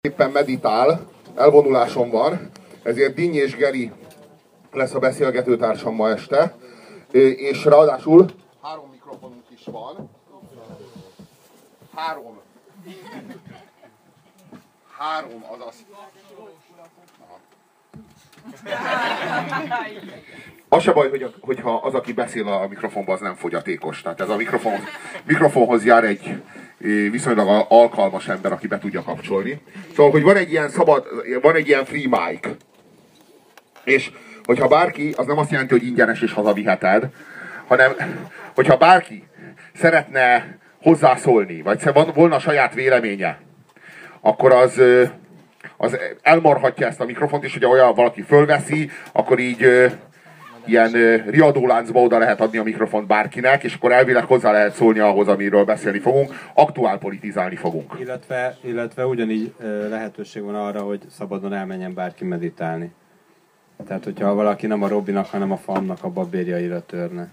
Éppen meditál, elvonuláson van, ezért Dinny és Geri lesz a beszélgetőtársam ma este, és ráadásul 3 mikrofonunk is van. 3. 3, azaz. Az se baj, hogyha az, aki beszél a mikrofonba, az nem fogyatékos. Tehát ez a mikrofonhoz jár egy viszonylag alkalmas ember, aki be tudja kapcsolni. Szóval, hogy van egy ilyen free mic. És hogyha bárki, az nem azt jelenti, hogy ingyenes és hazaviheted, hanem hogyha bárki szeretne hozzászólni, vagy volna saját véleménye, akkor az elmarhatja ezt a mikrofont, és hogyha olyan valaki fölveszi, akkor így ilyen riadóláncba oda lehet adni a mikrofont bárkinek, és akkor elvileg hozzá lehet szólni ahhoz, amiről beszélni fogunk, aktuál politizálni fogunk. Illetve ugyanígy lehetőség van arra, hogy szabadon elmenjen bárki meditálni. Tehát, hogyha valaki nem a Robinak, hanem a Famnak a babérjaira törne.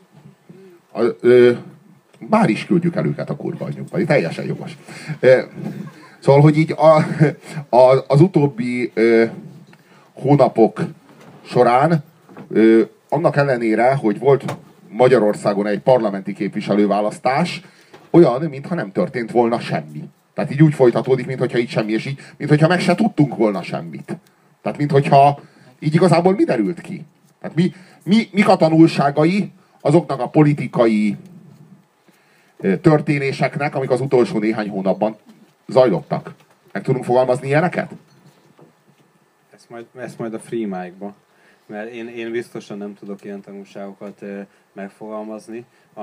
Bár is küldjük el őket a kurva anyjukba, teljesen jogos. Szóval, hogy így az utóbbi hónapok során, annak ellenére, hogy volt Magyarországon egy parlamenti képviselőválasztás, olyan, mintha nem történt volna semmi. Tehát így úgy folytatódik, mintha így semmi, és így, mintha meg se tudtunk volna semmit. Tehát mintha így igazából mi derült ki? Tehát mik a tanulságai azoknak a politikai történéseknek, amik az utolsó néhány hónapban zajlottak? Meg tudunk fogalmazni ilyeneket? Ezt majd a free mic-ba. Mert én biztosan nem tudok ilyen tanulságokat megfogalmazni.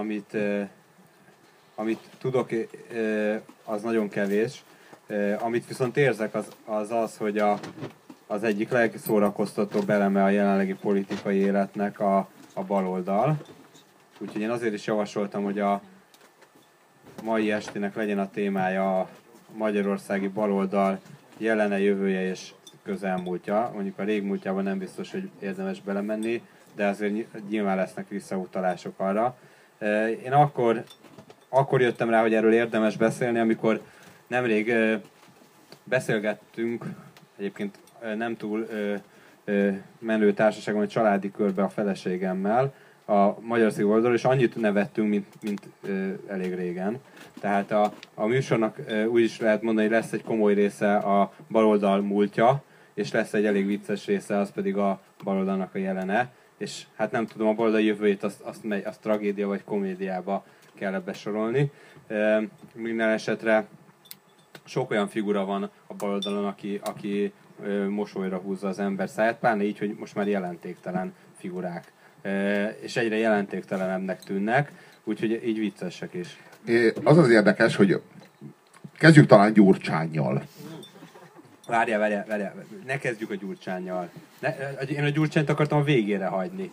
Amit tudok, az nagyon kevés. Amit viszont érzek, az, hogy az egyik legszórakoztatóbb eleme a jelenlegi politikai életnek a baloldal. Úgyhogy én azért is javasoltam, hogy a mai estének legyen a témája a magyarországi baloldal jelene, jövője és közelmúltja. Mondjuk a régmúltjában nem biztos, hogy érdemes belemenni, de azért nyilván lesznek visszautalások arra. Én akkor jöttem rá, hogy erről érdemes beszélni, amikor nemrég beszélgettünk, egyébként nem túl menő társaságban, egy családi körbe a feleségemmel a magyarországi oldalról, és annyit nevettünk, mint elég régen. Tehát a műsornak úgy is lehet mondani, hogy lesz egy komoly része a baloldal múltja, és lesz egy elég vicces része, az pedig a baloldalnak a jelene. És hát nem tudom, a baloldal jövőjét azt tragédia vagy komédiába kell besorolni. Minden esetre sok olyan figura van a baloldalon, aki mosolyra húzza az ember száját, pláne így, hogy most már jelentéktelen figurák. És egyre jelentéktelenebbnek tűnnek, úgyhogy így viccesek is. Az az érdekes, hogy kezdjük talán Gyurcsánnyal. Várjál, ne kezdjük a Gyurcsánnyal. Én a Gyurcsányt akartam a végére hagyni.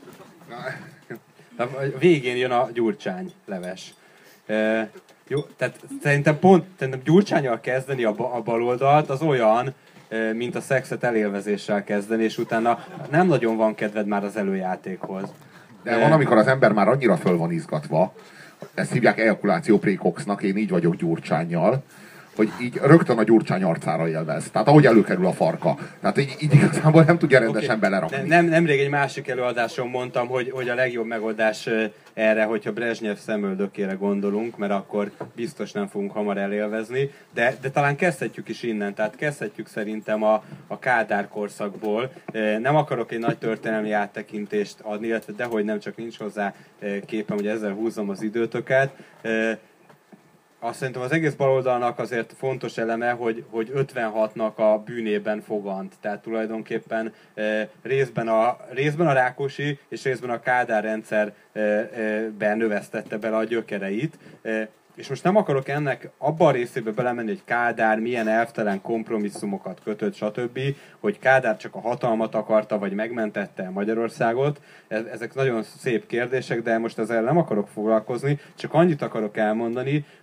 A végén jön a Gyurcsány leves. Jó, tehát szerintem Gyurcsánnyal kezdeni a baloldalt az olyan, mint a szexet elélvezéssel kezdeni, és utána nem nagyon van kedved már az előjátékhoz. De van, amikor az ember már annyira föl van izgatva, ezt hívják ejakuláció précoxnak, én így vagyok Gyurcsánnyal, hogy így rögtön a Gyurcsány arcára élvez. Tehát ahogy előkerül a farka. Tehát így igazából nem tudja rendesen belerakni. Nemrég egy másik előadáson mondtam, hogy a legjobb megoldás erre, hogyha Brezsnyev szemöldökére gondolunk, mert akkor biztos nem fogunk hamar elélvezni. De talán kezdhetjük is innen, tehát kezdhetjük szerintem a Kádár korszakból. Nem akarok egy nagy történelmi áttekintést adni, illetve dehogy nem, csak nincs hozzá képem, hogy ezzel húzzam az időtöket. Azt szerintem az egész baloldalnak azért fontos eleme, hogy 56-nak a bűnében fogant. Tehát tulajdonképpen részben a Rákosi és részben a Kádár rendszerben növesztette bele a gyökereit. És most nem akarok ennek abban a részébe belemenni, hogy Kádár milyen elvtelen kompromisszumokat kötött, stb., hogy Kádár csak a hatalmat akarta, vagy megmentette Magyarországot. Ezek nagyon szép kérdések, de most ezzel nem akarok foglalkozni, csak annyit akarok elmondani,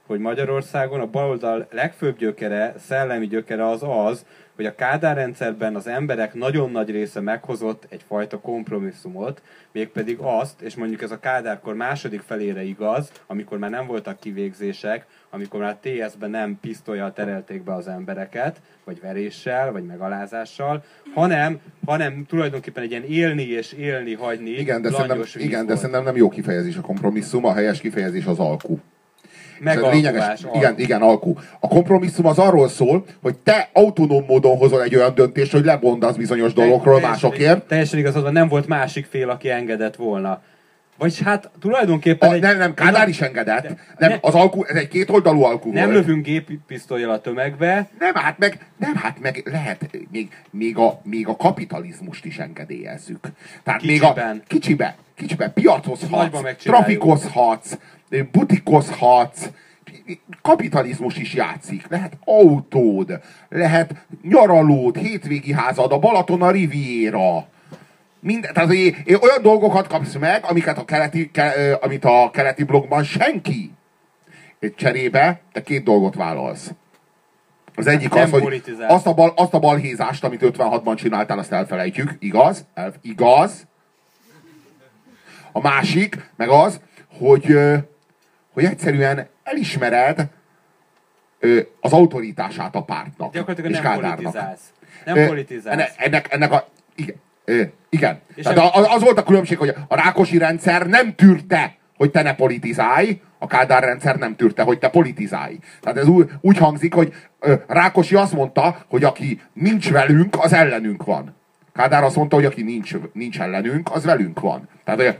hogy Magyarországon a baloldal legfőbb gyökere, szellemi gyökere az, hogy a Kádár rendszerben az emberek nagyon nagy része meghozott egyfajta kompromisszumot, mégpedig azt, és mondjuk ez a Kádárkor második felére igaz, amikor már nem voltak kivégzések, amikor már TS-ben nem pisztollyal terelték be az embereket, vagy veréssel, vagy megalázással, hanem tulajdonképpen egy ilyen élni és élni hagyni. Igen, de szerintem nem jó kifejezés a kompromisszum, a helyes kifejezés az alku. Lényeges, igen, alku. A kompromisszum az arról szól, hogy te autonóm módon hozol egy olyan döntést, hogy lemondasz bizonyos dolgokról másokért. Teljesen igazad van, nem volt másik fél, aki engedett volna. Vagy hát tulajdonképpen... Nem, Kádár is engedett. Az alku, ez egy kétoldalú alku volt. Nem lövünk géppisztollyal a tömegbe. Nem, meg lehet, még a kapitalizmust is engedélyezzük. Tehát kicsiben piacozhatsz, trafikozhatsz, butikozhatsz, kapitalizmus is játszik. Lehet autód, lehet nyaralód, hétvégi házad, a Balaton, a Riviera. Tehát olyan dolgokat kapsz meg, amit a keleti blogban senki. Cserébe te két dolgot vállalsz. Az egyik az, hogy azt a balhézást, amit 56-ban csináltál, azt elfelejtjük. Igaz. A másik meg az, hogy egyszerűen elismered az autoritását a pártnak. Gyakorlatilag és nem politizálsz. Nem politizálsz. Igen. Tehát az volt a különbség, hogy a Rákosi rendszer nem tűrte, hogy te ne politizálj, a Kádár rendszer nem tűrte, hogy te politizálj. Tehát ez úgy hangzik, hogy Rákosi azt mondta, hogy aki nincs velünk, az ellenünk van. Kádár azt mondta, hogy aki nincs ellenünk, az velünk van. Tehát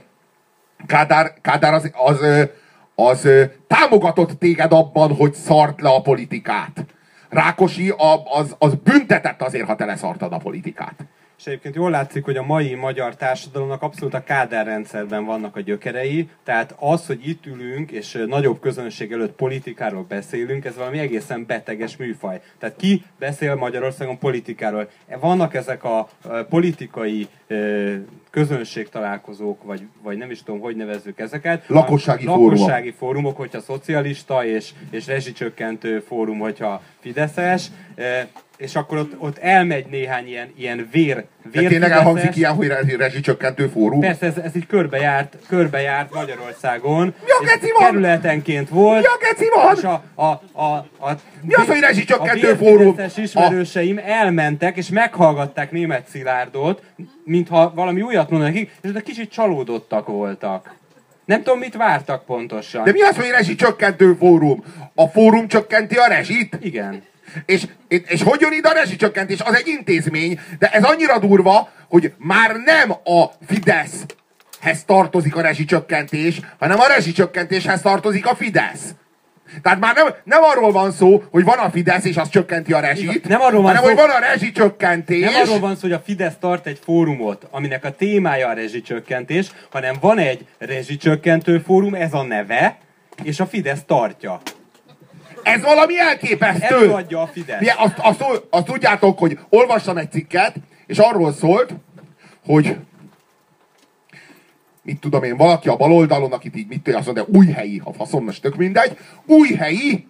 Kádár az támogatott téged abban, hogy szart le a politikát. Rákosi az büntetett azért, ha te leszartad a politikát. És egyébként jól látszik, hogy a mai magyar társadalomnak abszolút a Kádár rendszerben vannak a gyökerei, tehát az, hogy itt ülünk, és nagyobb közönség előtt politikáról beszélünk, ez valami egészen beteges műfaj. Tehát ki beszél Magyarországon politikáról? Vannak ezek a politikai közönségtalálkozók, vagy nem is tudom, hogy nevezzük ezeket. Lakossági fórumok, hogyha szocialista, és rezsicsökkentő fórum, hogyha fideszes. És akkor ott elmegy néhány ilyen vér. De tényleg elhangzik ilyen, hogy rezsicsökkentő fórum? Persze, ez így körbejárt Magyarországon. Mi a geci van? Kerületenként volt. Mi a geci van? És mi az, hogy rezsicsökkentő fórum? A ismerőseim elmentek, és meghallgatták Németh Szilárdot, mintha valami újat mondanak nekik, és de kicsit csalódottak voltak. Nem tudom, mit vártak pontosan. De mi az, hogy rezsicsökkentő fórum? A fórum csökkenti a rezsit? Igen. És hogy jön ide a rezsicsökkentés? Az egy intézmény, de ez annyira durva, hogy már nem a Fideszhez tartozik a rezsicsökkentés, hanem a rezsicsökkentéshez tartozik a Fidesz. Tehát már nem arról van szó, hogy van a Fidesz és az csökkenti a rezsit, hogy van a rezsicsökkentés. Nem arról van szó, hogy a Fidesz tart egy fórumot, aminek a témája a rezsicsökkentés, hanem van egy rezsicsökkentő fórum, ez a neve, és a Fidesz tartja. Ez valami elképesztő! Előadja a Fidesz. Azt tudjátok, hogy olvastam egy cikket, és arról szólt, hogy mit tudom én, valaki a baloldalon, akit így azt mondja, Újhelyi, a faszom, most tök mindegy, Újhelyi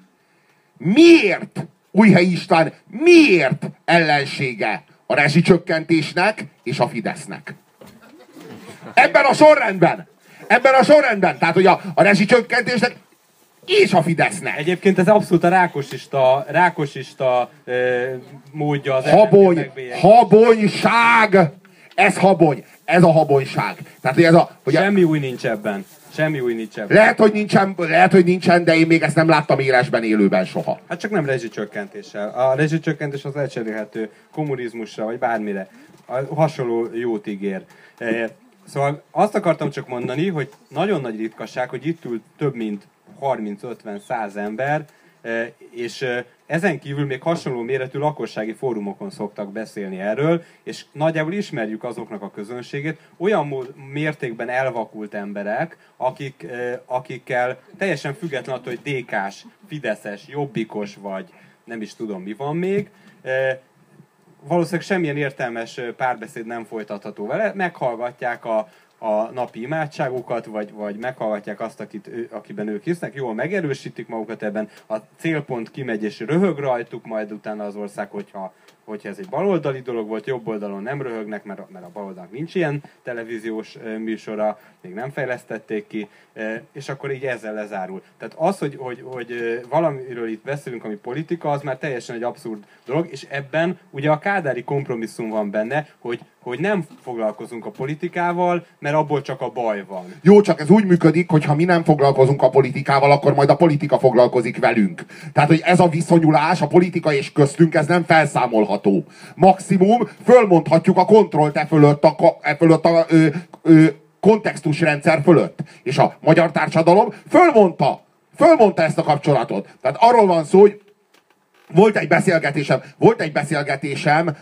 István miért ellensége a rezsicsökkentésnek és a Fidesznek? Ebben a sorrendben! Tehát, hogy a rezsicsökkentésnek és a Fidesznek. Egyébként ez abszolút a rákosista módja az habonyság! Ez a habonyság. Tehát, hogy semmi új nincs ebben. Lehet, hogy nincsen, de én még ezt nem láttam élesben, élőben soha. Hát csak nem rezsicsökkentéssel. A rezsicsökkentés az elcserélhető kommunizmusra, vagy bármire. Hasonló jót ígér. Szóval azt akartam csak mondani, hogy nagyon nagy ritkaság, hogy itt ül több mint 30-50-100 ember, és ezen kívül még hasonló méretű lakossági fórumokon szoktak beszélni erről, és nagyjából ismerjük azoknak a közönségét, olyan mértékben elvakult emberek, akikkel teljesen független attól, hogy DK-s, Fideszes, Jobbikos vagy nem is tudom mi van még, valószínűleg semmilyen értelmes párbeszéd nem folytatható vele, meghallgatják a napi imádságukat, vagy meghallgatják azt, akiben ők hisznek, jól megerősítik magukat ebben, a célpont kimegy és röhög rajtuk, majd utána az ország, hogyha ez egy baloldali dolog volt, jobb oldalon nem röhögnek, mert a baloldalnak nincs ilyen televíziós műsora, még nem fejlesztették ki, és akkor így ezzel lezárul. Tehát az, hogy valamiről itt beszélünk, ami politika, az már teljesen egy abszurd dolog, és ebben ugye a kádári kompromisszum van benne, hogy nem foglalkozunk a politikával, mert abból csak a baj van. Jó, csak ez úgy működik, hogy ha mi nem foglalkozunk a politikával, akkor majd a politika foglalkozik velünk. Tehát, hogy ez a viszonyulás, a politika és köztünk, ez nem felszámolható. Maximum fölmondhatjuk a kontrollt e fölött a kontextusrendszer fölött. És a magyar társadalom fölmondta ezt a kapcsolatot. Tehát arról van szó, hogy volt egy beszélgetésem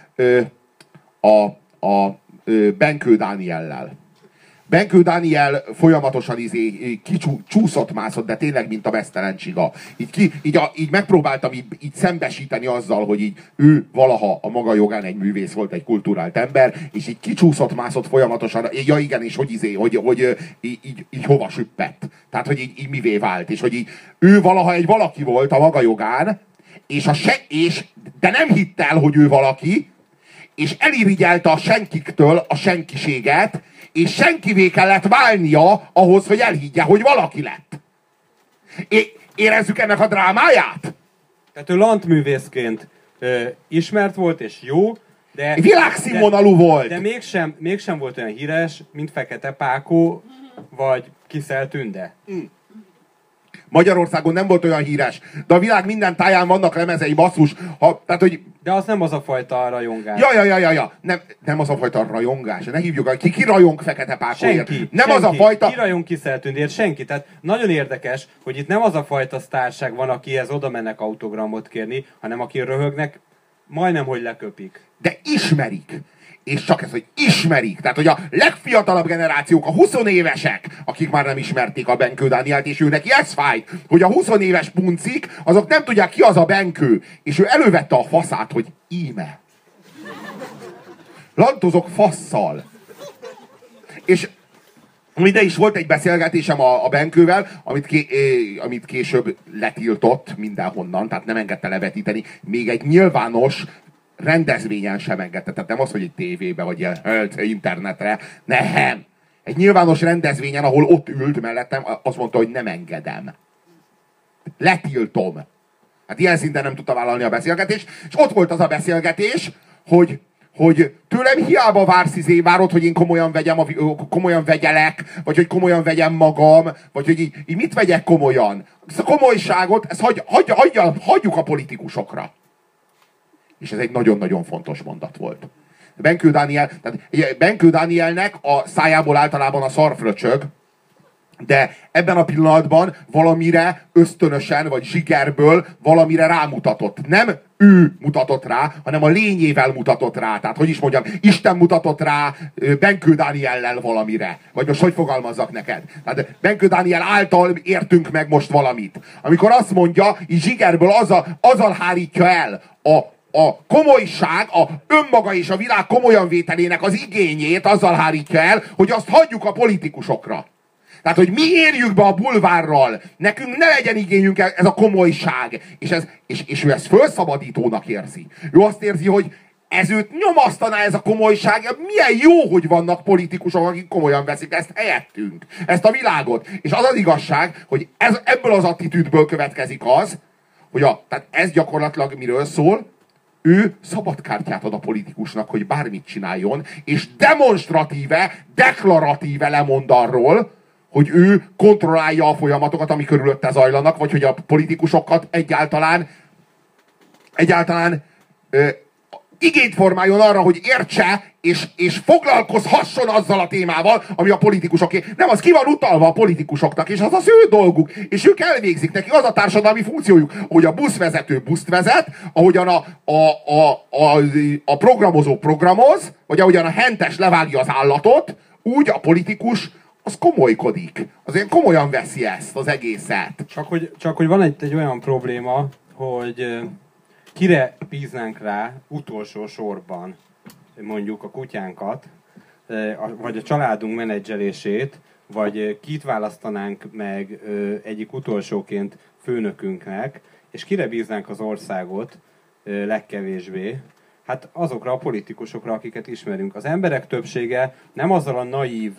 a Benkő Dániellel. Benkő Dániel folyamatosan csúszott-mászott, de tényleg, mint a meztelen csiga. Így megpróbáltam így szembesíteni azzal, hogy így ő valaha a maga jogán egy művész volt, egy kulturált ember, és így kicsúszott-mászott folyamatosan, ja igen, és hogy így hova süppett. Tehát, hogy így mivé vált, és hogy így ő valaha egy valaki volt a maga jogán, de nem hitt el, hogy ő valaki, és elirigyelte a senkiktől a senkiséget, és senkivé kellett válnia ahhoz, hogy elhiggye, hogy valaki lett. Érezzük ennek a drámáját? Tehát ő lantművészként ismert volt, és jó, de... Világszínvonalú volt! De mégsem volt olyan híres, mint Fekete Pákó, vagy Kissel Tünde. Magyarországon nem volt olyan híres, de a világ minden táján vannak lemezei, basszus. Tehát, hogy... De az nem az a fajta rajongás. Ja. Nem az a fajta rajongás. Ne hívjuk, ki rajong Fekete Pákóért. Senki. Az a fajta... Ki rajong Kissel Tündéért? Senki. Tehát nagyon érdekes, hogy itt nem az a fajta sztárság van, akihez oda mennek autogramot kérni, hanem aki röhögnek, majdnem, hogy leköpik. De ismerik. És csak ez, hogy ismerik. Tehát, hogy a legfiatalabb generációk, a 20 évesek, akik már nem ismerték a Benkő Dánielt, és ő neki ez fájt, hogy a 20 éves puncik, azok nem tudják, ki az a Benkő. És ő elővette a faszát, hogy íme. Lantozok fasszal. És ide is volt egy beszélgetésem a Benkővel, amit később letiltott mindenhonnan, tehát nem engedte levetíteni. Még egy nyilvános rendezvényen sem engedte. Tehát nem az, hogy egy tévébe, vagy internetre. Nem. Egy nyilvános rendezvényen, ahol ott ült mellettem, azt mondta, hogy nem engedem. Letiltom. Hát ilyen szinten nem tudta vállalni a beszélgetést. És ott volt az a beszélgetés, hogy tőlem hiába várod, hogy én komolyan vegyelek, vagy hogy komolyan vegyem magam, vagy hogy így mit vegyek komolyan. Ezt a komolyságot, ezt hagyjuk a politikusokra. És ez egy nagyon-nagyon fontos mondat volt. Benkő Dánielnek a szájából általában a szar fröcsög, de ebben a pillanatban valamire ösztönösen, vagy zsigerből valamire rámutatott. Nem ő mutatott rá, hanem a lényével mutatott rá. Tehát, hogy is mondjam, Isten mutatott rá Benkő Dániellel valamire. Vagy most hogy fogalmazzak neked? Tehát Benkő Dániel által értünk meg most valamit. Amikor azt mondja, így zsigerből azzal hárítja el a komolyság, a önmaga és a világ komolyan vételének az igényét azzal hárítja el, hogy azt hagyjuk a politikusokra. Tehát, hogy mi érjük be a bulvárral, nekünk ne legyen igényünk ez a komolyság. És ő ezt fölszabadítónak érzi. Ő azt érzi, hogy ez őt nyomasztaná ez a komolyság. Milyen jó, hogy vannak politikusok, akik komolyan veszik ezt helyettünk. Ezt a világot. És az az igazság, hogy ebből az attitűdből következik az, hogy tehát ez gyakorlatilag miről szól? Ő szabadkártyát ad a politikusnak, hogy bármit csináljon, és demonstratíve, deklaratíve lemond arról, hogy ő kontrollálja a folyamatokat, ami körülötte zajlanak, vagy hogy a politikusokat egyáltalán igényt formáljon arra, hogy értse, és foglalkozhasson azzal a témával, ami a politikusoké. Nem, az ki van utalva a politikusoknak, és az az ő dolguk, és ők elvégzik, neki az a társadalmi funkciójuk, ahogy a buszvezető buszt vezet, ahogyan a programozó programoz, vagy ahogyan a hentes levágja az állatot, úgy a politikus az komolykodik. Azért komolyan veszi ezt az egészet. Csak hogy van egy olyan probléma, hogy kire bíznánk rá utolsó sorban mondjuk a kutyánkat, vagy a családunk menedzselését, vagy kit választanánk meg egyik utolsóként főnökünknek, és kire bíznánk az országot legkevésbé, hát azokra a politikusokra, akiket ismerünk. Az emberek többsége nem azzal a naív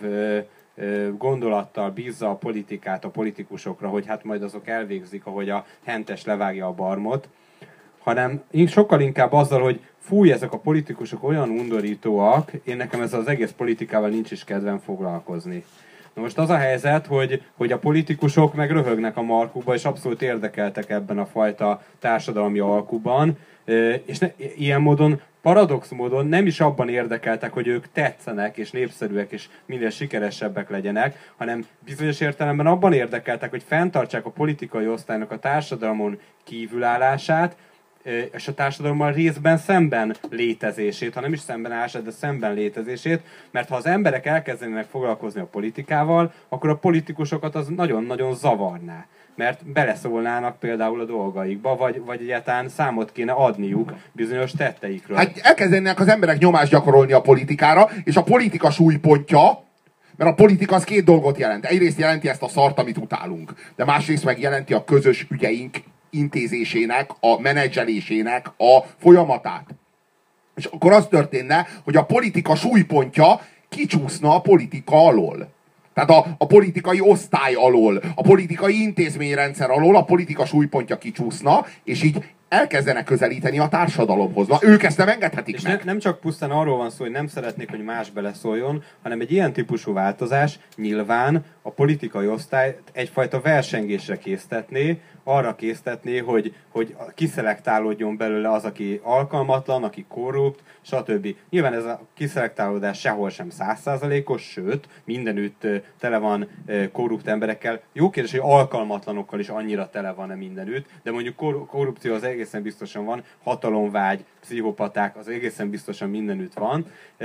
gondolattal bízza a politikát a politikusokra, hogy hát majd azok elvégzik, ahogy a hentes levágja a barmot, hanem sokkal inkább azzal, hogy fúj, ezek a politikusok olyan undorítóak, én nekem ezzel az egész politikával nincs is kedvem foglalkozni. Na most az a helyzet, hogy a politikusok meg röhögnek a markukba, és abszolút érdekeltek ebben a fajta társadalmi alkuban, és ilyen módon, paradox módon nem is abban érdekeltek, hogy ők tetszenek, és népszerűek, és minél sikeresebbek legyenek, hanem bizonyos értelemben abban érdekeltek, hogy fenntartsák a politikai osztálynak a társadalmon kívülállását, és a társadalommal részben szemben létezését, ha nem is szemben állását, de szemben létezését, mert ha az emberek elkezdenének foglalkozni a politikával, akkor a politikusokat az nagyon-nagyon zavarná. Mert beleszólnának például a dolgaikba, vagy egyáltalán számot kéne adniuk bizonyos tetteikről. Hát elkezdenének az emberek nyomást gyakorolni a politikára, és a politika súlypontja, mert a politika az két dolgot jelent. Egyrészt jelenti ezt a szart, amit utálunk, de másrészt meg jelenti a közös ügyeink intézésének, a menedzselésének a folyamatát. És akkor az történne, hogy a politika súlypontja kicsúszna a politika alól. Tehát a politikai osztály alól, a politikai intézményrendszer alól a politika súlypontja kicsúszna, és így elkezdenek közelíteni a társadalomhoz. Na, ők ezt nem engedhetik és meg. Nem csak pusztán arról van szó, hogy nem szeretnék, hogy más beleszóljon, hanem egy ilyen típusú változás nyilván a politikai osztályt egyfajta versengésre késztetné, arra késztetné, hogy kiszelektálódjon belőle az, aki alkalmatlan, aki korrupt, stb. Nyilván ez a kiszelektálódás sehol sem 100%-os, sőt, mindenütt tele van korrupt emberekkel. Jó kérdés, hogy alkalmatlanokkal is annyira tele van-e mindenütt, de mondjuk korrupció az egészen biztosan van, hatalomvágy, pszichopaták, az egészen biztosan mindenütt van,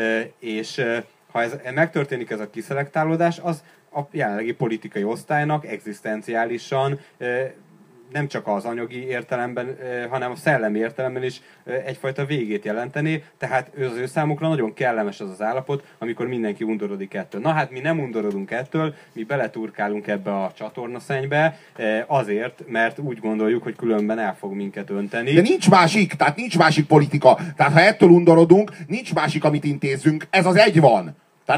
és ha megtörténik ez a kiszelektálódás, az a jelenlegi politikai osztálynak egzisztenciálisan nem csak az anyagi értelemben, hanem a szellemi értelemben is egyfajta végét jelenteni, tehát az ő számukra nagyon kellemes az az állapot, amikor mindenki undorodik ettől. Na hát mi nem undorodunk ettől, mi beleturkálunk ebbe a csatornaszennybe, azért, mert úgy gondoljuk, hogy különben el fog minket önteni. De nincs másik, tehát nincs másik politika. Tehát ha ettől undorodunk, nincs másik, amit intézzünk, ez az egy van. Tehát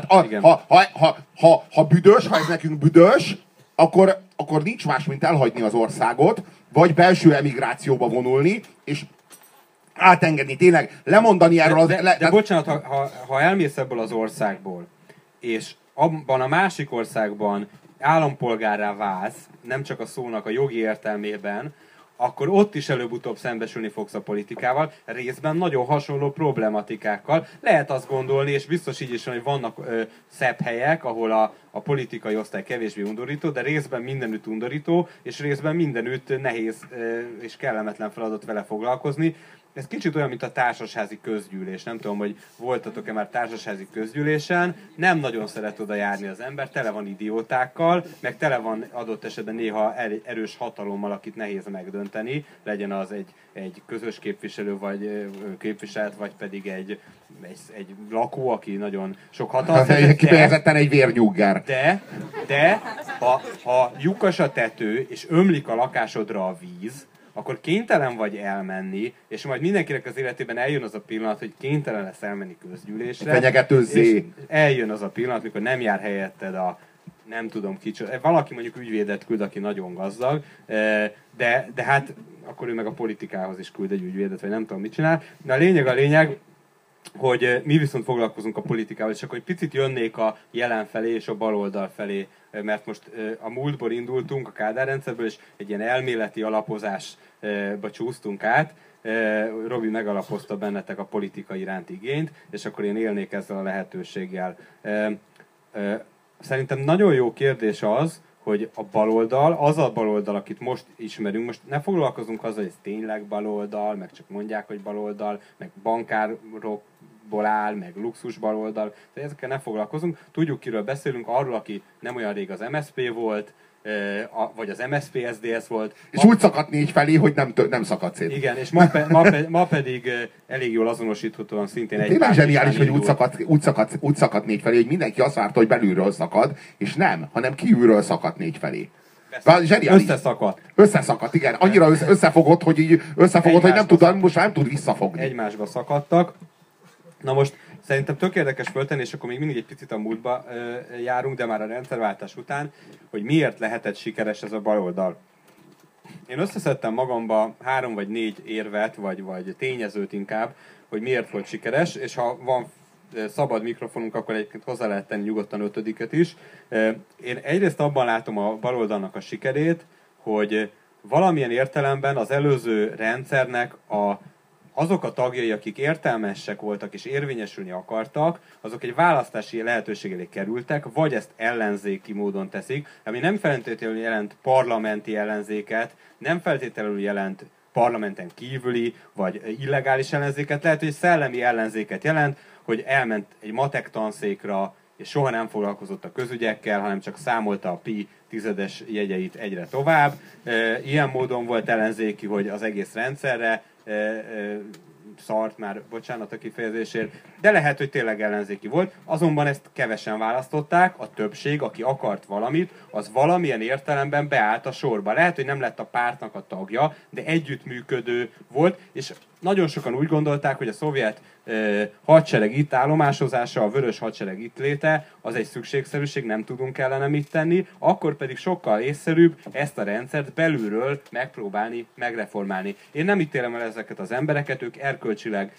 ha büdös, ha ez nekünk büdös, akkor nincs más, mint elhagyni az országot, vagy belső emigrációba vonulni, és átengedni, tényleg lemondani erről az... De bocsánat, ha elmész ebből az országból, és abban a másik országban állampolgárrá válsz, nem csak a szónak a jogi értelmében, akkor ott is előbb-utóbb szembesülni fogsz a politikával, részben nagyon hasonló problematikákkal. Lehet azt gondolni, és biztos így is van, hogy vannak szebb helyek, ahol a politikai osztály kevésbé undorító, de részben mindenütt undorító, és részben mindenütt nehéz és kellemetlen feladat vele foglalkozni. Ez kicsit olyan, mint a társasházi közgyűlés. Nem tudom, hogy voltatok-e már társasházi közgyűlésen. Nem nagyon szeret oda járni az ember, tele van idiótákkal, meg tele van adott esetben néha erős hatalommal, akit nehéz megdönteni. Legyen az egy közös képviselő, vagy képviselet, vagy pedig egy lakó, aki nagyon sok hatalmat. Kifejezetten egy vérnyugger. De ha lyukas a tető, és ömlik a lakásodra a víz, akkor kénytelen vagy elmenni, és majd mindenkinek az életében eljön az a pillanat, hogy kénytelen lesz elmenni közgyűlésre. Fenyegetőzzé. És eljön az a pillanat, mikor nem jár helyetted nem tudom kicsoda. Valaki mondjuk ügyvédet küld, aki nagyon gazdag, de hát akkor ő meg a politikához is küld egy ügyvédet, vagy nem tudom mit csinál. De a lényeg, hogy mi viszont foglalkozunk a politikával, és akkor egy picit jönnék a jelen felé és a baloldal felé, mert most a múltból indultunk, a Kádár rendszerből, és egy ilyen elméleti alapozásba csúsztunk át. Robi megalapozta bennetek a politika iránti igényt, és akkor én élnék ezzel a lehetőséggel. Szerintem nagyon jó kérdés az, hogy a baloldal, akit most ismerünk, most ne foglalkozunk azzal, hogy ez tényleg baloldal, meg csak mondják, hogy baloldal, meg bankárokból áll, meg luxus baloldal, de ezekkel ne foglalkozunk. Tudjuk, kiről beszélünk, arról, aki nem olyan rég az MSZP volt, vagy az MSZP SDS volt. És úgy szakadt négy felé, hogy nem szakadt szét. Igen, és ma pedig elég jól azonosíthatóan szintén egy... Tényleg zseniális, hogy úgy szakadt négy felé, hogy mindenki azt várta, hogy belülről szakad, és nem, hanem kívülről szakadt négy felé. Összeszakadt, igen. Annyira összefogott, hogy most már nem tud visszafogni. Egymásba szakadtak. Na most szerintem tök érdekes föltenni, és akkor még mindig egy picit a múltba járunk, de már a rendszerváltás után, hogy miért lehetett sikeres ez a baloldal. Én összeszedtem magamba 3 vagy 4 érvet, vagy tényezőt inkább, hogy miért volt sikeres, és ha van szabad mikrofonunk, akkor egyébként hozzá lehet tenni nyugodtan 5-et is. Én egyrészt abban látom a baloldalnak a sikerét, hogy valamilyen értelemben az előző rendszernek azok a tagjai, akik értelmesek voltak és érvényesülni akartak, azok egy választási lehetőség elé kerültek, vagy ezt ellenzéki módon teszik, ami nem feltétlenül jelent parlamenti ellenzéket, nem feltétlenül jelent parlamenten kívüli, vagy illegális ellenzéket, lehet, hogy szellemi ellenzéket jelent, hogy elment egy matek tanszékra, és soha nem foglalkozott a közügyekkel, hanem csak számolta a pi tizedes jegyeit egyre tovább. Ilyen módon volt ellenzéki, hogy az egész rendszerre szart már, bocsánat a kifejezésért, de lehet, hogy tényleg ellenzéki volt, azonban ezt kevesen választották, a többség, aki akart valamit, az valamilyen értelemben beállt a sorba. Lehet, hogy nem lett a pártnak a tagja, de együttműködő volt, és nagyon sokan úgy gondolták, hogy a szovjet hadsereg itt állomásozása, a vörös hadsereg itt léte, az egy szükségszerűség, nem tudunk ellene mit tenni, akkor pedig sokkal észszerűbb ezt a rendszert belülről megpróbálni, megreformálni. Én nem ítélem el ezeket az embereket, ők erkölcsileg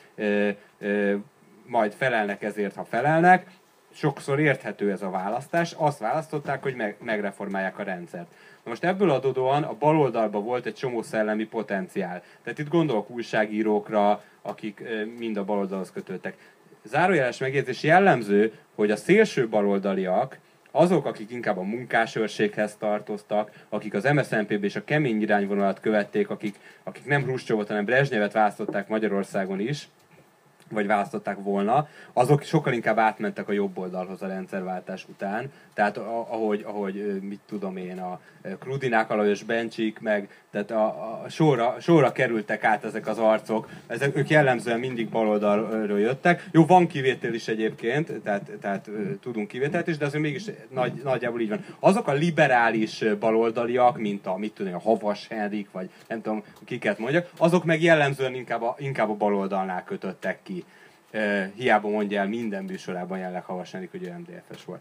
majd felelnek ezért, ha felelnek. Sokszor érthető ez a választás, azt választották, hogy megreformálják a rendszert. Na most ebből adódóan a baloldalban volt egy csomó szellemi potenciál. Tehát itt gondolok újságírókra, akik mind a baloldalhoz kötődtek. Zárójeles megjegyzés jellemző, hogy a szélső baloldaliak, azok, akik inkább a munkásőrséghez tartoztak, akik az MSZNP-b és a kemény irányvonalat követték, akik nem Hruscsovot, hanem Brezsnyevet választották Magyarországon is, vagy választották volna, azok sokkal inkább átmentek a jobb oldalhoz a rendszerváltás után. Tehát ahogy mit tudom én, a Krudinák, Alajos Bencsik, meg tehát a sorra kerültek át ezek az arcok, ők jellemzően mindig baloldalról jöttek. Jó, van kivétel is egyébként, tehát tudunk kivételt is, de azért mégis nagyjából így van. Azok a liberális baloldaliak, mint a Havas Henrik, vagy nem tudom kiket mondjak, azok meg jellemzően inkább a baloldalnál kötöttek ki. Hiába mondja el minden műsorában jelenleg Havas Henrik, hogy ő MDF-es volt.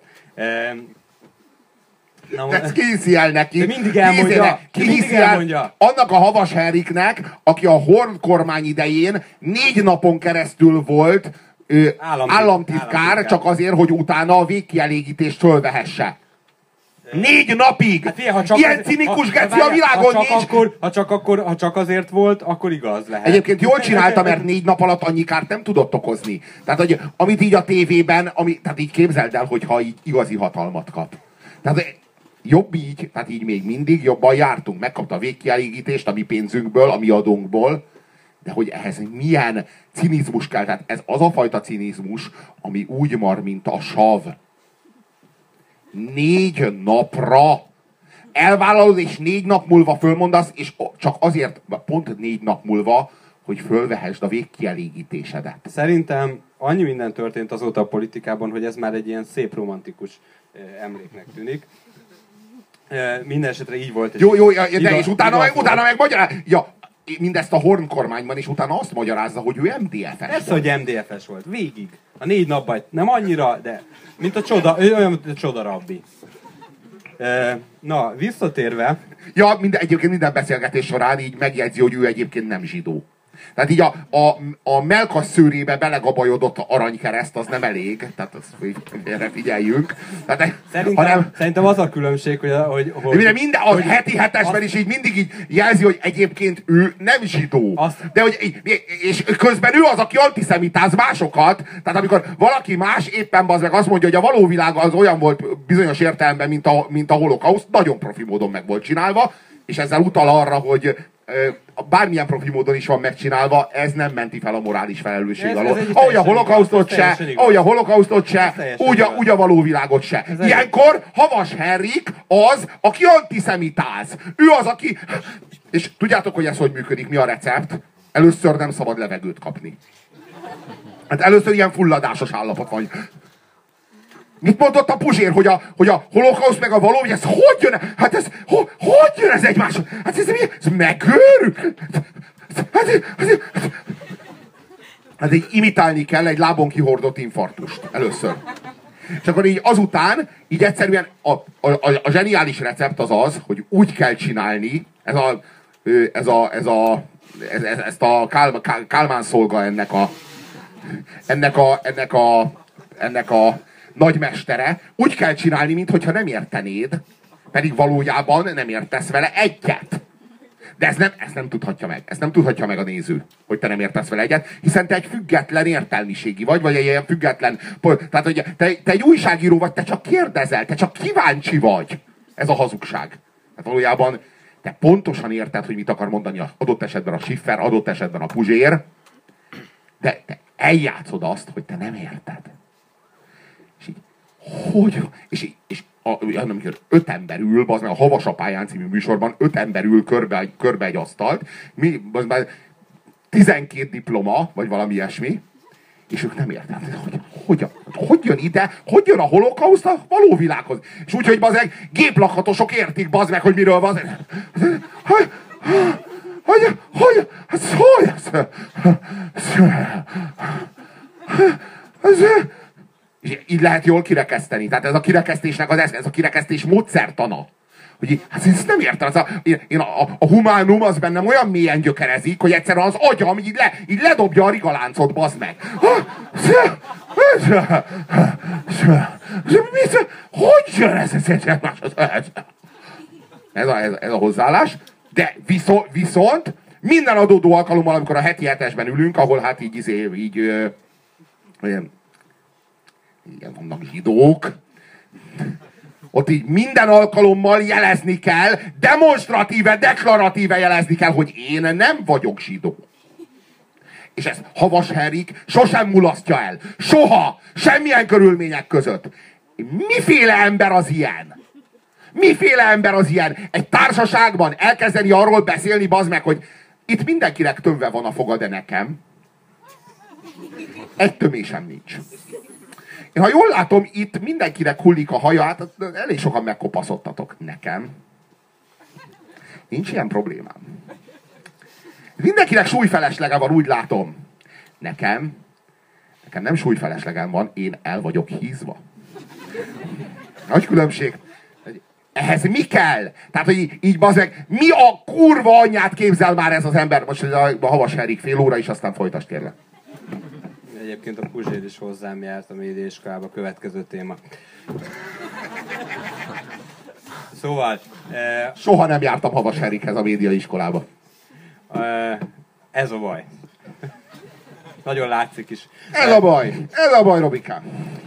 Ez kézi el neki. De mindig elmondja. Annak a Havas Henriknek, aki a Horn kormány idején 4 napon keresztül volt államtitkár, csak azért, hogy utána a végkielégítést fölvehesse. 4 napig! Hát figyelj, ilyen cinikus geci a világon nincs! Ha csak azért volt, akkor igaz lehet. Egyébként jól csinálta, mert 4 nap alatt annyi kárt nem tudott okozni. Tehát, hogy amit így a tévében, tehát így képzeld el, hogyha így igazi hatalmat kap. Tehát jobb így, tehát így még mindig jobban jártunk. Megkapta a végkielégítést a mi pénzünkből, a mi adónkból, de hogy ehhez milyen cinizmus kell. Tehát ez az a fajta cinizmus, ami úgy mar, mint a sav. 4 napra elvállalod, és 4 nap múlva fölmondasz, és csak azért, pont 4 nap múlva, hogy fölvehesd a végkielégítésedet. Szerintem annyi minden történt azóta a politikában, hogy ez már egy ilyen szép romantikus emléknek tűnik. Minden esetre így volt. Jó, de és utána meg magyaráz. Ja, mindezt a Horn kormányban, és utána azt magyarázza, hogy ő MDF-es. Ez, hogy MDF-es volt. Végig. A 4 napban nem annyira, de mint a olyan, mint a csoda rabbi. Na, visszatérve... Ja, egyébként minden beszélgetés során így megjegyzi, hogy ő egyébként nem zsidó. Tehát így a melkas szőrébe belegabajodott aranykereszt, az nem elég. Tehát azt erre figyeljünk. Szerintem az a különbség, hogy minden, a heti hetesben is így mindig így jelzi, hogy egyébként ő nem zsidó. De és közben ő az, aki antiszemitáz másokat. Tehát amikor valaki más éppen meg azt mondja, hogy a való világ az olyan volt bizonyos értelemben, mint a holokauszt, nagyon profi módon meg volt csinálva, és ezzel utal arra, hogy bármilyen profi módon is van megcsinálva, ez nem menti fel a morális felelősség alól. Ahogy a holokausztot se, úgy a való világot se. Ilyenkor Havas Henrik az, aki antiszemitáz. Ő az, aki... És tudjátok, hogy ez hogy működik, mi a recept? Először nem szabad levegőt kapni. Hát először ilyen fulladásos állapot van. Mit mondott a Puzsér, hogy a holokauszt meg a való, hogy ez hogy jön? Hát ez, hogy jön ez egymáshoz? Hát ez mi? Ez megőrül? Hát így imitálni kell egy lábon kihordott infarktust először. És akkor így azután, így egyszerűen a zseniális recept az az, hogy úgy kell csinálni, ezt a Kálmán szolga ennek a nagymestere, úgy kell csinálni, mintha nem értenéd, pedig valójában nem értesz vele egyet. De ezt nem tudhatja meg. Ezt nem tudhatja meg a néző, hogy te nem értesz vele egyet, hiszen te egy független értelmiségi vagy egy ilyen független... Tehát, hogy te egy újságíró vagy, te csak kérdezel, te csak kíváncsi vagy. Ez a hazugság. Hát valójában te pontosan érted, hogy mit akar mondani adott esetben a Schiffer, adott esetben a Puzsér, de te eljátszod azt, hogy te nem érted. És így, hogy? És amikor 5 ember ül, az meg a Havasapályán című műsorban 5 ember ül körbe egy asztalt, az már 12 diploma, vagy valami ilyesmi, és ők nem értek, hogy jön ide, hogy jön a holokauszt a való világhoz. És úgy, hogy bazeg, géplakatosok értik, bazd meg, hogy miről van. És így lehet jól kirekeszteni. Tehát ez a kirekesztésnek ez a kirekesztés módszertana. Hogy hát ezt nem értem. A humánum az bennem olyan mélyen gyökerezik, hogy egyszerűen az agyam így ledobja a rigaláncot, bazd meg. Hogy jön ez? Ez a hozzáállás. De viszont minden adódó alkalommal, amikor a heti 7-esben ülünk, ahol hát így igen, vannak zsidók, ott így minden alkalommal jelezni kell, demonstratíve, deklaratíve jelezni kell, hogy én nem vagyok zsidó. És ezt Havas Henrik sosem mulasztja el. Soha! Semmilyen körülmények között. Miféle ember az ilyen? Miféle ember az ilyen? Egy társaságban elkezdeni arról beszélni, bazd meg, hogy itt mindenkinek tömve van a foga, de nekem egy tömésem nincs. Én, ha jól látom, itt mindenkinek hullik a haja, hát elég sokan megkopaszodtatok. Nekem nincs ilyen problémám. Mindenkinek súlyfeleslege van, úgy látom. Nekem nem súlyfeleslegem van, én el vagyok hízva. Nagy különbség. Ehhez mi kell? Tehát, hogy így bazeg, mi a kurva anyját képzel már ez az ember? Most a Havas Henrik fél óra is, aztán folytasd, kérlek. Egyébként a Puzsér is hozzám járt a médiaiskolába, következő téma. Szóval... Soha nem jártam Havas Henrikhez a médiaiskolába. Ez a baj. Nagyon látszik is. Ez a baj, Robikám.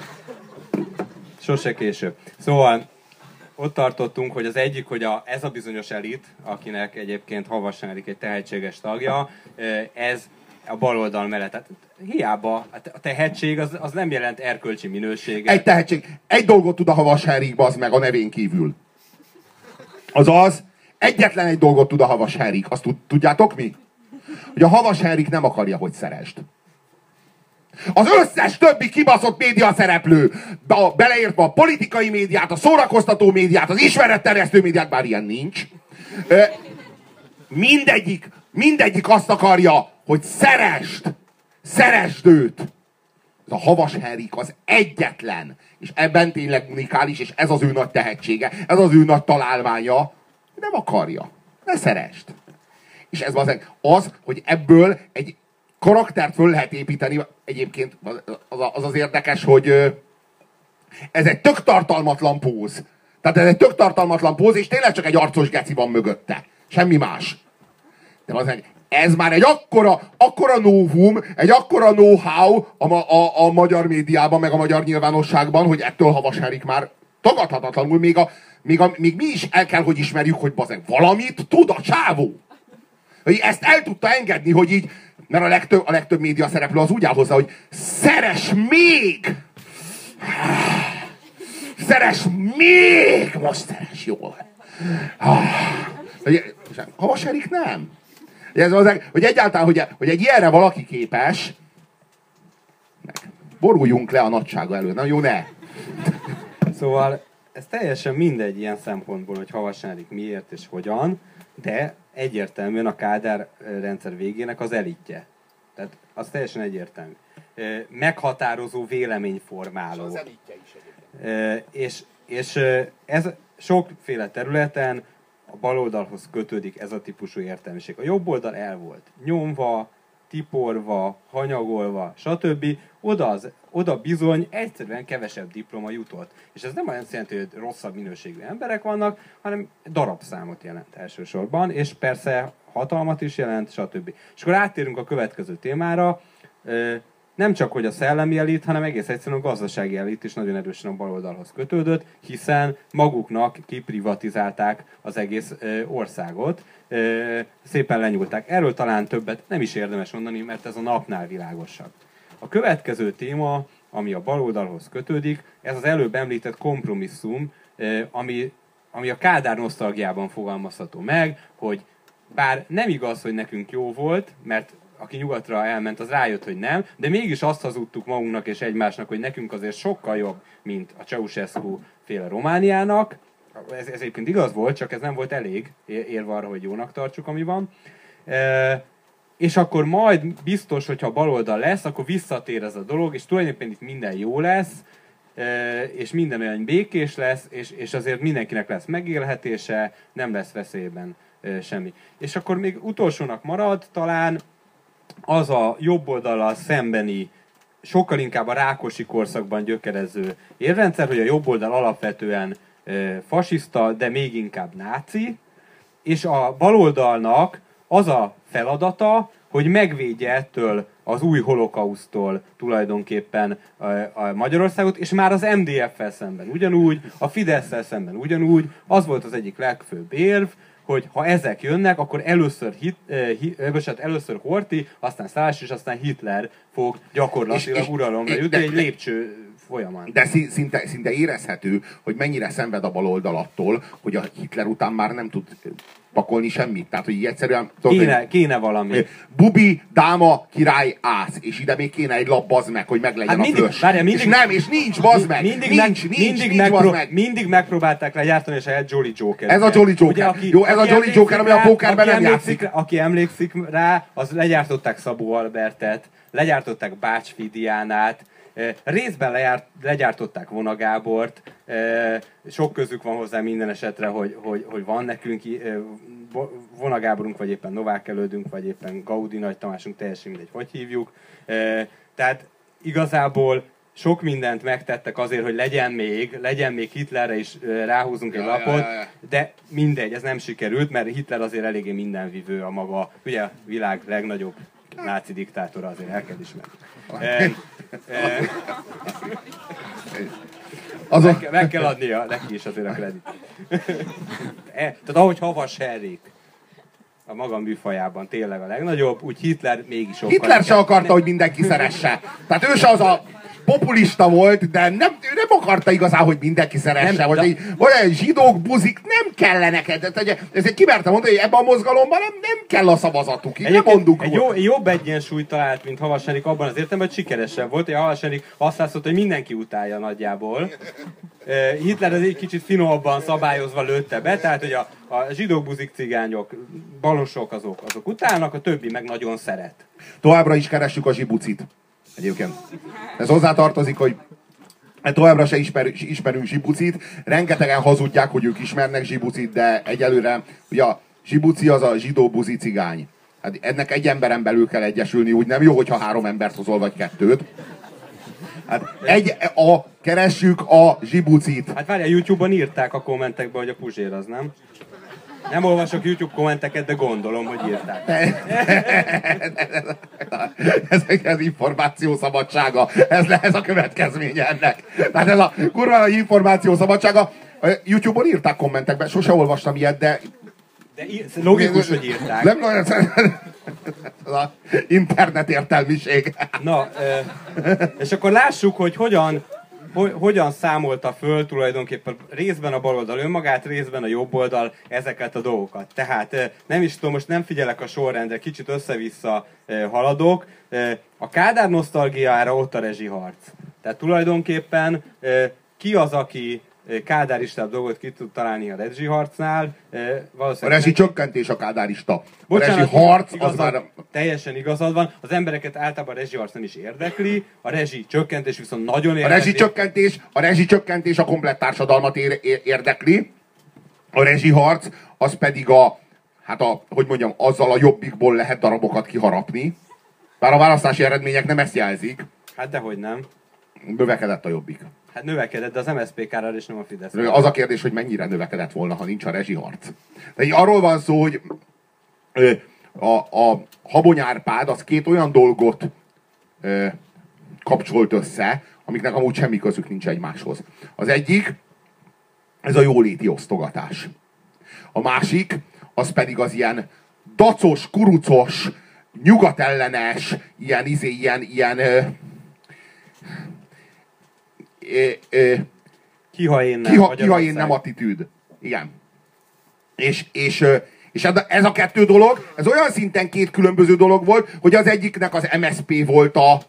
Sose később. Szóval ott tartottunk, hogy az egyik, hogy ez a bizonyos elit, akinek egyébként Havas Henrik egy tehetséges tagja, ez a baloldal mellett. Tehát hiába a tehetség az nem jelent erkölcsi minőséget. Egy tehetség. Egy dolgot tud a Havas Henrik, bazd meg, a nevén kívül. Azaz, egyetlen egy dolgot tud a Havas Henrik. Azt tudjátok mi? Hogy a Havas Henrik nem akarja, hogy szeresd. Az összes többi kibaszott média szereplő, beleértve a politikai médiát, a szórakoztató médiát, az ismeretterjesztő médiát, bár ilyen nincs, mindegyik azt akarja, hogy szeresd őt. Ez a Havas Henrik az egyetlen, és ebben tényleg unikális, és ez az ő nagy tehetsége, ez az ő nagy találmánya, nem akarja. Ne szeresd. És ez az, hogy ebből egy karaktert föl lehet építeni. Egyébként az érdekes, hogy ez egy tök tartalmatlan póz. Tehát ez egy tök tartalmatlan póz, és tényleg csak egy arcos geci van mögötte. Semmi más. De ez már egy akkora novum, egy akkora know-how a magyar médiában, meg a magyar nyilvánosságban, hogy ettől Havas Henrik már tagadhatatlanul, még mi is el kell, hogy ismerjük, hogy valamit tud a csávó. Hogy ezt el tudta engedni, hogy így, mert a legtöbb média szereplő az úgy áll hozzá, hogy szeress még! Szeress még! Most szeress jól! Havas Erik nem. Hogy egyáltalán, hogy egy ilyenre valaki képes, boruljunk le a nagysága elő. Na jó, ne! Szóval ez teljesen mindegy ilyen szempontból, hogy Havas Henrik miért és hogyan, de egyértelműen a Kádár rendszer végének az elitje. Tehát az teljesen egyértelmű. Meghatározó véleményformáló. És az elitje is egyébként. És ez sokféle területen a baloldalhoz kötődik ez a típusú értelmiség. A jobb oldal el volt nyomva, tiporva, hanyagolva, stb. Oda bizony egyszerűen kevesebb diploma jutott. És ez nem olyan jelenti, hogy rosszabb minőségű emberek vannak, hanem darabszámot jelent elsősorban, és persze hatalmat is jelent, stb. És akkor áttérünk a következő témára. Nem csak, hogy a szellemi elit, hanem egész egyszerűen a gazdasági elit is nagyon erősen a baloldalhoz kötődött, hiszen maguknak kiprivatizálták az egész országot, szépen lenyúlták. Erről talán többet nem is érdemes mondani, mert ez a napnál világosabb. A következő téma, ami a baloldalhoz kötődik, ez az előbb említett kompromisszum, ami a Kádár nosztalgiában fogalmazható meg, hogy bár nem igaz, hogy nekünk jó volt, mert aki nyugatra elment, az rájött, hogy nem, de mégis azt hazudtuk magunknak és egymásnak, hogy nekünk azért sokkal jobb, mint a Ceausescu féle Romániának. Ez egyébként igaz volt, csak ez nem volt elég érve arra, hogy jónak tartsuk, ami van. És akkor majd biztos, hogyha baloldal lesz, akkor visszatér ez a dolog, és tulajdonképpen itt minden jó lesz, és minden olyan békés lesz, és azért mindenkinek lesz megélhetése, nem lesz veszélyben semmi. És akkor még utolsónak marad talán az a jobb oldallal szembeni, sokkal inkább a Rákosi korszakban gyökerező érrendszer, hogy a jobb oldal alapvetően fasiszta, de még inkább náci, és a baloldalnak az a feladata, hogy megvédje ettől az új holokausztól tulajdonképpen a Magyarországot, és már az MDF-fel szemben ugyanúgy, a Fidesz-szel szemben ugyanúgy, az volt az egyik legfőbb érv, hogy ha ezek jönnek, akkor először Horthy, aztán Szálasi, és aztán Hitler fog gyakorlatilag uralomra jutni egy lépcső folyamán. De szinte érezhető, hogy mennyire szenved a baloldal attól, hogy a Hitler után már nem tud pakolni semmit. Tehát, hogy így egyszerűen... Kéne valami. Bubi, dáma, király, ász. És ide még kéne egy lap, bazd meg, hogy meglegyen a flös. És nincs, bazd meg. Mindig megpróbálták legyártani a saját Jolly Joker. Ez a Jolly Joker. Jó, ez a Jolly Joker, ami a pókerben nem játszik. Aki emlékszik rá, az legyártották Szabó Albertet, legyártották Bács Fidiánát, részben legyártották Vona Gábort, sok közük van hozzá minden esetre, hogy van nekünk Vona Gáborunk, vagy éppen Novák Elődünk, vagy éppen Gaudi Nagy Tamásunk, teljesen mindegy, hogy hívjuk. Tehát igazából sok mindent megtettek azért, hogy legyen még Hitlerre is ráhúzunk egy lapot, de mindegy, ez nem sikerült, mert Hitler azért eléggé mindenvivő a maga, ugye a világ legnagyobb náci diktátora, azért el kell ismerni. Meg kell adnia neki is azért a kredit. Tehát ahogy Havas Henrik a maga műfajában tényleg a legnagyobb, úgy Hitler mégis sokkal... Hitler se akarta, hogy mindenki szeresse. Tehát ő se az a populista volt, de ő nem akarta igazán, hogy mindenki szeresse, vagy zsidók, buzik, nem kellenek. Ezért kimertem mondani, hogy ebben a mozgalomban nem kell a szavazatuk. Így nem mondunk. Jobb egyensúlyt talált, mint Havas Henrik abban az értelemben, hogy sikeresebb volt. Havas Henrik azt látszott, hogy mindenki utálja nagyjából. Hitler az egy kicsit finomabban szabályozva lőtte be, tehát hogy a zsidók, buzik, cigányok, balosok azok utálnak, a többi meg nagyon szeret. Továbbra is keressük a zsibucit. Egyébként. Ez hozzátartozik, hogy továbbra se ismerünk zsibucit. Rengetegen hazudják, hogy ők ismernek zsibucit, de egyelőre ugye a zsibuci az a zsidó, buzi, cigány. Hát ennek egy emberen belül kell egyesülni, úgy nem jó, hogyha 3 embert hozol, vagy 2. Hát keressük a zsibucit. Hát várjál, YouTube-on írták a kommentekben, hogy a Puzsér az, nem? Nem olvasok YouTube kommenteket, de gondolom, hogy írták. Ez információ szabadsága. Ez a következménye ennek. Tehát ez a kurva információ szabadsága. YouTube-on írták kommentekben, sose olvastam ilyet, de De logikus, hogy írták. Nem, az internet értelmiség. Na, és akkor lássuk, hogy hogyan számolta föl tulajdonképpen részben a baloldal önmagát, részben a jobb oldal ezeket a dolgokat. Tehát nem is tudom, most nem figyelek a sorrendre, kicsit össze-vissza haladok. A Kádár nosztalgiára ott a rezsiharc. Tehát tulajdonképpen ki az, aki kádáristább dolgot ki tud találni a rezsiharcnál? A rezsicsökkentés a kádárista. Bocsánat, a rezsiharc az már... Teljesen igazad van. Az embereket általában a rezsiharc nem is érdekli, a rezsicsökkentés viszont nagyon érdekli. A rezsicsökkentés a komplett társadalmat érdekli. A rezsiharc az pedig azzal a jobbikból lehet darabokat kiharapni. Bár a választási eredmények nem ezt jelzik. Hát dehogy nem. Növekedett a jobbik. Hát növekedett, de az MSZP-kára és nem a Fidesz. Az a kérdés, hogy mennyire növekedett volna, ha nincs a rezsiharc. De így arról van szó, hogy a Habony Árpád az két olyan dolgot kapcsolt össze, amiknek amúgy semmi közük nincs egymáshoz. Az egyik, ez a jóléti osztogatás. A másik, az pedig az ilyen dacos, kurucos, nyugatellenes, Kiha én nem attitűd. Igen. És ez a kettő dolog, ez olyan szinten két különböző dolog volt, hogy az egyiknek az MSZP volt a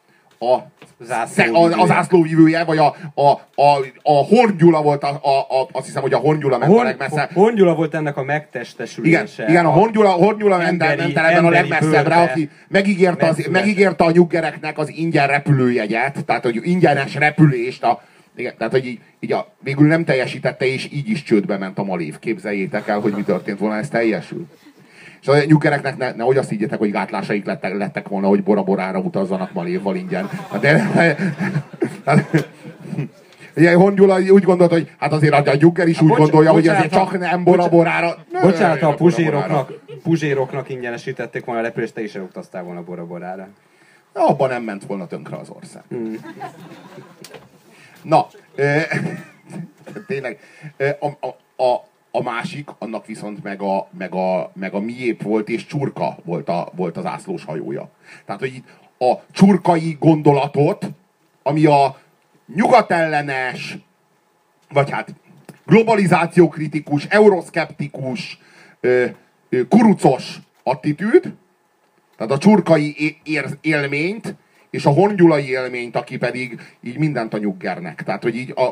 zászlóvivője, vagy a Horn Gyula volt, azt hiszem, hogy a Horn Gyula ment a legmesszebb. Horn Gyula volt ennek a megtestesülése. Igen, a Horn Gyula ment ebben a legmesszebbre, aki megígérte a nyuggereknek az ingyen repülőjegyet, tehát hogy ingyenes repülést, igen, tehát, hogy végül nem teljesítette, és így is csődbe ment a Malév. Képzeljétek el, hogy mi történt volna, ez teljesül. És a nyuggereknek nehogy azt higgyetek, hogy gátlásaik lettek volna, hogy Bora Borára utazzanak Malévval ingyen. Ugye Horn Gyula úgy gondolt, hogy hát azért a nyugger is úgy gondolja, hogy azért csak nem Bora Borára. Bocsánat, a puzséroknak ingyenesítették volna a repülést, te is elutaztál volna Bora Borára. Abban nem ment volna tönkre az ország. Na, tényleg, a másik, annak viszont meg a miép volt, és Csurka volt az ászlós hajója. Tehát, hogy a csurkai gondolatot, ami a nyugatellenes, vagy hát globalizációkritikus, euroszkeptikus, kurucos attitűd, tehát a csurkai élményt, és a hongyulai élményt, aki pedig így mindent a nyuggernek. Tehát, hogy így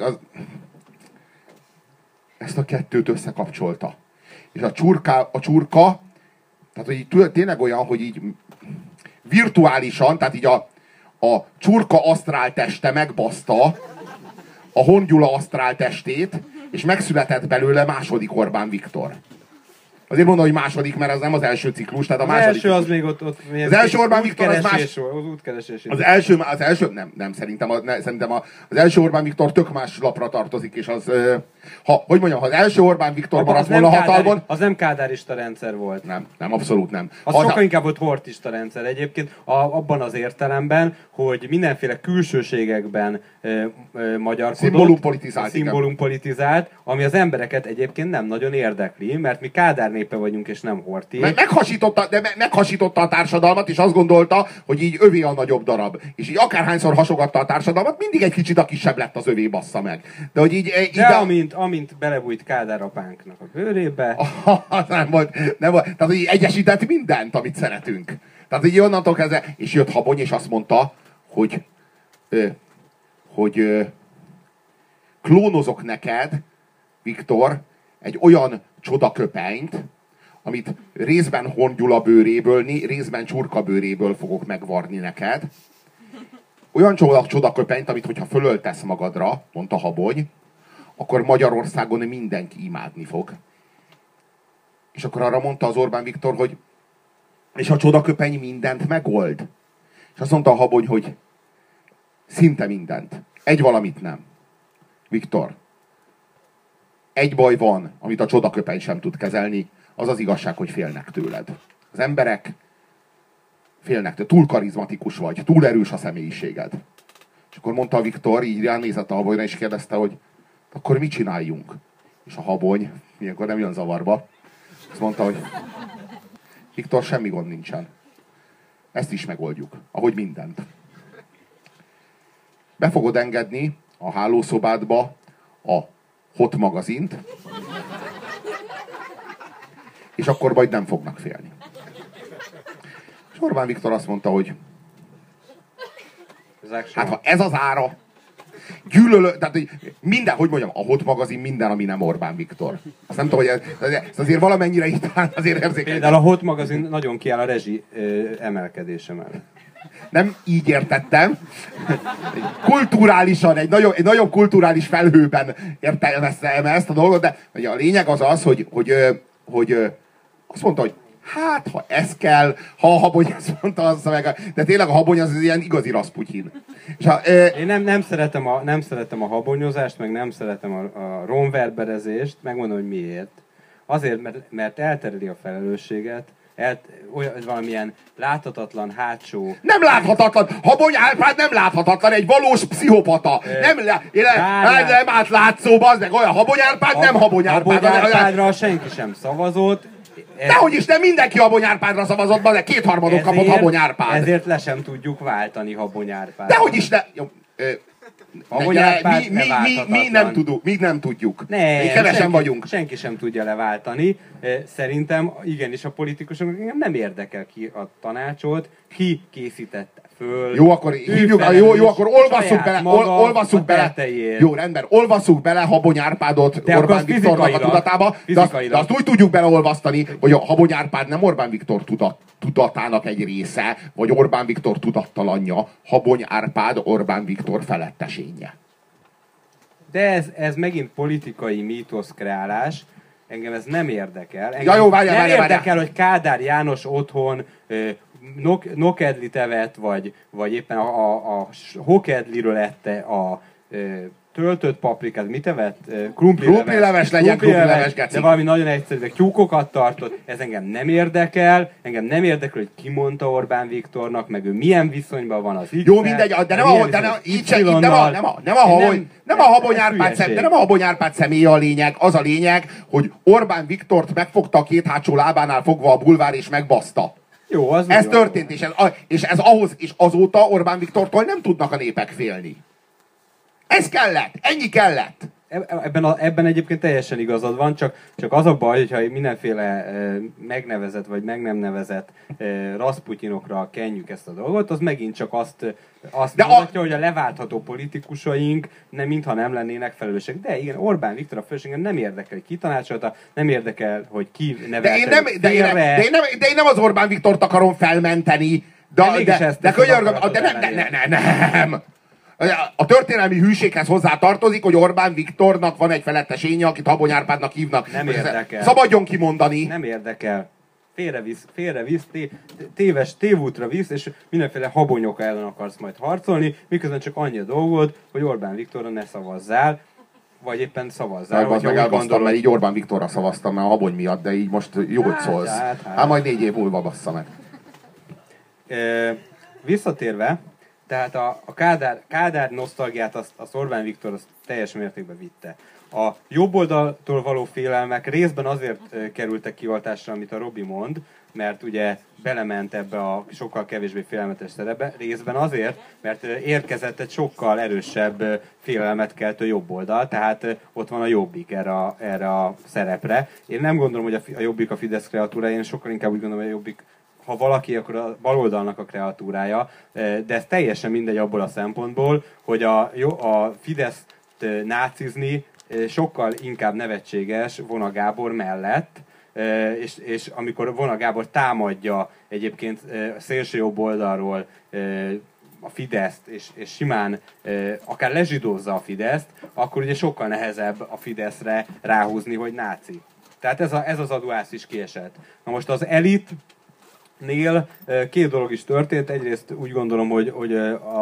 ezt a kettőt összekapcsolta. És a csurka, tehát, hogy így tényleg olyan, hogy így virtuálisan, tehát így a csurka asztrál teste megbaszta a hongyula asztrál testét, és megszületett belőle második Orbán Viktor. Azért mondom, hogy második, mert az nem az első ciklus, tehát a második. Az első az még ott az első Orbán Viktor az más. Az útkeresés. Az első nem szerintem az első Orbán Viktor tök más lapra tartozik, és az, ha az első Orbán Viktor maradt volna hatalmon. Az nem kádárista rendszer volt. Nem, abszolút nem. Az sokkal inkább volt hortista rendszer egyébként, abban az értelemben, hogy mindenféle külsőségekben magyarkodott, szimbólumpolitizált, ami az embereket egyébként nem nagyon érdekli, mert mi Kádár népe vagyunk, és nem horti. Meghasította a társadalmat, és azt gondolta, hogy így övé a nagyobb darab. És így akárhányszor hasogatta a társadalmat, mindig egy kicsit a kisebb lett az övé, bassza meg. De hogy így amint belebújt Kádár apánknak a bőrébe... nem volt. Tehát, hogy egyesített mindent, amit szeretünk. Tehát, így onnantól kezdve... És jött Habony, és azt mondta, hogy klónozok neked, Viktor, egy olyan csodaköpenyt, amit részben Horn Gyula bőréből, részben Csurka bőréből fogok megvarni neked. Olyan csodaköpenyt, amit hogyha fölöltesz magadra, mondta Habony, akkor Magyarországon mindenki imádni fog. És akkor arra mondta az Orbán Viktor, hogy és a csodaköpeny mindent megold. És azt mondta a Habony, hogy szinte mindent. Egy valamit nem. Viktor, egy baj van, amit a csodaköpeny sem tud kezelni, az az igazság, hogy félnek tőled. Az emberek félnek tőled. Túl karizmatikus vagy, túl erős a személyiséged. És akkor mondta a Viktor, így ránézett a Habonyra, és kérdezte, hogy akkor mit csináljunk? És a Habony, ilyenkor nem jön zavarba, Azt mondta, hogy Viktor, semmi gond nincsen. Ezt is megoldjuk, ahogy mindent. Be fogod engedni a hálószobádba a Hot magazint, és akkor majd nem fognak félni. És Orbán Viktor azt mondta, hogy hát ha ez az ára, gyűlölő, tehát minden, hogy mondjam, a Hot magazin minden, ami nem Orbán Viktor. Azt nem tudom, hogy ez azért valamennyire itt talán azért érzékeny. Például a Hot magazin nagyon kiáll a rezsi emelkedése mellett. Nem így értettem. Kulturálisan, egy nagyon kulturális felhőben értelmeztem ezt a dolgot, de a lényeg az az, hogy azt mondta, hogy hát, ha ez kell, ha a Habony ezt mondta, az meg, de tényleg a Habony az ilyen igazi Rasputin. Én nem szeretem a habonyozást, meg nem szeretem a romverberezést, megmondom, hogy miért. Azért, mert eltereli a felelősséget, valamilyen láthatatlan hátsó... Nem láthatatlan! Habony Árpád nem láthatatlan, egy valós pszichopata. Nem átlátszó, bazd meg, olyan Habony Árpád, nem Habony Árpád. Habony Árpádra senki sem szavazott. Dehogy is, nem mindenki Habony Árpádra szavazott, de 2/3 kapott Habony Árpád. Ezért le sem tudjuk váltani Habony Árpád. Dehogy is, de... Mi nem tudjuk. Kevesen vagyunk. Senki sem tudja leváltani. Szerintem igenis a politikusok nem érdekel ki a tanácsot, ki készítette föl. Jó, akkor hívjuk, akkor olvasszuk bele. Jó, rendben, olvasszuk bele Habony Árpádot Orbán Viktornak a tudatába, de azt úgy tudjuk beleolvasztani, hogy a Habony Árpád nem Orbán Viktor tudatának egy része, vagy Orbán Viktor tudattalanja. Habony Árpád Orbán Viktor felettesénye. De ez megint politikai mítoszkreálás. Engem ez nem érdekel. Várjál. Érdekel, hogy Kádár János otthon nokedlit evett, vagy éppen a hokedliről ette a töltött paprikát, mit evett? Krumplileves legyen, krumplileves geci. De valami nagyon egyszerű, de tyúkokat tartott. Ez engem nem érdekel. Engem nem érdekel, hogy ki mondta Orbán Viktornak, meg ő milyen viszonyban van az X-el. Jó, mindegy, de nem a Habony Árpád személye a lényeg. Az a lényeg, hogy Orbán Viktort megfogta a két hátsó lábánál fogva a bulvár és megbaszta. Jó, ez történt, és és azóta Orbán Viktortól nem tudnak a népek félni. Ez kellett, ennyi kellett. Ebben egyébként teljesen igazad van, csak az a baj, hogyha mindenféle megnevezett vagy meg nem nevezett Rasputinokra kenjük ezt a dolgot, az megint csak azt mutatja, hogy a leváltható politikusaink mintha nem lennének felelősek. De igen, Orbán Viktor a felelősségen nem érdekel, hogy ki tanácsolta, nem érdekel, hogy ki nevelte. De én nem az Orbán Viktort akarom felmenteni. Nem. A történelmi hűséghez hozzá tartozik, hogy Orbán Viktornak van egy felettesénye, akit Habony Árpádnak hívnak. Nem érdekel. Szabadjon kimondani. Nem érdekel. Félrevisz, téves tévútra visz, és mindenféle habonyok ellen akarsz majd harcolni, miközben csak annyi a dolgod, hogy Orbán Viktorra ne szavazzál, vagy éppen szavazzál. Vagy meg elbasztam, mert így Orbán Viktorra szavaztam, mert a Habony miatt, de így most jót szólsz. Hát majd 4 év múlva bassza meg. Visszatérve, tehát a Kádár nosztalgiát azt Orbán Viktor azt teljes mértékben vitte. A jobb oldaltól való félelmek részben azért kerültek kioltásra, amit a Robi mond, mert ugye belement ebbe a sokkal kevésbé félelmetes szerepbe, részben azért, mert érkezett egy sokkal erősebb félelmet keltő jobb oldal, tehát ott van a Jobbik erre a szerepre. Én nem gondolom, hogy a Jobbik a Fidesz kreatúra, én sokkal inkább úgy gondolom, hogy a Jobbik, ha valaki, akkor a baloldalnak a kreatúrája, de ez teljesen mindegy abból a szempontból, hogy a Fideszt nácizni sokkal inkább nevetséges Vona Gábor mellett, és amikor Vona Gábor támadja egyébként szélső jobb oldalról a Fideszt, és simán akár lezsidózza a Fideszt, akkor ugye sokkal nehezebb a Fideszre ráhúzni, hogy náci. Tehát ez az aduász is kiesett. Na most az Elitnél 2 dolog is történt. Egyrészt úgy gondolom, hogy a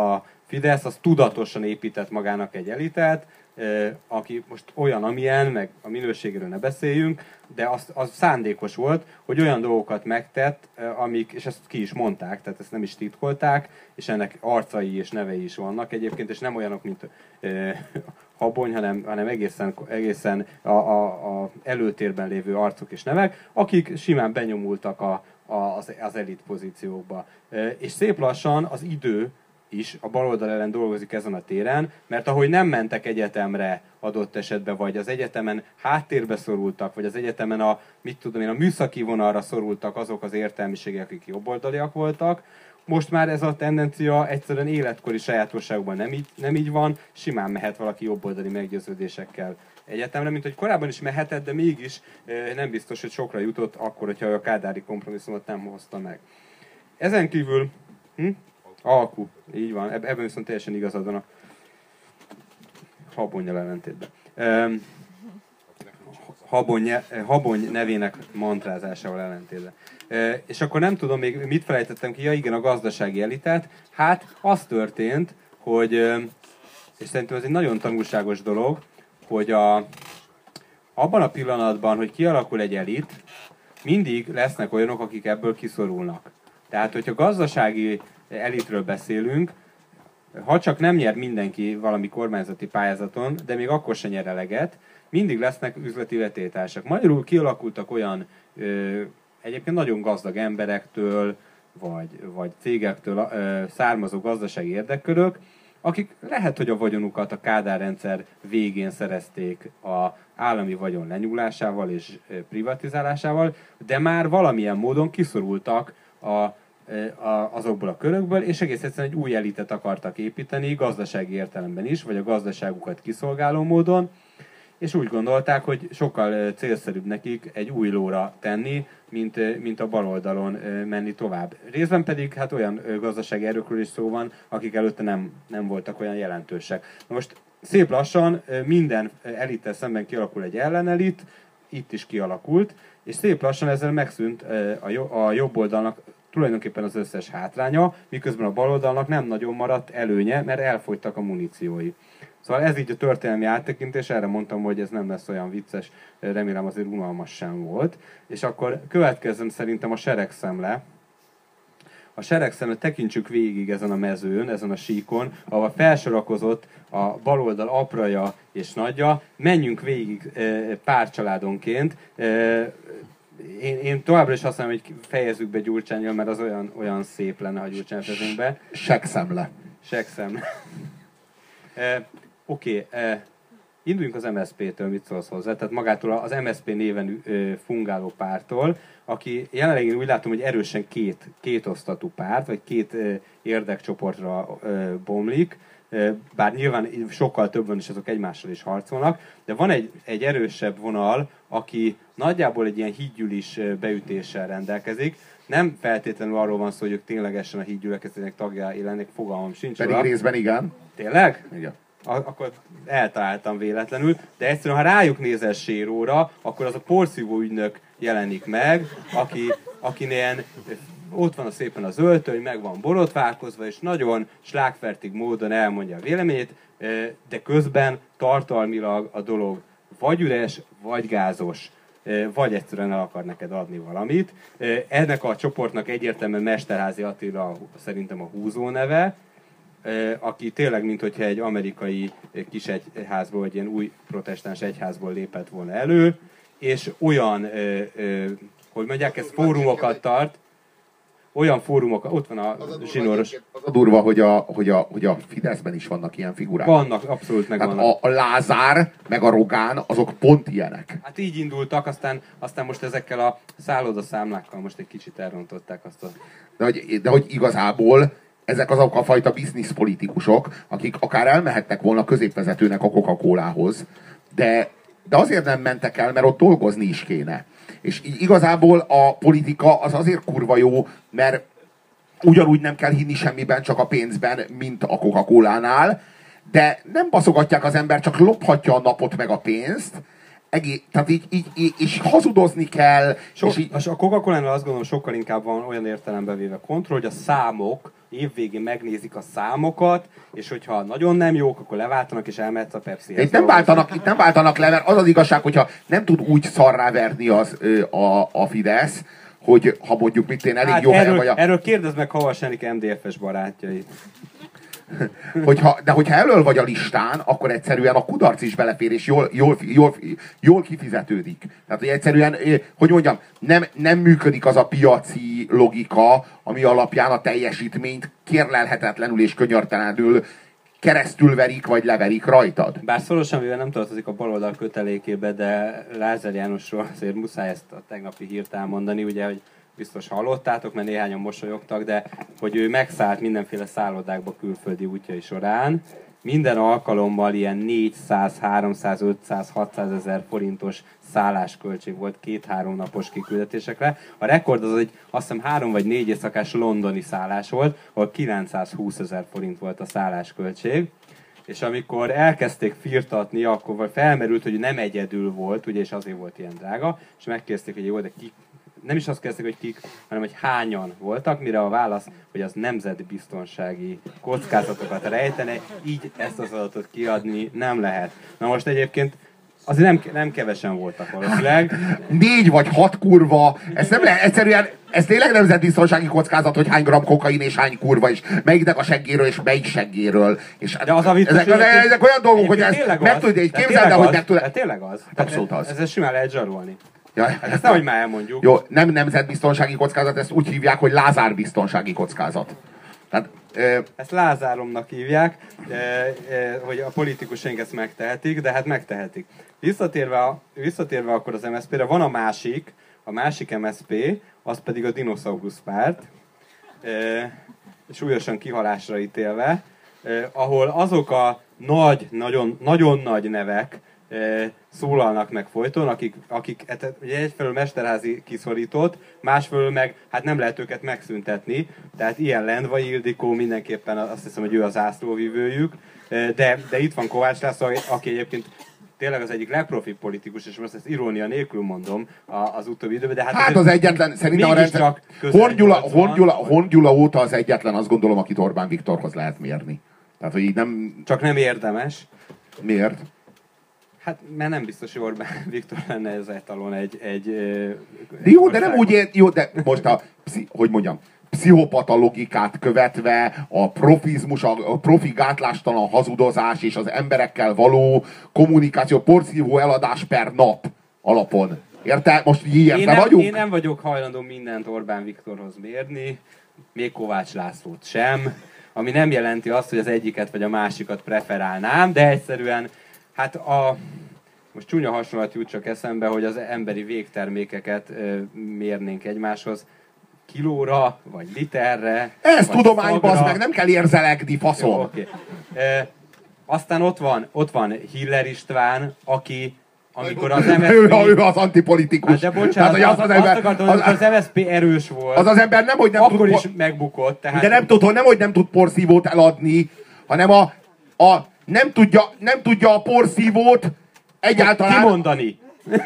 Fidesz az tudatosan épített magának egy elitet, aki most olyan, amilyen, meg a minőségéről ne beszéljünk, de az szándékos volt, hogy olyan dolgokat megtett, amik, és ezt ki is mondták, tehát ezt nem is titkolták, és ennek arcai és nevei is vannak egyébként, és nem olyanok, mint Habony, hanem egészen a előtérben lévő arcok és nevek, akik simán benyomultak az elit pozíciókba. És szép lassan az idő is a baloldal ellen dolgozik ezen a téren, mert ahogy nem mentek egyetemre adott esetben, vagy az egyetemen háttérbe szorultak, vagy az egyetemen a műszaki vonalra szorultak azok az értelmiségek, akik jobboldaliak voltak, most már ez a tendencia egyszerűen életkori sajátosságban nem így van, simán mehet valaki jobboldali meggyőződésekkel egyetemre, mint hogy korábban is mehetett, de mégis nem biztos, hogy sokra jutott akkor, hogyha a kádári kompromisszumot nem hozta meg. Ezen kívül alkú, így van, ebben viszont teljesen igazad van a Habonnyal ellentétben. Habony nevének mantrázásával ellentétben. És akkor nem tudom még, mit felejtettem ki, ja igen, a gazdasági elitet. Hát az történt, hogy, és szerintem ez egy nagyon tanulságos dolog, hogy abban a pillanatban, hogy kialakul egy elit, mindig lesznek olyanok, akik ebből kiszorulnak. Tehát, hogyha gazdasági elitről beszélünk, ha csak nem nyer mindenki valami kormányzati pályázaton, de még akkor se nyer eleget, mindig lesznek üzleti vetétársak. Magyarul kialakultak olyan egyébként nagyon gazdag emberektől, vagy cégektől származó gazdasági érdekkörök, akik lehet, hogy a vagyonukat a Kádár rendszer végén szerezték az állami vagyon lenyúlásával és privatizálásával, de már valamilyen módon kiszorultak azokból a körökből, és egész egyszerűen egy új elitet akartak építeni, gazdasági értelemben is, vagy a gazdaságukat kiszolgáló módon, és úgy gondolták, hogy sokkal célszerűbb nekik egy új lóra tenni, mint a baloldalon menni tovább. Részben pedig hát olyan gazdasági erőkről is szó van, akik előtte nem voltak olyan jelentősek. Na most szép lassan minden elittel szemben kialakul egy ellenelit, itt is kialakult, és szép lassan ezzel megszűnt a jobb oldalnak tulajdonképpen az összes hátránya, miközben a baloldalnak nem nagyon maradt előnye, mert elfogytak a muníciói. Szóval ez így a történelmi áttekintés, erre mondtam, hogy ez nem lesz olyan vicces, remélem azért unalmas sem volt. És akkor következzen szerintem a seregszemle. A seregszemle tekintsük végig ezen a mezőn, ezen a síkon, ahol felsorakozott a baloldal apraja és nagyja. Menjünk végig pár családonként. Én továbbra is azt mondom, hogy fejezzük be Gyurcsánnyal, mert az olyan szép lenne, ha Gyurcsány fejezünk be. Seregszemle. Seregszemle. Oké, induljunk az MSZP-től, mit szólsz hozzá? Tehát magától az MSZP néven fungáló pártól, aki jelenleg én úgy látom, hogy erősen két osztatú párt, vagy két érdekcsoportra bomlik, bár nyilván sokkal több van, és azok egymással is harcolnak, de van egy erősebb vonal, aki nagyjából egy ilyen hídgyűlis beütéssel rendelkezik. Nem feltétlenül arról van szó, hogy ők ténylegesen a hídgyülekezetének tagjai lennék, fogalmam sincs. Pedig részben igen. Tényleg? Igen. Akkor eltaláltam véletlenül, de egyszerűen, ha rájuk nézel séróra, akkor az a porszívó ügynök jelenik meg, akinél ott van szépen az öltöny, meg van borotválkozva, és nagyon slágfertig módon elmondja a véleményét, de közben tartalmilag a dolog vagy üres, vagy gázos, vagy egyszerűen el akar neked adni valamit. Ennek a csoportnak egyértelműen Mesterházy Attila szerintem a húzó neve, aki tényleg, mint hogyha egy amerikai kis egyházból, egy ilyen új protestáns egyházból lépett volna elő, és olyan, hogy mondják, ez fórumokat tart, olyan fórumokat, ott van a zsinóros. Az a durva, hogy a Fideszben is vannak ilyen figurák. Vannak, abszolút megvannak. A Lázár, meg a Rogán, azok pont ilyenek. Hát így indultak, aztán most ezekkel a szállodaszámlákkal most egy kicsit elrontották azt a... De hogy igazából ezek azok a fajta bizniszpolitikusok, akik akár elmehettek volna középvezetőnek a Coca-Colához, de azért nem mentek el, mert ott dolgozni is kéne. És így igazából a politika az azért kurva jó, mert ugyanúgy nem kell hinni semmiben, csak a pénzben, mint a Coca-Colánál, de nem baszogatják az ember, csak lophatja a napot meg a pénzt. tehát és hazudozni kell. És így... A Coca-Colánál azt gondolom sokkal inkább van olyan értelemben véve kontroll, hogy a számok, évvégén megnézik a számokat, és hogyha nagyon nem jók, akkor leváltanak, és elmehetsz a Pepsihez. Itt nem váltanak le, mert az az igazság, hogyha nem tud úgy szarrá verni a Fidesz, hogy ha mondjuk elég jó helyen vagy Erről kérdezd meg Havas Enik MDF-es barátjait. De hogyha elől vagy a listán, akkor egyszerűen a kudarc is belefér, és jól kifizetődik. Tehát, hogy egyszerűen, hogy mondjam, nem működik az a piaci logika, ami alapján a teljesítményt kérlelhetetlenül és könyörtelenül keresztülverik, vagy leverik rajtad. Bár szorosan mivel nem tartozik a baloldal kötelékébe, de Lázár Jánosról azért muszáj ezt a tegnapi hírt elmondani, ugye, hogy biztos hallottátok, mert néhányan mosolyogtak, de hogy ő megszállt mindenféle szállodákba külföldi útjai során. Minden alkalommal ilyen 400, 300, 500, 600 ezer forintos szállásköltség volt 2-3 napos kiküldetésekre. A rekord az egy, azt hiszem 3 vagy 4 éjszakás londoni szállás volt, ahol 920 ezer forint volt a szállásköltség. És amikor elkezdték firtatni, akkor felmerült, hogy nem egyedül volt, ugye, és azért volt ilyen drága, és megkérdezték, hogy jó, de kik, nem is azt kérdezték, hogy kik, hanem hogy hányan voltak, mire a válasz, hogy az nemzetbiztonsági kockázatokat rejtene, így ezt az adatot kiadni nem lehet. Na most egyébként azért nem kevesen voltak valószínűleg. 4 vagy 6 kurva, ez nem lehet, egyszerűen, ez tényleg nemzetbiztonsági kockázat, hogy hány gram kokain és hány kurva, és melyiknek a seggéről és melyik seggéről. És de az a vicces, ezek olyan dolgok, hogy ezt meg tudod, így képzeld el, hogy meg tudod. Tényleg az. Abszolút az. Ez simán lehet zsarolni. Ja, hát ezt nehogy már elmondjuk. Jó, nem nemzetbiztonsági kockázat, ezt úgy hívják, hogy Lázár biztonsági kockázat. Tehát, ezt Lázáromnak hívják, hogy a politikusaink ezt megtehetik, de hát megtehetik. Visszatérve akkor az MSZP-re, van a másik MSZP, az pedig a Dinoszaurusz párt, súlyosan kihalásra ítélve, ahol azok a nagyon nagy nevek szólalnak meg folyton, akik ugye egyfelől Mesterházi kiszorított, másfelől meg hát nem lehet őket megszüntetni, tehát ilyen Lendvai Ildikó mindenképpen azt hiszem, hogy ő az zászlóvivőjük, de itt van Kovács László, aki egyébként tényleg az egyik legprofibb politikus, és most ezt irónia nélkül mondom az utóbbi időben, de hát az egyetlen, szerintem a rendszer... Horn Gyula óta az egyetlen, azt gondolom, akit Orbán Viktorhoz lehet mérni. Tehát, hogy így nem... Csak nem érdemes. Miért? Hát, mert nem biztos, hogy Orbán Viktor lenne ez etalon egy jó, de nem úgy jó, de most hogy mondjam, pszichopata logikát követve, a profizmus, a profi gátlástalan hazudozás és az emberekkel való kommunikáció, porszívó eladás per nap alapon. Érte? Most így vagyunk? Én nem vagyok hajlandó mindent Orbán Viktorhoz mérni, még Kovács Lászlót sem, ami nem jelenti azt, hogy az egyiket vagy a másikat preferálnám, de egyszerűen hát most csúnya hasonlat jut csak eszembe, hogy az emberi végtermékeket mérnénk egymáshoz kilóra, vagy literre. Ez tudomány, bazd meg, nem kell érzelekni, faszom. Jó, okay. Aztán ott van Hiller István, aki amikor az MSZP... ő az antipolitikus. Hát de bocsánat, azt akartam, hogy az MSZP erős volt. Az ember nem, hogy nem akkor is megbukott. Tehát... De nem, hogy nem tud porszívót eladni, hanem nem tudja a porszívót egyáltalán... kimondani.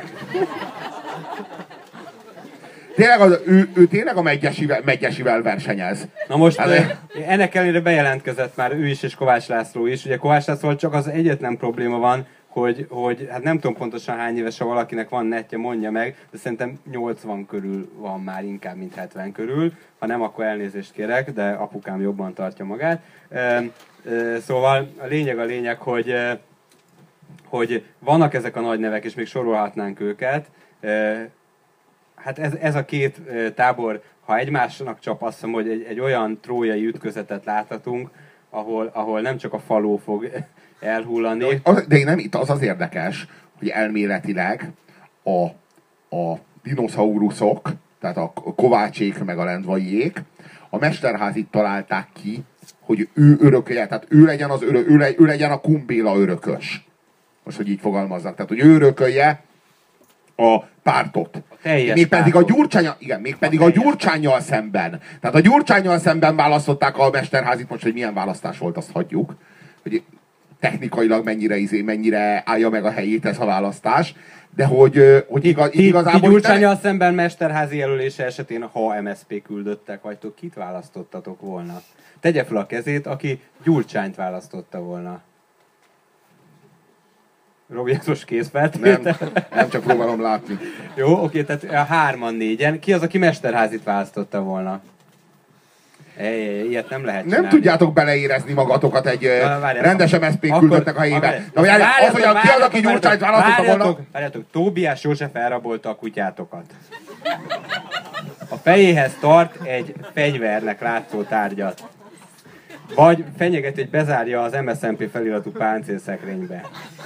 Tényleg ő tényleg a Megyesivel versenyez. Na most ennek ellenére bejelentkezett már ő is és Kovács László is. Ugye Kovács László csak az egyetlen probléma van, hogy hát nem tudom pontosan hány éves, ha valakinek van netje, mondja meg, de szerintem 80 körül van már, inkább mint 70 körül. Ha nem, akkor elnézést kérek, de apukám jobban tartja magát. Szóval a lényeg, hogy vannak ezek a nagy nevek, és még sorolhatnánk őket. Hát ez a két tábor, ha egymásnak csap, azt hiszem, hogy egy olyan trójai ütközetet láthatunk, ahol nem csak a faló fog elhullani. De nem, itt az érdekes, hogy elméletileg a dinoszauruszok, tehát a Kovácsék meg a Lendvaiék, a Mesterházit találták ki, hogy ő örökölje, tehát ő legyen a Kumbéla örökös. Most, hogy így fogalmazzak. Tehát, hogy ő örökölje a pártot. Mégpedig a Gyurcsánnyal szemben. Tehát a Gyurcsánnyal szemben választották a Mesterházit, most, hogy milyen választás volt, azt hagyjuk. Hogy technikailag mennyire állja meg a helyét ez a választás, de hogy igazából... Ti Gyurcsánnyal szemben mesterházi jelölése esetén, ha MSZP küldöttek vagytok, kit választottatok volna? Tegye fel a kezét, aki Gyurcsányt választotta volna. Robi, ez most készfeltétel? Nem, csak próbálom látni. Jó, oké, tehát 3-4-en. Ki az, aki mesterházit választotta volna? Ilyet nem lehet csinálni. Nem tudjátok beleérezni magatokat egy rendes MSZP küldöttnek a helyébe. Na, az, hogy ki az, aki Gyurcsányt választotta volna... Várjatok, Tóbiás József elrabolta a kutyátokat. A fejéhez tart egy fegyvernek látszó tárgyat. Vagy fenyeget, hogy bezárja az MSZNP feliratú páncélszekrénybe.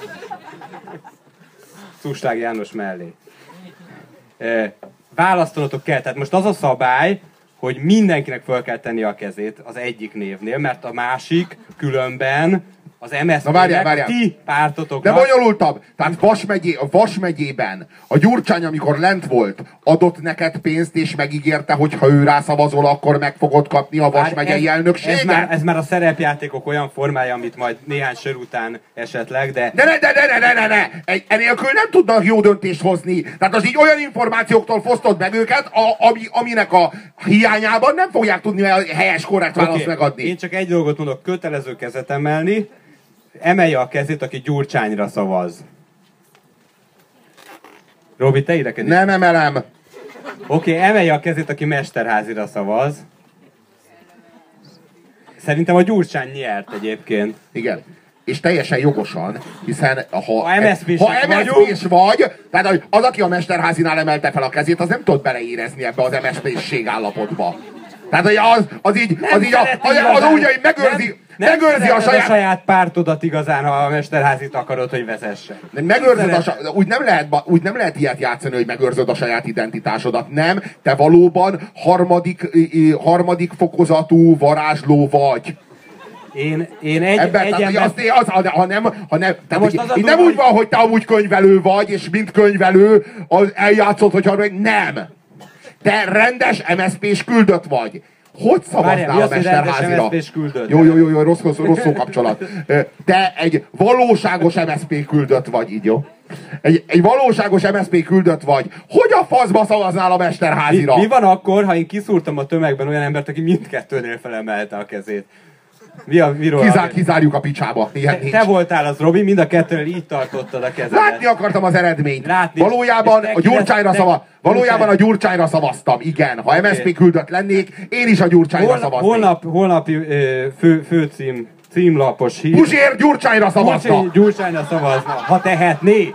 Szuslág János mellé. Választanotok kell. Tehát most az a szabály, hogy mindenkinek föl kell tenni a kezét az egyik névnél, mert a másik különben az MSZP-nek, ti pártotoknak... De bonyolultabb! Tehát Vas megyében a Gyurcsány, amikor lent volt, adott neked pénzt, és megígérte, hogy ha ő rászavazol, akkor meg fogod kapni a Vas megyei elnökséget? Ez már a szerepjátékok olyan formája, amit majd néhány sör után esetleg, de... Ne! Enélkül nem tudnak jó döntést hozni. Tehát az így olyan információktól fosztod meg őket, aminek a hiányában nem fogják tudni a helyes, korrekt választ megadni. Én csak egy dolgot mondok, kötelező kezet emelni, emelje a kezét, aki Gyurcsányra szavaz. Robi, te idekedj? Nem emelem. Oké, emelje a kezét, aki Mesterházira szavaz. Szerintem a Gyurcsány nyert egyébként. Igen. És teljesen jogosan, hiszen ha MSZP-s vagy, tehát az, aki a Mesterházinál emelte fel a kezét, az nem tud beleérezni ebbe az MSZP-ség állapotba. Tehát az úgy, hogy megőrzi a saját pártodat igazán, ha a Mesterházit akarod, hogy vezesse. Úgy nem lehet ilyet játszani, hogy megőrzöd a saját identitásodat. Nem, te valóban harmadik fokozatú varázsló vagy. Nem úgy van, hogy te amúgy könyvelő vagy, és mint könyvelő eljátszod, hogy nem. Te rendes MSZP-s küldött vagy. Hogy szavaznál a Mesterházira? Jó, rossz szókapcsolat. Te egy valóságos MSZP küldött vagy, így jó? Egy valóságos MSZP küldött vagy. Hogy a faszba szavaznál a Mesterházira? Mi van akkor, ha én kiszúrtam a tömegben olyan embert, aki mindkettőnél felemelte a kezét? Kizárjuk a picsába. Te voltál az, Robi, mind a kettőnél így tartottad a kezedet. Látni akartam az eredményt. Valójában a Gyurcsányra szavaztam. Igen, ha MSZP küldött lennék, én is a Gyurcsányra szavaznék. Holnapi címlapos hír. Puzsér Gyurcsányra szavazna. Gyurcsányra szavazna, ha tehetné.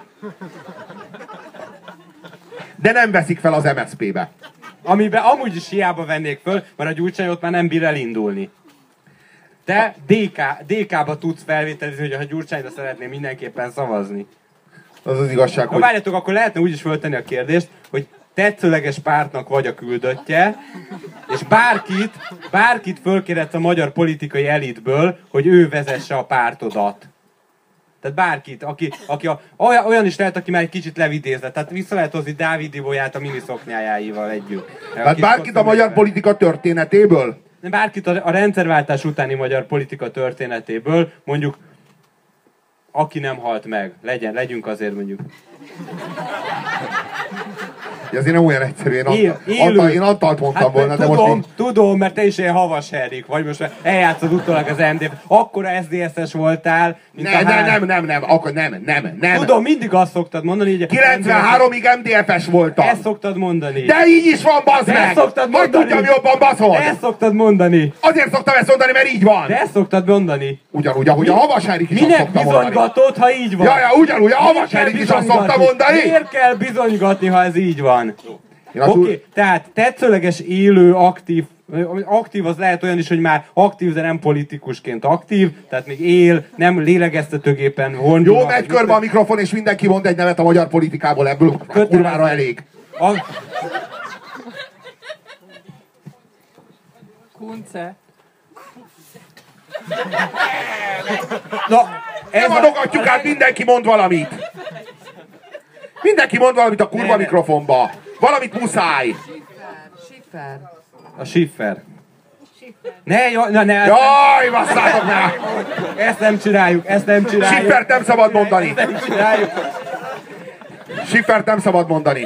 De nem veszik fel az MSZP-be. Amiben amúgy is hiába vennék föl, mert a Gyurcsány ott már nem bír elindulni. Te DK-ba tudsz felvételizni, hogy ha Gyurcsányra szeretnél mindenképpen szavazni. Az igazság, hogy... Várjatok, akkor lehetne úgy is föltenni a kérdést, hogy tetszőleges pártnak vagy a küldöttje, és bárkit fölkérhetsz a magyar politikai elitből, hogy ő vezesse a pártodat. Tehát bárkit, olyan is lehet, aki már egy kicsit levidézett. Tehát vissza lehet hozni Dávid Ibolyát a miniszoknyájáival együtt. Tehát bárkit a magyar politika történetéből? Bárkit a rendszerváltás utáni magyar politika történetéből, mondjuk, aki nem halt meg, legyünk azért mondjuk. Azért nem olyan egyszerű, én Antalt mondtam volna, de most így... Tudom, mert te is ilyen havas Henrik vagy, most eljátszod utólag az MDF. Akkora SZDSZ-es voltál, nem. Tudom, mindig azt szoktad mondani, hogy... 93-ig MDF-es voltam. Ezt szoktad mondani. De így is van, bazd meg! Ezt szoktad mondani. Majd tudjam jobban, baszod! Ezt szoktad mondani. Azért szoktam ezt mondani, mert így van. De ezt szoktad mondani. Ugyanúgy, ahogy a havas Henrik is azt szokta mondani. Minek bizonygatod, ha így van? Ugyanúgy, a havas Henrik is azt szokta mondani. Miért kell bizonygatni, ha ez így van? Oké, tehát tetszőleges, élő, aktív az lehet olyan is, hogy már aktív, de nem politikusként aktív, tehát még él, nem lélegeztetőgépen hondul. Jó, megy körbe a mikrofon, és mindenki mond egy nevet a magyar politikából, ebből kurvára elég. Kunce. Nem adogatjuk át, mindenki mond valamit. Mindenki mond valamit a kurva mikrofonba. Valamit muszáj. Schiffer. A Schiffer. Ne. Jaj, basszátok meg! Ezt nem csináljuk. Siffert nem szabad mondani. Ezt nem csináljuk. Siffert nem szabad mondani.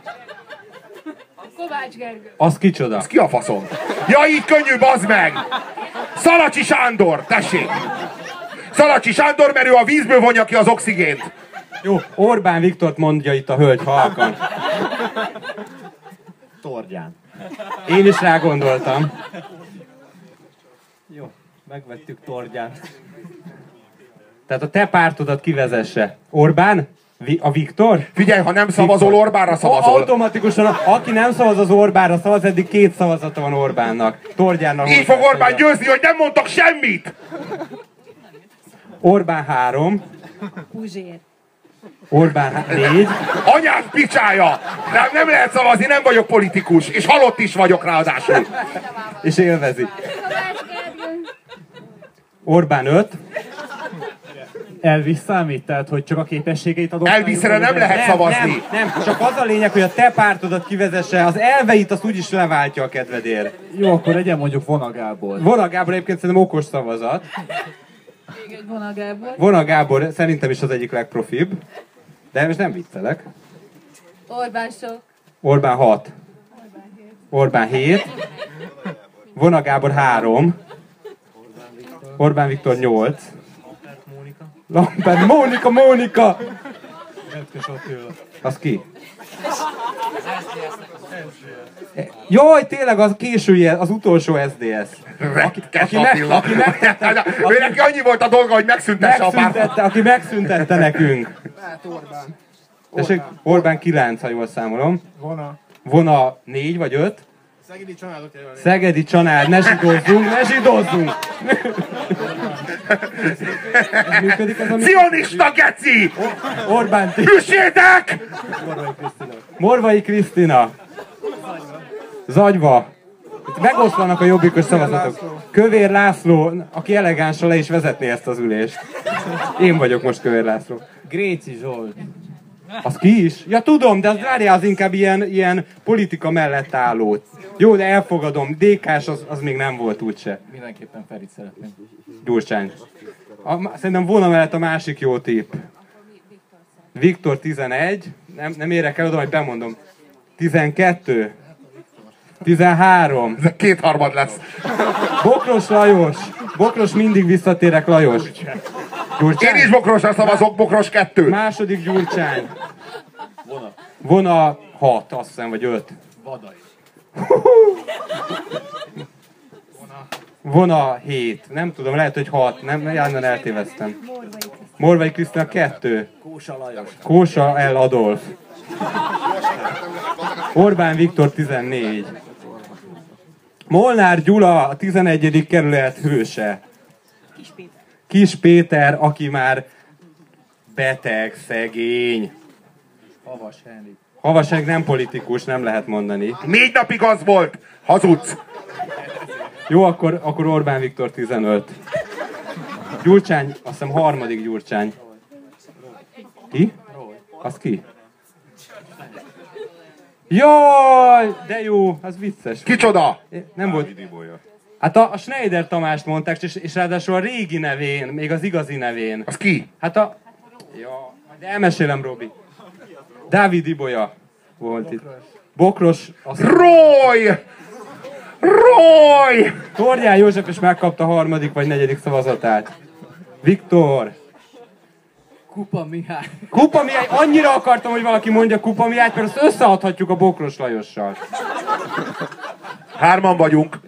Kovács Gergő. Az kicsoda? Az ki a faszom? Ja, így könnyű, bazd meg! Szalacsi Sándor, tessék! Szalacsi Sándor, mert ő a vízből vonja ki az oxigént. Jó, Orbán Viktort mondja itt a hölgy halkan. Tordján. Én is rá gondoltam. Jó, megvettük Tordján. Tehát a te pártodat kivezesse. Orbán? A Viktor? Figyelj, ha nem szavazol, Orbánra szavazol. Automatikusan, aki nem szavaz az Orbánra szavaz, eddig 2 szavazata van Orbánnak. Tordjánnal. Így fog Orbán győzni, hogy nem mondtak semmit! Orbán 3. Puzsér. Orbán 4. Anyád picsája! Nem lehet szavazni, nem vagyok politikus, és halott is vagyok ráadásul. És élvezi. Kovács Gergő. Orbán 5. Elvis számít? Tehát, hogy csak a képességeit adok? Elviszre nem lehet szavazni. Nem, csak az a lényeg, hogy a te pártodat kivezesse, az elveit azt úgyis leváltja a kedvedért. Jó, akkor legyen mondjuk Vona Gábor. Vona Gábor egyébként szerintem okos szavazat. Még egy Vona Gábor. Vona Gábor szerintem is az egyik legprofibb. De most nem viccelek. Orbán Sok. Orbán 6. Orbán 7. Vona Gábor 3. Orbán Viktor 8. Lampert Mónika! Az ki? Jaj, tényleg az késői, az utolsó SZDSZ. Ő neki annyi volt a dolga, hogy megszüntesse a pártot. Aki megszüntette nekünk. Tessék, Orbán 9, ha jól számolom. Vona 4 vagy 5. Szegedi család, ne zsidózzunk! Ez működik ez a Cionista geci! Orbán Üssétek! Morvai Krisztina. Zagyva. Itt megoszlanak a jobbikos szavazatok. Kövér László, aki elegánsan le is vezetné ezt az ülést. Én vagyok most Kövér László. Gréci Zsolt. Az ki is? Ja tudom, de az várjál, az inkább ilyen politika mellett álló. Jó, de elfogadom, DK-s az még nem volt úgyse. Mindenképpen Ferit szeretném. Gyurcsány. Szerintem Vona mellett a másik jó tipp. Viktor 11. Nem érek el oda, hogy bemondom. 12. 13. Ez 2/3 lesz. Bokros Lajos. Bokros mindig visszatérek Lajos. Gyurcsány. Én is Bokrosra szavazok, Bokros 2. Második Gyurcsány. Vona 6, azt hiszem, vagy 5. Vadai. Vona 7. Nem tudom, lehet, hogy 6. Nem, eltéveztem. Morvai Krisztina 2. Kósa Lajos. Kósa L. Adolf. Orbán Viktor 14. Molnár Gyula, a 11. kerület hőse. Kis Péter, aki már beteg, szegény. Havas Henrik. Havas Henrik nem politikus, nem lehet mondani. 4 napig az volt. Hazudsz. Jó, akkor Orbán Viktor 15. Gyurcsány, azt hiszem 3. Gyurcsány. Ki? Az ki? Jaj, de jó, az vicces. Kicsoda? Nem volt. Hát a Schneider Tamást mondták, és ráadásul a régi nevén, még az igazi nevén. Az ki? Hát ja, majd elmesélem, Robi. Dávid Ibolya volt itt. Bokros. Roy! Tordján József is megkapta a 3. vagy 4. szavazatát. Viktor. Kupa Mihály. Kupa Mihály, annyira akartam, hogy valaki mondja Kupa Mihályt, mert azt összeadhatjuk a Bokros Lajossal. 3-an vagyunk.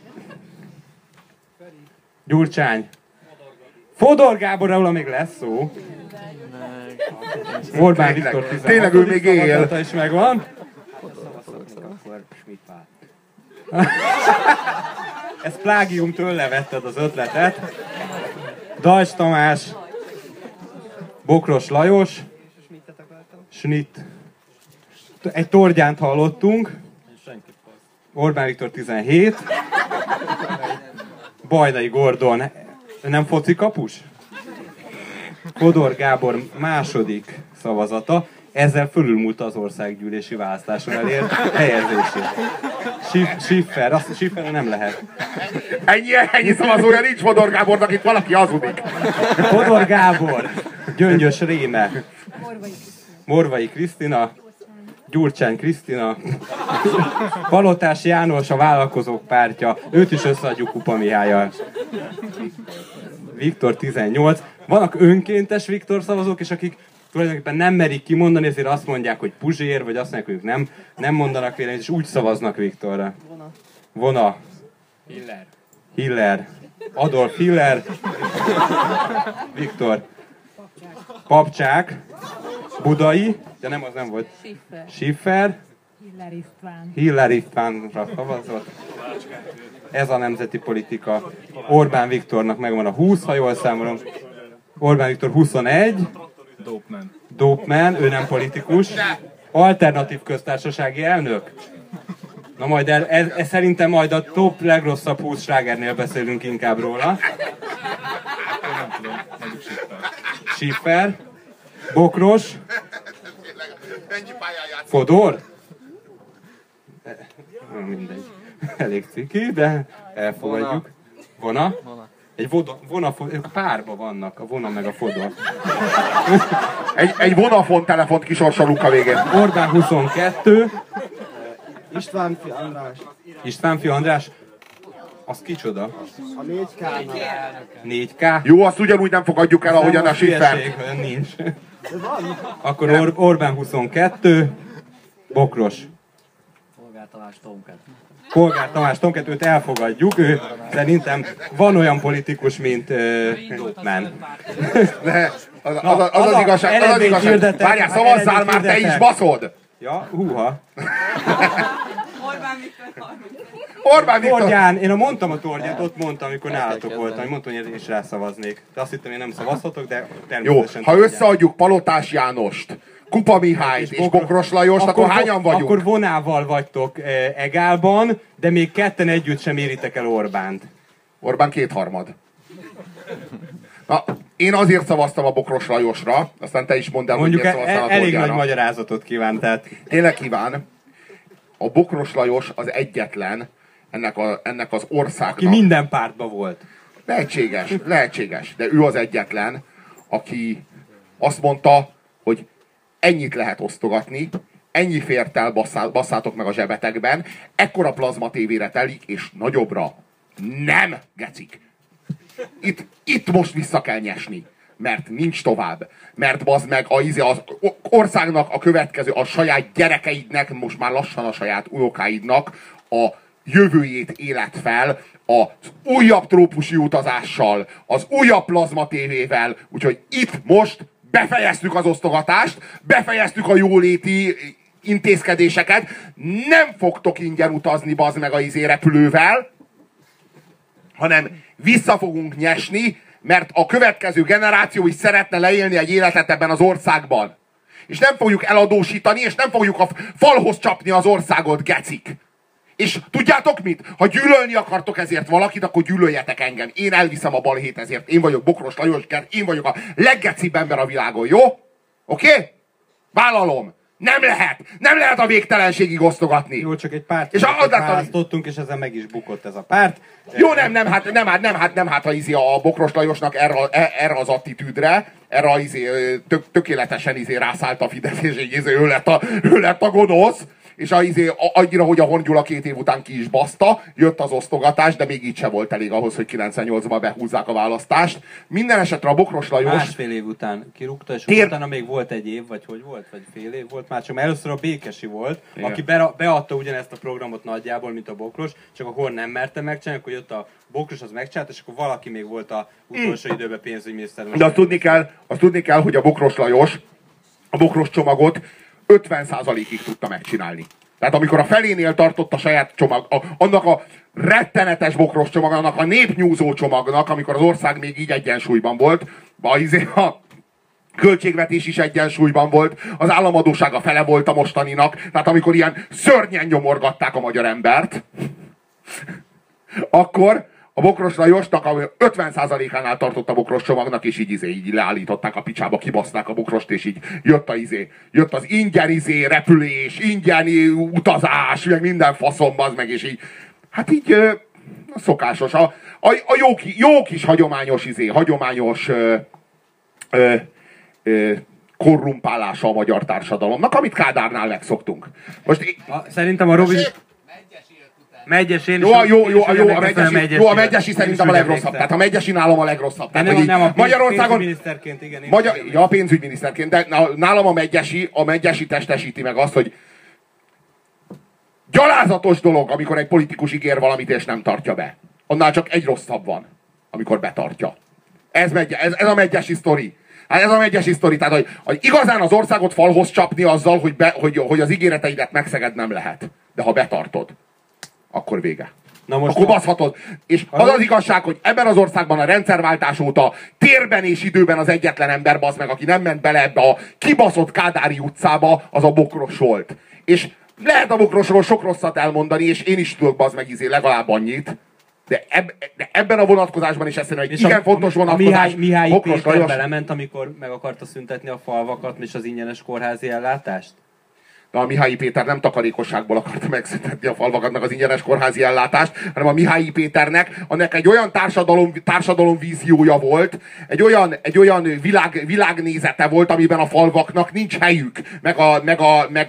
Gyurcsány. Fodor Gáborról még lesz szó. Orbán Viktor 16. Tényleg ő még él. szavazata is megvan. Ez plágium, tőle vetted az ötletet. Dajcs Tamás. Bokros Lajos. Schnitt. Egy Tordjánt hallottunk. Orbán Viktor 17. Bajdai Gordon. Nem foci kapus? Fodor Gábor 2. szavazata. ezzel fölülmúlta az országgyűlési választáson elért helyezését. Schiffer nem lehet. Ennyi szavazója nincs Fodor Gábornak, itt valaki hazudik. Fodor Gábor, Gyöngyös Réme, Morvai Krisztina, Gyurcsány Krisztina, Palotás János, a Vállalkozók Pártja, őt is összeadjuk Kupa Mihályal. Viktor 18. Vannak önkéntes Viktor szavazók, és akik tulajdonképpen nem merik kimondani, ezért azt mondják, hogy Puzsér, vagy azt mondják, hogy ők nem mondanak véleményt, és úgy szavaznak Viktorra. Vona. Hiller. Adolf Hiller. Viktor. Papcsák. Budai. De nem, az nem volt. Schiffer. Hiller Istvánra szavazott. Ez a nemzeti politika. Orbán Viktornak megvan a 20, ha jól számolom. Orbán Viktor 21. Dopeman, ő nem politikus. Alternatív köztársasági elnök. Na majd ez szerintem majd a top legrosszabb 20 slágernél beszélünk inkább róla. Schiffer. Bokros. Fodor. Mindegy. Elég ciki, de elfogadjuk. Vona. Egy ők párba vannak, a Vona meg a Fodor. Egy Vodafone telefont kisorsolunk a végén. Orbán 22. Istvánfi András. Az kicsoda? A 4K. 4K? Jó, azt ugyanúgy nem fogadjuk el, ahogyan a Schiffer. Olyan nincs. Akkor Orbán 22. Bokros. Polgár Tamás Tomket, őt elfogadjuk, ő szerintem van olyan politikus, mint Dopeman. Az igazság. Várjál, szavazzál már, te is baszod! Ja, húha. Orbán Viktor! Tordján, én mondtam a Tordját, ott mondtam, amikor nálatok voltam, hogy mondtam, hogy én is rászavaznék. De azt hittem, én nem szavazhatok, de természetesen. Jó, ha összeadjuk Palotás Jánost, Kupa Mihályt és Bokros Lajost, akkor hányan vagyunk? Akkor Vonával vagytok egálban, de még ketten együtt sem éritek el Orbánt. Orbán kétharmad. Na, én azért szavaztam a Bokros Lajosra, aztán te is mondd el, mondjuk hogy miért szavaztál a elég Tordjára. nagy magyarázatot kíván, tehát... Tényleg kíván. A Bokros Lajos az egyetlen ennek az országnak... Aki minden pártban volt. Lehetséges, de ő az egyetlen, aki azt mondta, hogy ennyit lehet osztogatni, ennyi fért el, basszátok meg a zsebetekben, ekkora plazma tévére telik, és nagyobbra nem, gecik. Itt most vissza kell nyesni, mert nincs tovább. Mert bazd meg az országnak a következő, a saját gyerekeidnek, most már lassan a saját unokáidnak a jövőjét élet fel, az újabb trópusi utazással, az újabb plazma tévével, úgyhogy itt most befejeztük az osztogatást, befejeztük a jóléti intézkedéseket, nem fogtok ingyen utazni bazd meg a repülővel, hanem vissza fogunk nyesni, mert a következő generáció is szeretne leélni egy életet ebben az országban. És nem fogjuk eladósítani, és nem fogjuk a falhoz csapni az országot, gecik. És tudjátok mit? Ha gyűlölni akartok ezért valakit, akkor gyűlöljetek engem. Én elviszem a balhét ezért. Én vagyok Bokros Lajos, én vagyok a leggecibb ember a világon, jó? Oké? Vállalom. Nem lehet a végtelenségig osztogatni. Jó, csak egy párt és választottunk, és ezen meg is bukott ez a párt. Jó, nem hát a Bokros Lajosnak erre az attitűdre, erre tökéletesen rászállt a Fidesz, és ő lett a gonosz, és annyira, hogy a Horn Gyula 2 év után ki is baszta, jött az osztogatás, de még így se volt elég ahhoz, hogy 98-ban behúzzák a választást. Minden esetre a Bokros Lajos... Másfél év után kirúgta, és utána még volt egy év, vagy hogy volt? Vagy fél év volt már, csak először a Békesi volt, igen, aki beadta ugyanezt a programot nagyjából, mint a Bokros, csak a Horn nem merte megcsinálni, akkor jött a Bokros, az megcsinálta, és akkor valaki még volt a utolsó időben pénzügyminiszter. De azt tudni kell, hogy a Bokros Lajos a Bokros csomagot 50%-ig tudta megcsinálni. Tehát amikor a felénél tartott a saját annak a rettenetes Bokros csomag, annak a népnyúzó csomagnak, amikor az ország még így egyensúlyban volt, a költségvetés is egyensúlyban volt, az államadósság a fele volt a mostaninak, tehát amikor ilyen szörnyen nyomorgatták a magyar embert, akkor a Bokros Lajosnak, ami 50%-ánál tartott a Bokros csomagnak, és így leállították a picsába, kibaszták a Bokrost, és így jött az ingyen repülés, ingyen utazás, meg minden faszom, bazd meg, és így, hát így szokásos, a jó kis hagyományos korrumpálása a magyar társadalomnak, amit Kádárnál megszoktunk. Most szerintem a Robi... Megyes, én jó, a Megyesi szerintem a legrosszabb. Tehát a Megyesi nálam a legrosszabb. Tehát, nem Magyarországon... pénzügyminiszterként, igen. Ja, pénzügyminiszterként, de nálam a Megyesi testesíti meg azt, hogy gyalázatos dolog, amikor egy politikus ígér valamit és nem tartja be. Annál csak egy rosszabb van, amikor betartja. Ez a Megyesi sztori. Hát ez a Megyesi sztori, tehát hogy igazán az országot falhoz csapni azzal, hogy az ígéreteidet megszeged nem lehet. De ha betartod, akkor vége. Akkor baszhatod. És az igazság, hogy ebben az országban a rendszerváltás óta térben és időben az egyetlen ember, basz meg, aki nem ment bele ebbe a kibaszott Kádári utcába, az a Bokros volt. És lehet a Bokrosról sok rosszat elmondani, és én is tudok, basz meg, legalább annyit. De ebben a vonatkozásban is ezt mondom, hogy igen fontos vonatkozás. Mihály Péter belement, amikor meg akarta szüntetni a falvakat és az ingyenes kórházi ellátást? De a Mihályi Péter nem takarékosságból akarta megszüntetni a falvakat meg az ingyenes kórházi ellátást, hanem a Mihályi Péternek annak egy olyan társadalom víziója volt, egy olyan világnézete volt, amiben a falvaknak nincs helyük, meg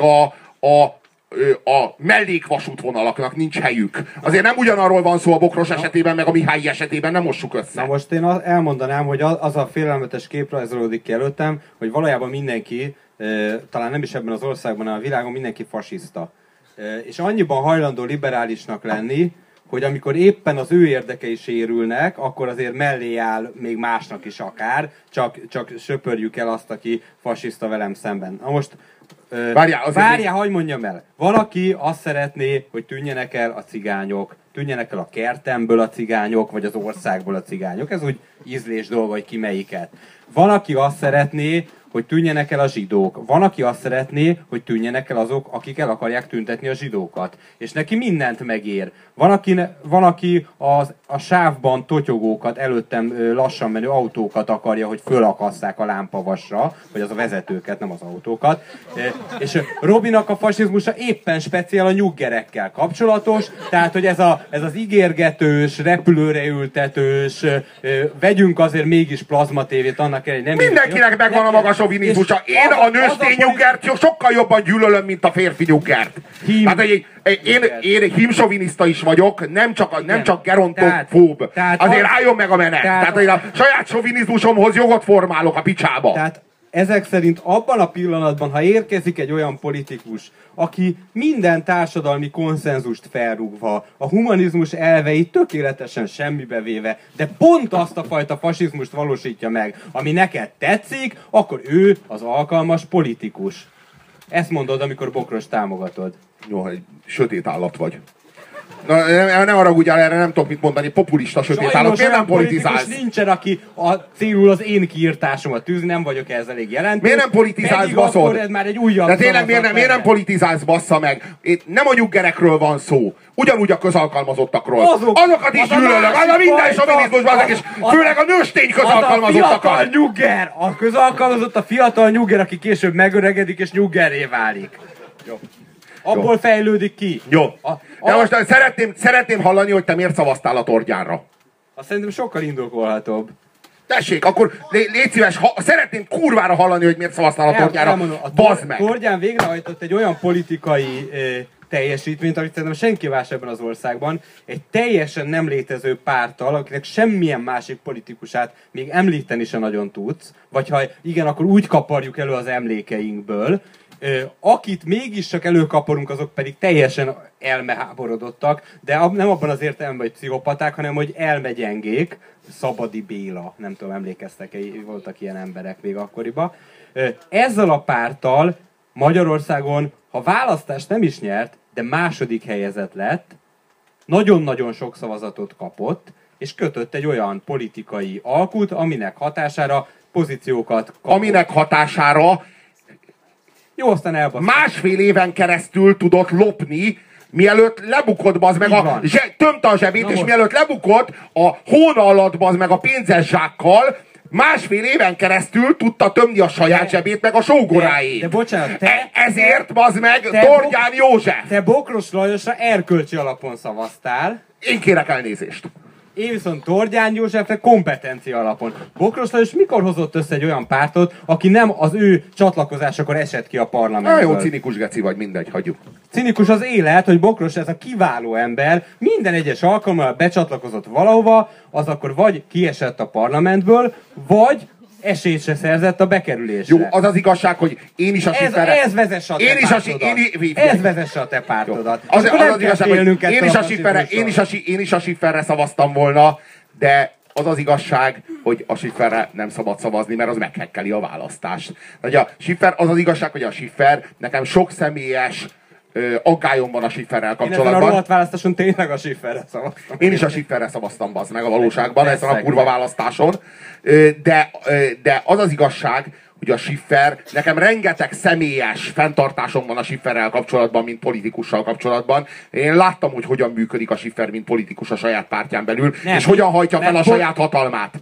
a mellékvasútvonalaknak nincs helyük. Azért nem ugyanarról van szó a Bokros esetében, meg a Mihályi esetében, nem mossuk össze. Na most én elmondanám, hogy az a félelmetes kép rajzolódik ki előttem, hogy valójában mindenki, talán nem is ebben az országban, hanem a világon mindenki fasiszta. És annyiban hajlandó liberálisnak lenni, hogy amikor éppen az ő érdekei sérülnek, akkor azért mellé áll még másnak is akár, csak söpörjük el azt, aki fasiszta velem szemben. Na most várjál, hagyj mondjam el. Valaki azt szeretné, hogy tűnjenek el a cigányok, tűnjenek el a kertemből a cigányok, vagy az országból a cigányok. Ez úgy ízlés dolga, hogy ki melyiket. Valaki azt szeretné, hogy tűnjenek el a zsidók. Van, aki azt szeretné, hogy tűnjenek el azok, akik el akarják tüntetni a zsidókat. És neki mindent megér. Van, aki a sávban totyogókat, előttem lassan menő autókat akarja, hogy fölakasszák a lámpavasra, vagy az a vezetőket, nem az autókat. És Robinak a fasizmusa éppen speciál a nyuggerekkel kapcsolatos, tehát, hogy ez az ígérgetős, repülőre ültetős, vegyünk azért mégis plazmatévét annak el, hogy nem... Mindenkinek megvan a maga sovinizmusa. Én a nőstény nyuggert sokkal jobban gyűlölöm, mint a férfi nyuggert. Hát, én hímsoviniszta is vagyok, nem csak gerontofób. Azért álljon meg a menet. Tehát én a saját sovinizmusomhoz jogot formálok a picsába. Tehát ezek szerint abban a pillanatban, ha érkezik egy olyan politikus, aki minden társadalmi konszenzust felrúgva, a humanizmus elveit tökéletesen semmibe véve, de pont azt a fajta fasizmust valósítja meg, ami neked tetszik, akkor ő az alkalmas politikus. Ezt mondod, amikor Bokros támogatod. Jó, egy sötét állat vagy. Na, nem haragudjál, erre nem tudok mit mondani, populista sötét állat. Miért nem politizálsz? Nincsen, aki célul az én kiírtásomat tűz, nem vagyok ehhez elég jelentős. Miért nem politizálsz, baszod? Ez már egy újabb. De tényleg miért nem politizálsz, bassza meg? Nem a nyuggerekről van szó. Ugyanúgy a közalkalmazottakról. Azokat is gyűlölök, az a minden sovinizmusban, és főleg a nőstény közalkalmazottakat. A közalkalmazott a fiatal nyugger, aki később megöregedik és nyuggerré válik. Jó. Abból fejlődik ki. Jó. De most szeretném hallani, hogy te miért szavaztál a Tordjánra. Azt szerintem sokkal indokolhatóbb. Tessék, akkor légy szíves, szeretném kurvára hallani, hogy miért szavaztál a Tordjánra. Bazd meg! A Tordján végrehajtott egy olyan politikai teljesítményt, amit szerintem senki más ebben az országban, egy teljesen nem létező párttal, akinek semmilyen másik politikusát még említeni sem nagyon tudsz, vagy ha igen, akkor úgy kaparjuk elő az emlékeinkből, akit mégis csak előkaporunk, azok pedig teljesen elmeháborodottak, de nem abban az értelemben, hogy pszichopaták, hanem hogy elmegyengék. Szabadi Béla, nem tudom, emlékeztek-e, voltak ilyen emberek még akkoriban. Ezzel a párttal Magyarországon, ha választást nem is nyert, de második helyezett lett, nagyon-nagyon sok szavazatot kapott, és kötött egy olyan politikai alkut, aminek hatására pozíciókat kapott. Aminek hatására jó, aztán elbaszol. Másfél éven keresztül tudott lopni mielőtt lebukott, bazd meg, tömte a zsebét, és mielőtt lebukott, a hóna alatt, bazd meg, a pénzes zsákkal, másfél éven keresztül tudta tömni a saját zsebét, meg a sógoráét. De bocsánat, ezért, bazd meg, Tordján József. Te Bokros Lajosra erkölcsi alapon szavaztál. Én kérek elnézést. Én viszont Tordján Józsefre kompetencia alapon. Bokros Lajos mikor hozott össze egy olyan pártot, aki nem az ő csatlakozásakor esett ki a parlamentből? Jó, cinikus geci vagy, mindegy, hagyjuk. Cinikus az élet, hogy Bokros, ez a kiváló ember, minden egyes alkalommal becsatlakozott valahova, az akkor vagy kiesett a parlamentből, vagy esélyt se szerzett a bekerülésre. Jó, az az igazság, hogy én is a Schifferre... Ez vezesse a te pártodat. Ez vezesse a te pártodat. Az igazság, hogy én is a Schifferre szavaztam volna, de az az igazság, hogy a Schifferre nem szabad szavazni, mert az meghekkeli a választást. A Schiffer, az az igazság, hogy a Schiffer nekem sok személyes aggályom van a Schifferrel kapcsolatban. Én ezen a rohadt választáson tényleg a Schifferre szavaztam. Én is a Schifferre szavaztam, bazd meg, a valóságban, ezen a kurva választáson. De az az igazság, hogy a Schiffer, nekem rengeteg személyes fenntartásom van a Schifferrel kapcsolatban, mint politikussal kapcsolatban. Én láttam, hogy hogyan működik a Schiffer, mint politikus a saját pártján belül, és hogyan hajtja fel a saját hatalmát.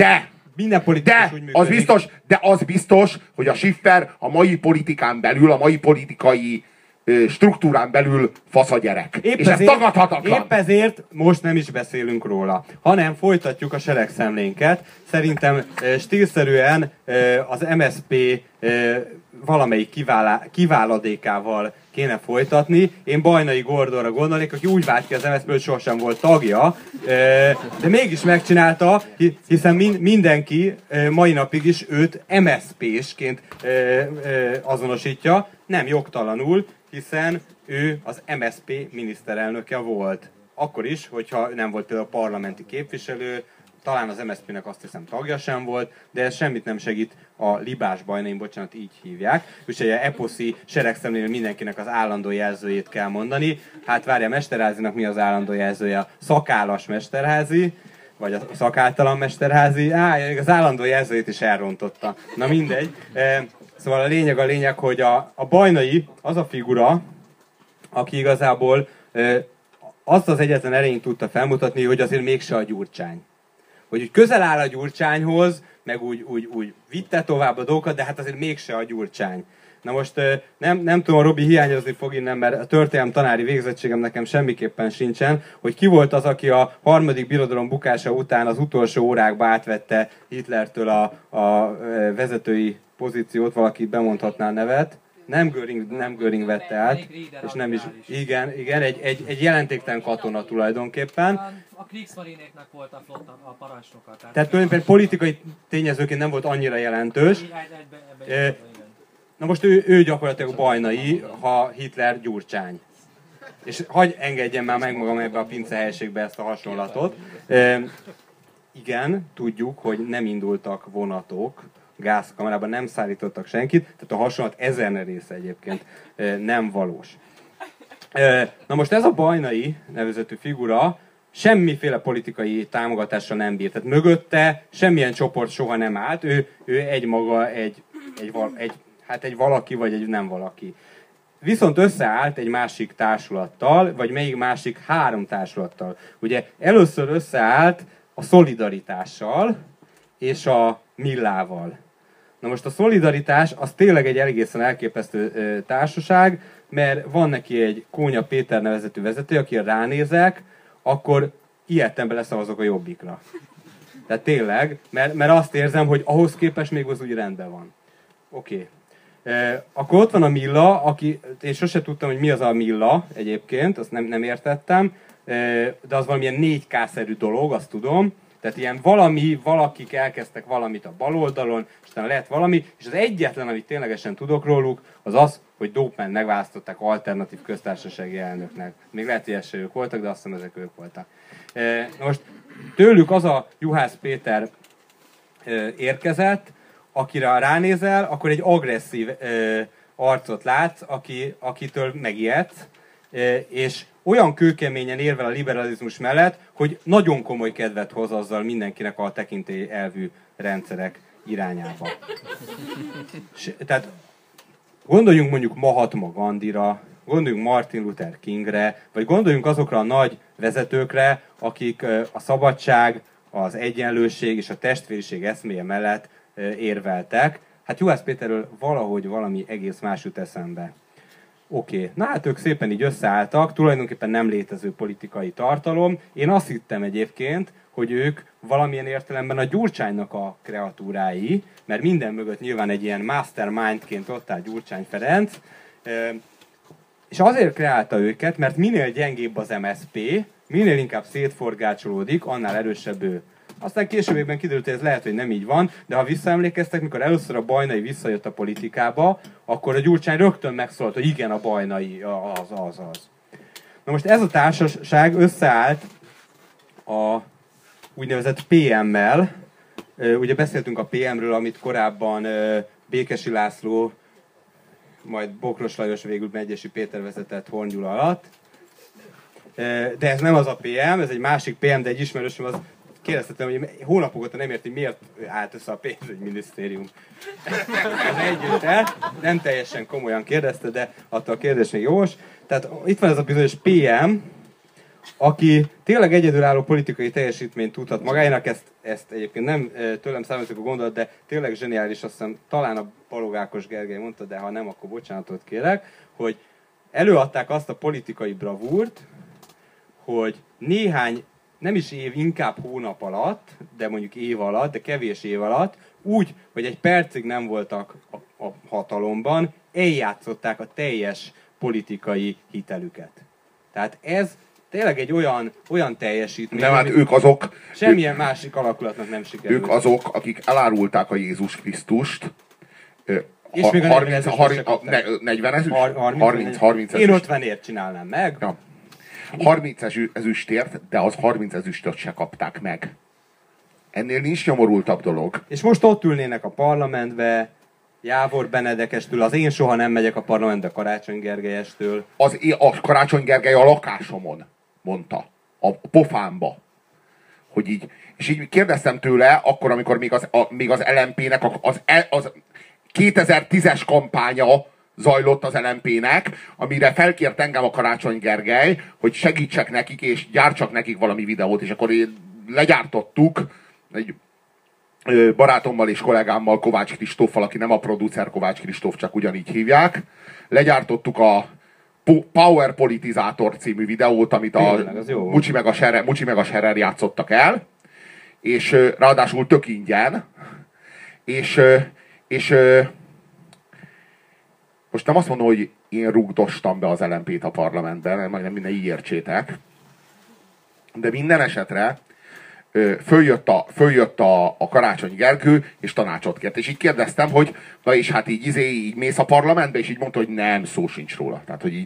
Az biztos, hogy a Schiffer a mai politikán belül, a mai politikai struktúrán belül fasz a gyerek. És ez tagadhatatlan. Épp ezért most nem is beszélünk róla, hanem folytatjuk a seregszemlénket. Szerintem stílszerűen az MSZP valamelyik kiváladékával kéne folytatni. Én Bajnai Gordonra gondolnék, aki úgy vált ki az MSZP-ből, hogy sosem volt tagja, de mégis megcsinálta, hiszen mindenki mai napig is őt MSZP-sként azonosítja, nem jogtalanul, hiszen ő az MSZP miniszterelnöke volt. Akkor is, hogyha nem volt például parlamenti képviselő, talán az MSZP-nek azt hiszem tagja sem volt, de ez semmit nem segít a libás Bajnain, bocsánat, így hívják. Úgyhogy a eposzi seregszemlénél mindenkinek az állandó jelzőjét kell mondani. Hát várja, Mesterházinak mi az állandó jelzője? A szakállas Mesterházi, vagy a szakáltalan Mesterházi. Az állandó jelzőjét is elrontotta. Na mindegy. Szóval a lényeg, hogy a Bajnai az a figura, aki igazából azt az egyetlen erényt tudta felmutatni, hogy azért mégse a Gyurcsány. Hogy úgy közel áll a Gyurcsányhoz, meg úgy vitte tovább a dolgokat, de hát azért mégse a Gyurcsány. Na most nem tudom, a Robi hiányozni fog innen, mert a történelem tanári végzettségem nekem semmiképpen sincsen, hogy ki volt az, aki a harmadik birodalom bukása után az utolsó órákba átvette Hitlertől a vezetői pozíciót, valaki bemondhatná a nevet. Nem Göring vette át, és nem is... Igen, egy jelentéktelen katona tulajdonképpen. A Kriegsmarinéknek volt a flotta, a parancsnoka. Tehát tulajdonképpen politikai tényezőként nem volt annyira jelentős. Na most ő gyakorlatilag Bajnai, ha Hitler Gyurcsány. És hagyj engedjem már meg magam ebbe a pincehelységbe ezt a hasonlatot. Igen, tudjuk, hogy nem indultak vonatok, gázkamerában nem szállítottak senkit, tehát a hasonlat ezen része egyébként nem valós. Na most ez a Bajnai nevezetű figura semmiféle politikai támogatásra nem bír. Tehát mögötte semmilyen csoport soha nem állt, ő egymaga egy valaki vagy egy nem valaki. Viszont összeállt egy másik társulattal, vagy még másik 3 társulattal. Ugye először összeállt a Szolidaritással és a Millával. Na most a Szolidaritás az tényleg egy egészen elképesztő társaság, mert van neki egy Kónya Péter nevezetű vezető, aki ránézek, akkor ilyetten leszavazok a Jobbikra. Tehát tényleg, mert azt érzem, hogy ahhoz képest még az úgy rendben van. Oké. Akkor ott van a Milla, aki, én sose tudtam, hogy mi az a Milla egyébként, azt nem értettem, de az valamilyen 4K-szerű dolog, azt tudom. Tehát ilyen valakik elkezdtek valamit a bal oldalon, és aztán lett valami, és az egyetlen, amit ténylegesen tudok róluk, az az, hogy Dópment megválasztották alternatív köztársasági elnöknek. Még lehet, hogy ez se ők voltak, de azt hiszem, ezek ők voltak. Most tőlük az a Juhász Péter érkezett, akire ránézel, akkor egy agresszív arcot látsz, akitől megijedsz, és olyan kőkeményen érvel a liberalizmus mellett, hogy nagyon komoly kedvet hoz azzal mindenkinek a tekintély elvű rendszerek irányába. Tehát gondoljunk mondjuk Mahatma Gandhira, gondoljunk Martin Luther Kingre, vagy gondoljunk azokra a nagy vezetőkre, akik a szabadság, az egyenlőség és a testvériség eszméje mellett érveltek. Hát Juhász Péterről valahogy valami egész más jut eszembe. Oké. Na hát ők szépen így összeálltak, tulajdonképpen nem létező politikai tartalom. Én azt hittem egyébként, hogy ők valamilyen értelemben a Gyurcsánynak a kreatúrái, mert minden mögött nyilván egy ilyen mastermindként ott áll Gyurcsány Ferenc, és azért kreálta őket, mert minél gyengébb az MSZP, minél inkább szétforgácsolódik, annál erősebb ő. Aztán későbbében kiderült, hogy ez lehet, hogy nem így van, de ha visszaemlékeztek, mikor először a Bajnai visszajött a politikába, akkor a Gyurcsány rögtön megszólalt, hogy igen, a Bajnai, az. Na most ez a társaság összeállt a úgynevezett PM-mel. Ugye beszéltünk a PM-ről, amit korábban Békesi László, majd Bokros Lajos, végül Megyesi Péter vezetett Horn Gyula alatt. De ez nem az a PM, ez egy másik PM, de egy ismerősöm az kérdeztetem, hogy hónapok óta nem érti, miért állt össze a pénzügyminisztérium. Ez együtt el, nem teljesen komolyan kérdezte, de attól a kérdés még jós. Tehát itt van ez a bizonyos PM, aki tényleg egyedülálló politikai teljesítményt tudhat magáénak, ezt egyébként nem tőlem származik a gondolat, de tényleg zseniális, azt hiszem talán a Balogh Gergely mondta, de ha nem, akkor bocsánatot kérek, hogy előadták azt a politikai bravúrt, hogy néhány, nem is év, inkább hónap alatt, de mondjuk év alatt, de kevés év alatt, úgy, hogy egy percig nem voltak a hatalomban, eljátszották a teljes politikai hitelüket. Tehát ez tényleg egy olyan teljesítmény, Nem, hát ők azok... semmilyen másik alakulatnak nem sikerült. Ők azok, akik elárulták a Jézus Krisztust. És még a 40 ezüst? 30 ezüst. Én 50-ért csinálnám meg. Ja. 30 ezüstért, de az 30 ezüstöt se kapták meg. Ennél nincs nyomorultabb dolog. És most ott ülnének a parlamentbe, Jávor Benedekestől, az én soha nem megyek a parlamentbe Karácsony Gergelyestől. A Karácsony Gergely a lakásomon mondta, a pofámba, hogy így. És így kérdeztem tőle, akkor, amikor még az LMP-nek az 2010-es kampánya zajlott az LMP-nek, amire felkért engem a Karácsony Gergely, hogy segítsek nekik, és gyártsak nekik valami videót, és akkor legyártottuk egy barátommal és kollégámmal, Kovács Kristóffal, aki nem a producer Kovács Kristóf, csak ugyanígy hívják. Legyártottuk a Power Politizátor című videót, amit a Mucsi meg a Scherer játszottak el, és ráadásul tök ingyen, és most nem azt mondom, hogy én rugdostam be az LMP-t a parlamentben, majd nem minden így értsétek, de minden esetre följött a Karácsony Gergő, és tanácsot kért. És így kérdeztem, hogy na és hát így mész a parlamentbe, és így mondta, hogy nem, szó sincs róla. Tehát, hogy így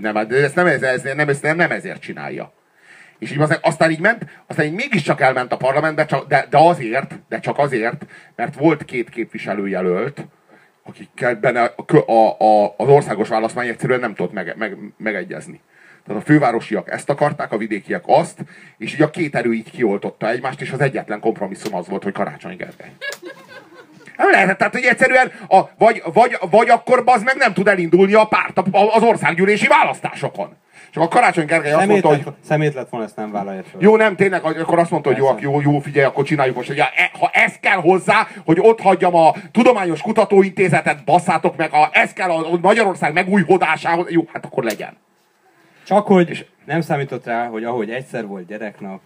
nem ezért csinálja. És így aztán így ment, aztán így mégiscsak elment a parlamentbe, de csak azért, mert volt 2 képviselőjelölt, akikkel benne az országos választmány egyszerűen nem tudott megegyezni. Tehát a fővárosiak ezt akarták, a vidékiek azt, és így a 2 erő így kioltotta egymást, és az egyetlen kompromisszum az volt, hogy Karácsony Gergely. Nem lehet, tehát hogy egyszerűen vagy akkor bazd meg nem tud elindulni a párt az országgyűlési választásokon. Csak a Karácsony Gergely azt mondta, hogy... Szemét lett volna, ezt nem vállalja fel. Jó, nem, tényleg, akkor azt mondta, hogy jó, figyelj, akkor csináljuk most, hogy ha ez kell hozzá, hogy ott hagyjam a Tudományos Kutatóintézetet, basszátok meg, ha ez kell a Magyarország megújhodásához, jó, hát akkor legyen. Csak hogy nem számított rá, hogy ahogy egyszer volt gyereknap,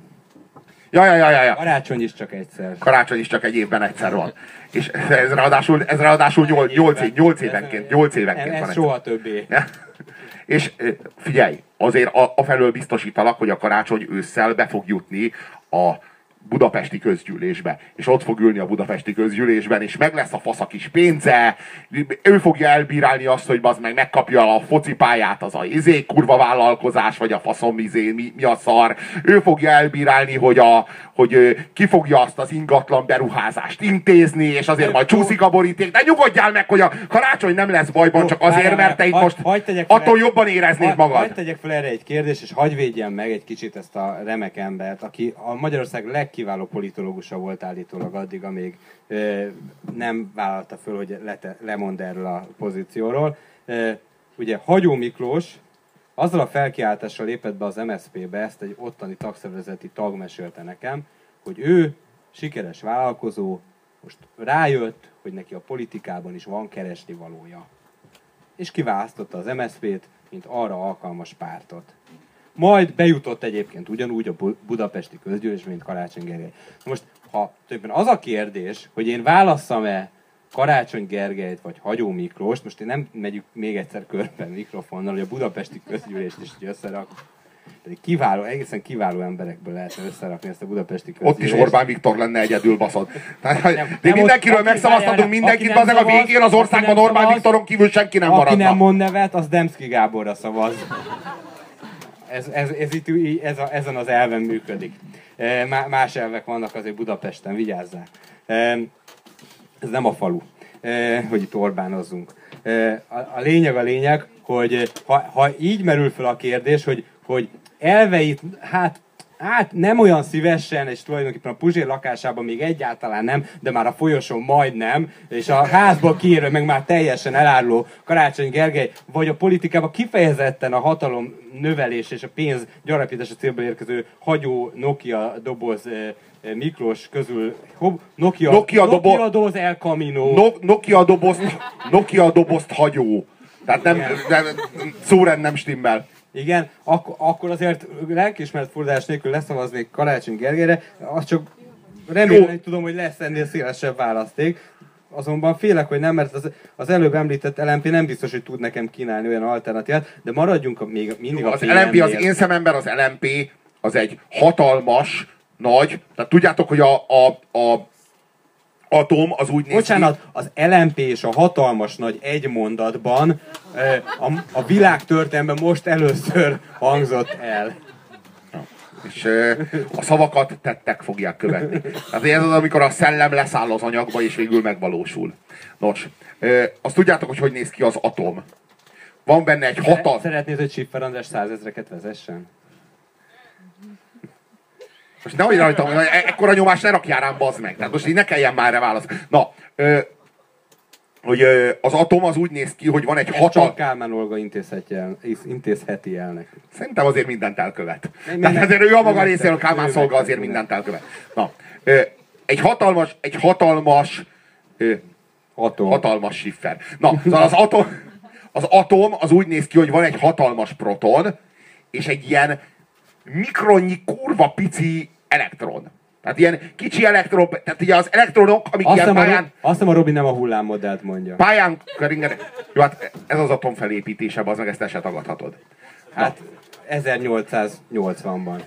Ja. Karácsony is csak egyszer. Karácsony is csak egy évben egyszer van. És ez ráadásul 8 évenként van. Ez soha többé. És figyelj, azért afelől biztosítalak, hogy a Karácsony ősszel be fog jutni a budapesti közgyűlésbe. És ott fog ülni a budapesti közgyűlésben, és meg lesz a fasz a kis pénze, ő fogja elbírálni azt, hogy bazd meg megkapja a focipályát, az a kurva vállalkozás, vagy a faszom mi a szar. Ő fogja elbírálni, hogy ki fogja azt az ingatlan beruházást intézni, és azért majd csúszik a boríték. De nyugodjál meg, hogy a Karácsony nem lesz bajban, csak azért, mert te itt most attól jobban éreznéd magad. Hadd tegyek fel erre egy kérdést, és hagyj védjem meg egy kicsit ezt a remek embert, aki a Magyarország legkiváló politológusa volt állítólag addig, amíg nem vállalta föl, hogy lemond erről a pozícióról. Ugye Hagyó Miklós Azzal a felkiáltással lépett be az MSZP-be, ezt egy ottani tagszervezeti tag mesélte nekem, hogy ő sikeres vállalkozó, most rájött, hogy neki a politikában is van keresnivalója. És kiválasztotta az MSZP-t, mint arra alkalmas pártot. Majd bejutott egyébként ugyanúgy a budapesti közgyűlés, mint Karácsony Gergely. Most, ha többen az a kérdés, hogy én válasszam-e Karácsony Gergelyt vagy Hagyó Miklóst, most én nem megyük még egyszer körben mikrofonnal, hogy a budapesti közgyűlést is összerak. Pedig kiváló, egészen kiváló emberekből lehetne összerakni ezt a budapesti közgyűlést. Ott is Orbán Viktor lenne egyedül, baszod. De mindenkiről megszavaztatunk mindenkit, de a végén az országban Orbán Viktoron kívül senki nem maradna. Aki nem mond nevet, az Demszky Gáborra szavaz. Ezen az elven működik. Más elvek vannak azért Budapesten, vigyázzál. Ez nem a falu, hogy itt Orbánozzunk. A lényeg, hogy ha így merül fel a kérdés, hogy elveit, hát nem olyan szívesen, és tulajdonképpen a Puzsér lakásában még egyáltalán nem, de már a folyosón majdnem, és a házból kiérve meg már teljesen eláruló Karácsony Gergely, vagy a politikában kifejezetten a hatalom növelés és a pénz gyarapítása célba érkező Hagyó Nokia doboz Miklós közül, Nokia doboz El Camino. Nokia dobozt hagyó. Tehát nem szórend nem stimmel. Igen, akkor azért lelkiismeret furdalás nélkül leszavaznék Karácsony Gergelyre, azt csak remélem, tudom, hogy lesz ennél szélesebb választék. Azonban félek, hogy nem, mert az előbb említett LMP nem biztos, hogy tud nekem kínálni olyan alternatívát, de maradjunk még mindig az LMP, az én szememben az LMP az egy hatalmas, nagy, tehát tudjátok, hogy a Atom az úgy néz Bocsánat, az LMP és a hatalmas nagy egy mondatban a világtörténelemben most először hangzott el. És a szavakat tettek fogják követni. Tehát ez az, amikor a szellem leszáll az anyagba, és végül megvalósul. Nos, azt tudjátok, hogy néz ki az Atom. Van benne egy hatalmas... Szeretnéd, hogy Schiffer András 100 000-eket vezessen? Most nehogy rajtam, ekkora nyomást ne rakjál rám, bazd meg. Tehát most így ne kelljen már erre válasz. Na, hogy az Atom az úgy néz ki, hogy van egy Csak Kálmán Olga intézheti el neki. Szerintem azért mindent elkövet. Tehát azért ő a maga részéről Kálmán szolga azért mindent elkövet. Na, egy hatalmas Schiffer. Na, szóval az atom az úgy néz ki, hogy van egy hatalmas proton, és egy ilyen mikronnyi kurva pici elektron. Tehát ilyen kicsi elektron, tehát ugye az elektronok, amik ilyen pályán... Azt hiszem a Robi nem a hullámmodellt mondja. Pályán keringenek. Jó, hát ez az atom felépítése, az meg ezt el se tagadhatod. Hát 1880-ban.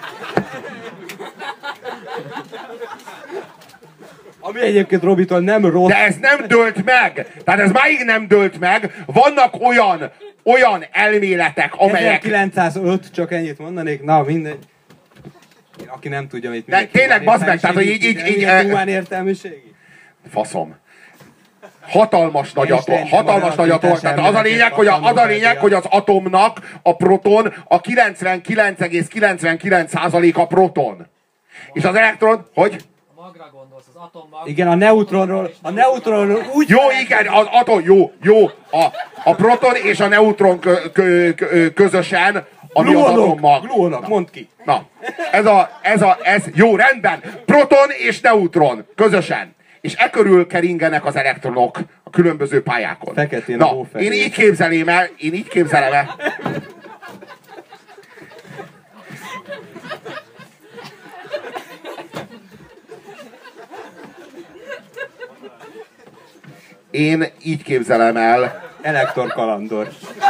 Ami egyébként Robitól nem rossz. De ez nem dőlt meg! Tehát ez máig nem dőlt meg. Vannak olyan elméletek, amelyek... 1905, csak ennyit mondanék. Na, mindegy. Aki nem tudja, hogy de tényleg, bazd meg, tehát hogy így... Humán értelmiségi? Faszom. Hatalmas nagy atom. Tehát az a lényeg, hogy az atomnak a proton a 99,99% a proton. És az elektron, hogy? A magra gondolsz, az atommag. Igen, a neutronról úgy... Jó, igen, az atom, jó. A proton és a neutron közösen, ami az atommag. Gluonok, mondd ki. Na, ez jó, rendben. Proton és neutron közösen. És e körül keringenek az elektronok a különböző pályákon. Feketén na, én így képzelem el. Én így képzelem el. Elektor kalandor.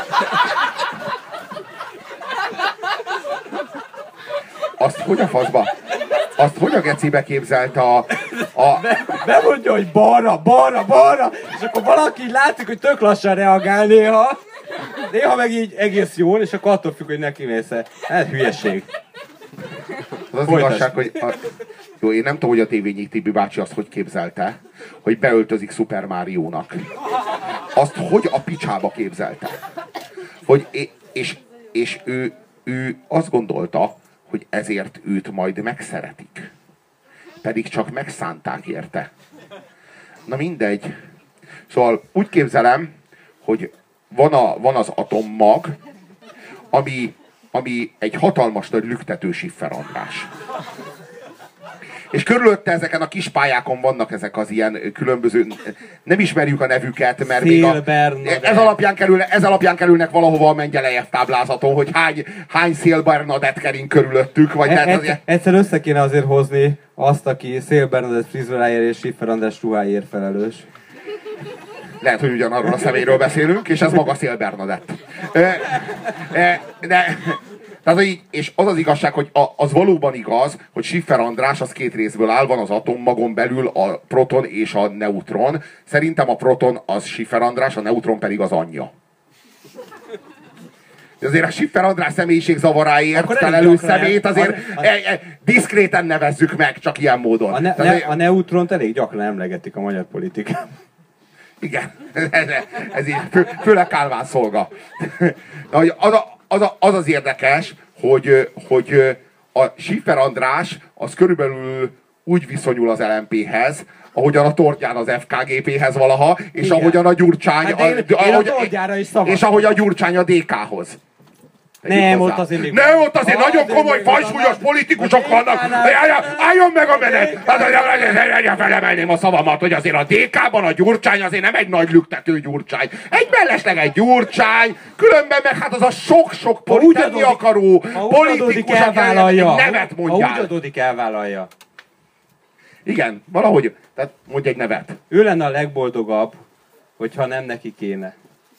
Azt hogy a faszba? Azt hogy a gecibe képzelte a... Bemondja, hogy balra, és akkor valaki látszik, hogy tök lassan reagál néha meg így egész jól, és akkor attól függ, hogy neki mész-e. Hát hülyeség. Az igazság, hogy... Jó, én nem tudom, hogy a TV4 Tibi bácsi azt hogy képzelte, hogy beöltözik Super Mario-nak. Azt hogy a picsába képzelte. És ő azt gondolta, hogy ezért őt majd megszeretik. Pedig csak megszánták érte. Na mindegy. Szóval úgy képzelem, hogy van az atommag, ami egy hatalmas nagy lüktető Schiffer András. És körülötte ezeken a kis pályákon vannak ezek az ilyen különböző, nem ismerjük a nevüket, mert még ez alapján kerülnek valahova a Mendelejev táblázaton, hogy hány Szél Bernadett kering körülöttük, vagy Egyszer össze kéne azért hozni azt, aki Szél Bernadett frizzuráért és Schiffer András ruháért felelős. Lehet, hogy ugyanarról a személyről beszélünk, és ez maga Szél Bernadett. Tehát, és az az igazság, hogy az valóban igaz, hogy Schiffer András az két részből áll, van az atommagon belül a proton és a neutron. Szerintem a proton az Schiffer András, a neutron pedig az anyja. De azért a Schiffer András személyiségzavaráért felelős szemét azért diszkréten nevezzük meg, csak ilyen módon. A neutront elég gyakran emlegetik a magyar politikában. Igen, ez így főleg Kálmán szolga. Az érdekes, hogy a Schiffer András az körülbelül úgy viszonyul az LMP-hez, ahogyan a Tordján az FKGP-hez valaha, és igen, ahogyan a Gyurcsány és ahogy a Gyurcsány a DK-hoz. Nem, ott azért nagyon komoly, fajsúlyos politikusok vannak. Álljon meg a menet! Felemelném a szavamat, hogy azért a DK-ban a Gyurcsány azért nem egy nagy lüktető Gyurcsány. Egy mellesleg egy Gyurcsány, különben meg hát az a sok-sok tenni akaró politikus, aki nevet mondjál. Ha úgy adódik, elvállalja. Igen, valahogy. Tehát mondj egy nevet. Ő lenne a legboldogabb, hogyha nem neki kéne.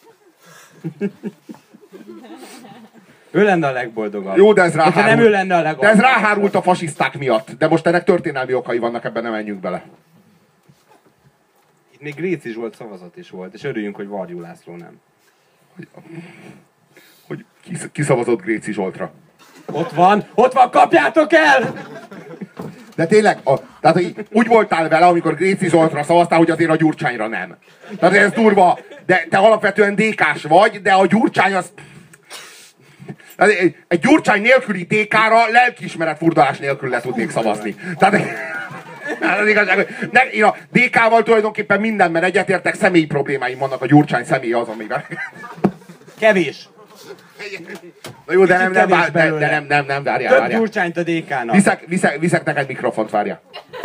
Ő lenne a legboldogabb. Jó, de ez nem ő lenne a legboldogabb. De ez ráhárult a fasiszták miatt. De most ennek történelmi okai vannak, ebben nem menjünk bele. Itt még Gréci Zsolt szavazat is volt, és örüljünk, hogy Varjú László nem. Hogy ki szavazott Gréci Zsoltra? Ott van, kapjátok el! De tényleg, tehát úgy voltál vele, amikor Gréci Zsoltra szavaztál, hogy azért a Gyurcsányra nem. Tehát ez durva, de te alapvetően DK-s vagy, de a Gyurcsány az... Egy Gyurcsány nélküli DK-ra lelkiismeret furdalás nélkül le tudnék szavazni. Tehát az igazság, hogy én a DK-val tulajdonképpen mindenben egyetértek, személyi problémáim vannak, a Gyurcsány személye az, amivel... Kevés. Na jó, de nem, várjál. Több Gyurcsányt a DK-nak. Viszek neked mikrofont, várjál.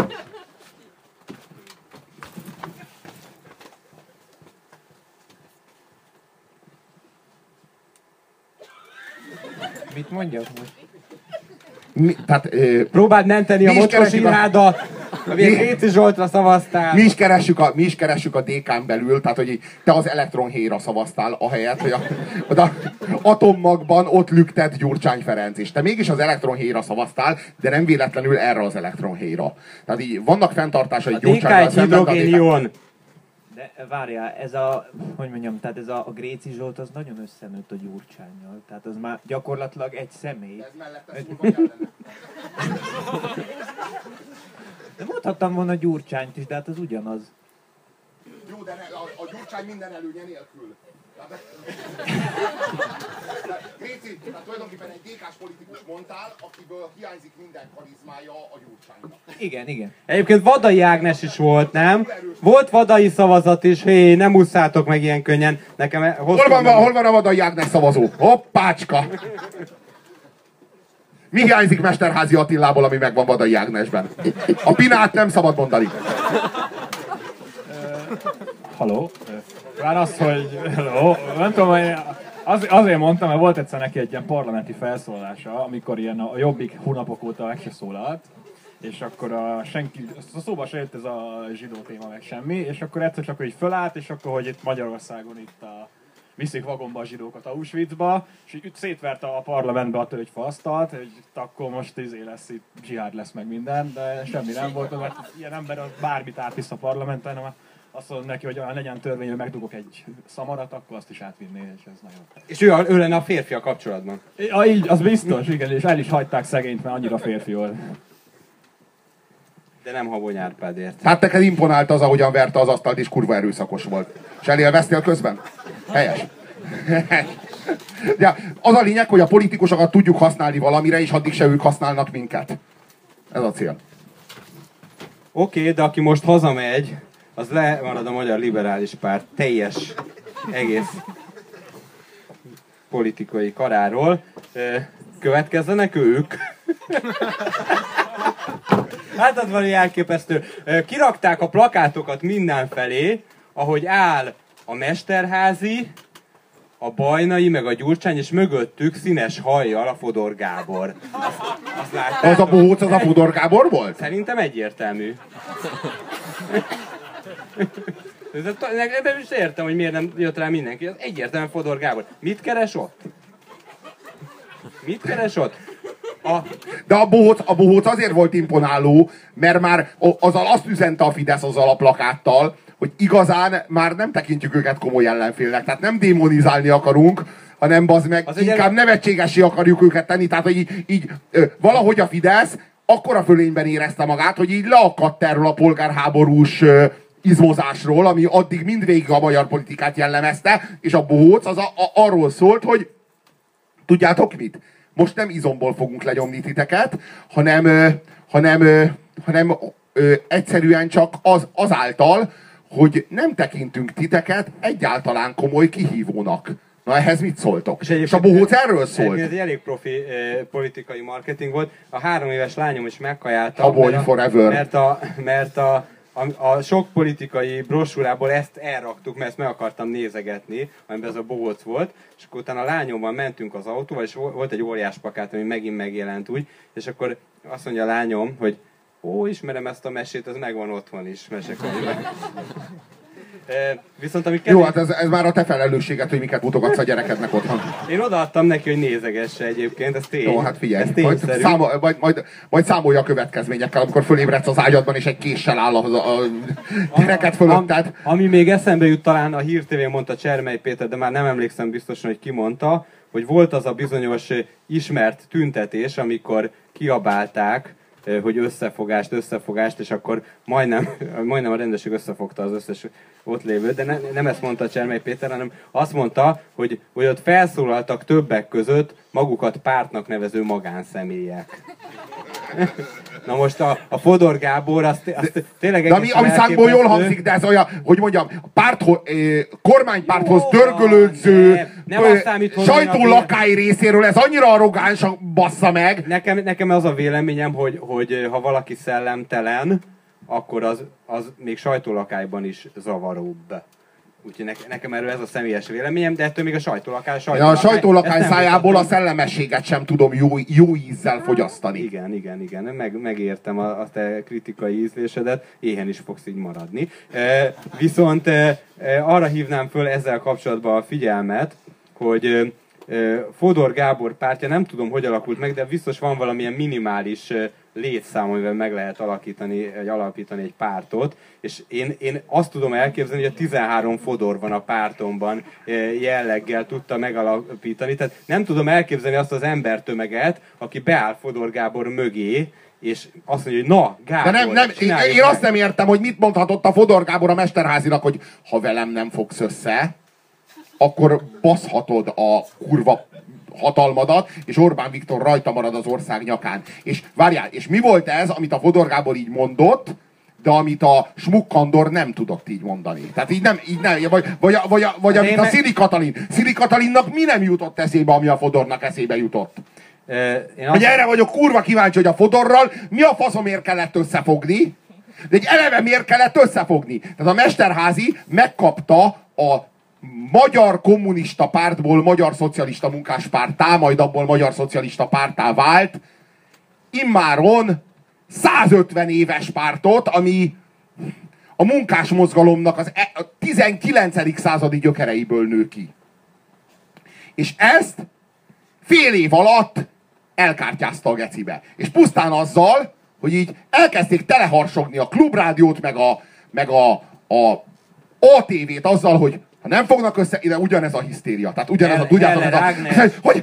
Mit mondjak most? Próbáld menteni a mocskos irádat, amilyen Gréci Zsoltra szavaztál. Mi is keressük a DK-n belül, tehát hogy te az elektronhéjra szavaztál, ahelyett, hogy a atommagban ott lüktet Gyurcsány Ferenc is. Te mégis az elektronhéjra szavaztál, de nem véletlenül erre az elektronhéjra. Tehát így vannak fenntartásai Gyurcsánynal szemben. A DK egy hidrogén-ion. De várjál, tehát ez a Gréci Zsolt az nagyon összenőtt a Gyurcsánnyal. Tehát az már gyakorlatilag egy személy. Ez mellett de mondhattam volna Gyurcsányt is, de hát az ugyanaz. Jó, de a Gyurcsány minden előnye nélkül. Gréci, tehát tulajdonképpen egy DK-s politikus mondtál, akiből hiányzik minden karizmája a Gyurcsánynak. Igen. Egyébként Vadai Ágnes is volt, nem? Volt Vadai szavazat is, hé, nem ússzátok meg ilyen könnyen. Nekem hol van a Vadai Ágnes szavazó? Hoppácska! Mi hiányzik Mesterházy Attilából, ami megvan Vadai Ágnesben? A Pinát nem szabad mondani. Haló? Már az, hogy... Hello? Nem tudom, azért mondtam, mert volt egyszer neki egy ilyen parlamenti felszólalása, amikor ilyen a Jobbik hónapok óta meg se szólalt, és akkor a szóba se jött ez a zsidó téma meg semmi, és akkor egyszer csak így fölállt, és akkor, hogy itt Magyarországon itt viszik vagonba a zsidókat Auschwitzba, és így szétverte a parlamentbe a tölgyfaasztalt, hogy akkor most lesz itt zsihád lesz meg minden, de semmi nem volt, mert ilyen ember az bármit átvisz a parlamenten, hanem azt mondom neki, hogy olyan legyen törvény, hogy megdugok egy szamarat, akkor azt is átvinné, és ez nagyon... És ő lenne a férfi a kapcsolatban. Ja, így, az biztos, igen, és el is hagyták szegényt, mert annyira férfi volt. De nem Habony Árpádért. Hát neked imponált az, ahogyan verte az asztalt, és kurva erőszakos volt. És elélveztél közben? Helyes. Ja, az a lényeg, hogy a politikusokat tudjuk használni valamire, és addig se ők használnak minket. Ez a cél. Oké, de aki most hazamegy, az lemarad a Magyar Liberális Párt teljes, egész politikai karáról. Következzenek ők. Hát az valami elképesztő. Kirakták a plakátokat mindenfelé, ahogy áll a Mesterházi, a Bajnai, meg a Gyurcsány, és mögöttük színes hajjal a Fodor Gábor. Azt láttátok? Az a bohóc, az a Fodor Gábor volt? Szerintem egyértelmű. Nem is értem, hogy miért nem jött rá mindenki. Az egyértelműen Fodor Gábor. Mit keres ott? Mit keres ott? De a bohóc azért volt imponáló, mert már azzal azt üzente a Fidesz azzal a plakáttal, hogy igazán már nem tekintjük őket komoly ellenfélnek. Tehát nem démonizálni akarunk, hanem bazd meg, inkább nevetségessé akarjuk őket tenni. Tehát, hogy így valahogy a Fidesz akkora fölényben érezte magát, hogy így leakadt erről a polgárháborús izmozásról, ami addig mindvégig a magyar politikát jellemezte, és a bohóc az arról szólt, hogy tudjátok mit? Most nem izomból fogunk lenyomni titeket, hanem egyszerűen csak azáltal, hogy nem tekintünk titeket egyáltalán komoly kihívónak. Na ehhez mit szóltok? És a bohóc erről szólt. Ez egy elég profi politikai marketing volt. A 3 éves lányom is megkajálta, mert a sok politikai brosúrából ezt elraktuk, mert ezt meg akartam nézegetni, amiben ez a bohóc volt, és akkor utána a lányommal mentünk az autóval, és volt egy óriás plakát, ami megint megjelent úgy, és akkor azt mondja a lányom, hogy ismerem ezt a mesét, ez megvan otthon is, mesekönyvben. Viszont ami Jó, hát ez már a te felelősséged, hogy miket mutogatsz a gyerekednek otthon. Én odaadtam neki, hogy nézegesse egyébként, ez tény. Jó, hát figyelj, ez majd számolja a következményekkel, amikor fölébredsz az ágyadban, és egy késsel áll a gyereket fölötted. Ami még eszembe jut, talán a Hír TV mondta Csermely Péter, de már nem emlékszem biztosan, hogy ki mondta, hogy volt az a bizonyos ismert tüntetés, amikor kiabálták, hogy összefogást, és akkor majdnem a rendőrség összefogta az összes ott lévőt, de nem ezt mondta Csermely Péter, hanem azt mondta, hogy ott felszólaltak többek között magukat pártnak nevező magánszemélyek. Na most a Fodor Gábor, azt tényleg egészen ami számból jól hangzik, de ez olyan, hogy mondjam, kormánypárthoz dörgölődző sajtólakály részéről, ez annyira arrogáns, bassza meg. Nekem az a véleményem, hogy ha valaki szellemtelen, akkor az még sajtólakályban is zavaróbb. Úgyhogy nekem erről ez a személyes véleményem, de ettől még a sajtólakály szájából a szellemességet sem tudom jó ízzel fogyasztani. Igen, megértem a te kritikai ízlésedet, éhen is fogsz így maradni. Viszont arra hívnám föl ezzel kapcsolatban a figyelmet, hogy Fodor Gábor pártja, nem tudom, hogy alakult meg, de biztos van valamilyen minimális létszám, amivel meg lehet alapítani egy pártot, és én azt tudom elképzelni, hogy a 13 Fodor van a pártomban jelleggel tudta megalapítani, tehát nem tudom elképzelni azt az embertömeget, aki beáll Fodor Gábor mögé, és azt mondja, hogy na, Gábor, de én azt nem értem, hogy mit mondhatott a Fodor Gábor a Mesterházinak, hogy ha velem nem fogsz össze, akkor baszhatod a kurva hatalmadat, és Orbán Viktor rajta marad az ország nyakán. És várjál, és mi volt ez, amit a Fodor Gábor így mondott, de amit a Smuk Kandor nem tudott így mondani. Tehát így nem, vagy amit a Szili Katalin. Szili Katalinnak mi nem jutott eszébe, ami a Fodornak eszébe jutott? Hogy erre vagyok kurva kíváncsi, hogy a Fodorral mi a faszomért kellett összefogni, de egy eleve miért kellett összefogni. Tehát a Mesterházi megkapta a Magyar Kommunista Pártból Magyar Szocialista Munkáspárttá, majd abból Magyar Szocialista Párttá vált immáron 150 éves pártot, ami a munkásmozgalomnak a 19. századi gyökereiből nő ki. És ezt fél év alatt elkártyázta a gecibe. És pusztán azzal, hogy így elkezdték teleharsogni a Klubrádiót, meg a ATV-t azzal, hogy ha nem fognak össze, ide ugyanez a hisztéria. Tehát ugyanez a, tudjátok, ez a... Hogy,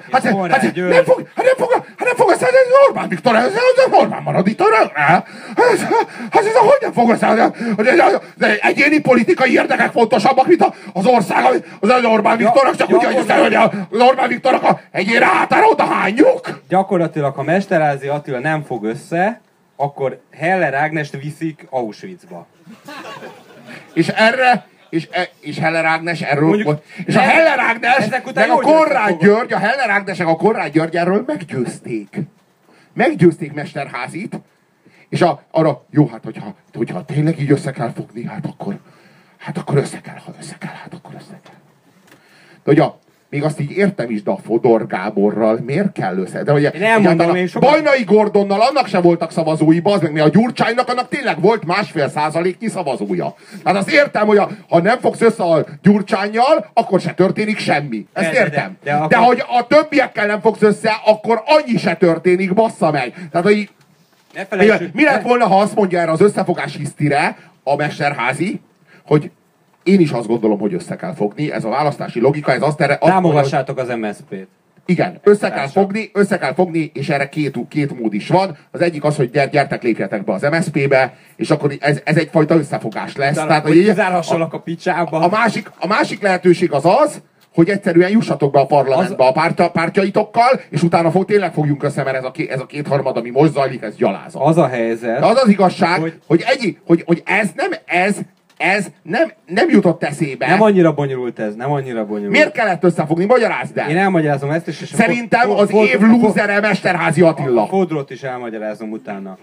nem fog össze, ez Orbán Viktor, ez Orbán marad itt, ez hogy nem fog össze, egyéni politikai érdekek fontosabbak, mint az ország, az Orbán Viktornak, csak úgy, hogy az Orbán Viktornak a egyére hátára oda hányjuk. Gyakorlatilag, ha Mesterházi Attila nem fog össze, akkor Heller Ágnest viszik Auschwitzba. És és Heller Ágnes erről Mondjuk, és a Heller Ágnes, ezek után meg a jól Konrád győztek György, a Heller Ágnesek a Konrád György erről meggyőzték. Meggyőzték Mesterházit, és arra, jó, hát hogyha tényleg így össze kell fogni, hát akkor össze kell, ha össze kell, hát akkor össze kell. De ugye, még azt így értem is, de a Fodor Gáborral miért kell össze? De ugye, én elmondom, én sokat... Bajnai Gordonnal annak se voltak szavazói, bazd meg, mert a Gyurcsánynak annak tényleg volt 1,5%-nyi szavazója. Hát azt értem, hogy ha nem fogsz össze a Gyurcsánnyal, akkor se történik semmi. Ezt értem. De hogy a többiekkel nem fogsz össze, akkor annyi se történik, bassza meg. Tehát, hogy mi lett volna, ha azt mondja erre az összefogás hisztire a Mesterházi, hogy én is azt gondolom, hogy össze kell fogni, ez a választási logika, ez azt erre... Támogassátok az MSZP-t. Igen, össze kell fogni, és erre két mód is van. Az egyik az, hogy gyertek, lépjetek be az MSZP-be, és akkor ez egyfajta összefogás lesz. Tehát, hogy kizárhassalak a picsába. A másik lehetőség az, hogy egyszerűen jussatok be a parlamentbe a pártjaitokkal, és utána tényleg fogjunk össze, mert ez a kétharmad, ami most zajlik, ez gyalázat. Az a helyzet. De az az igazság, hogy ez nem jutott eszébe. Nem annyira bonyolult ez, nem annyira bonyolult. Miért kellett összefogni? Magyarázd el! Én elmagyarázom ezt is. És szerintem az év lúzere Mesterházi Attila. A Fodrót is elmagyarázom utána.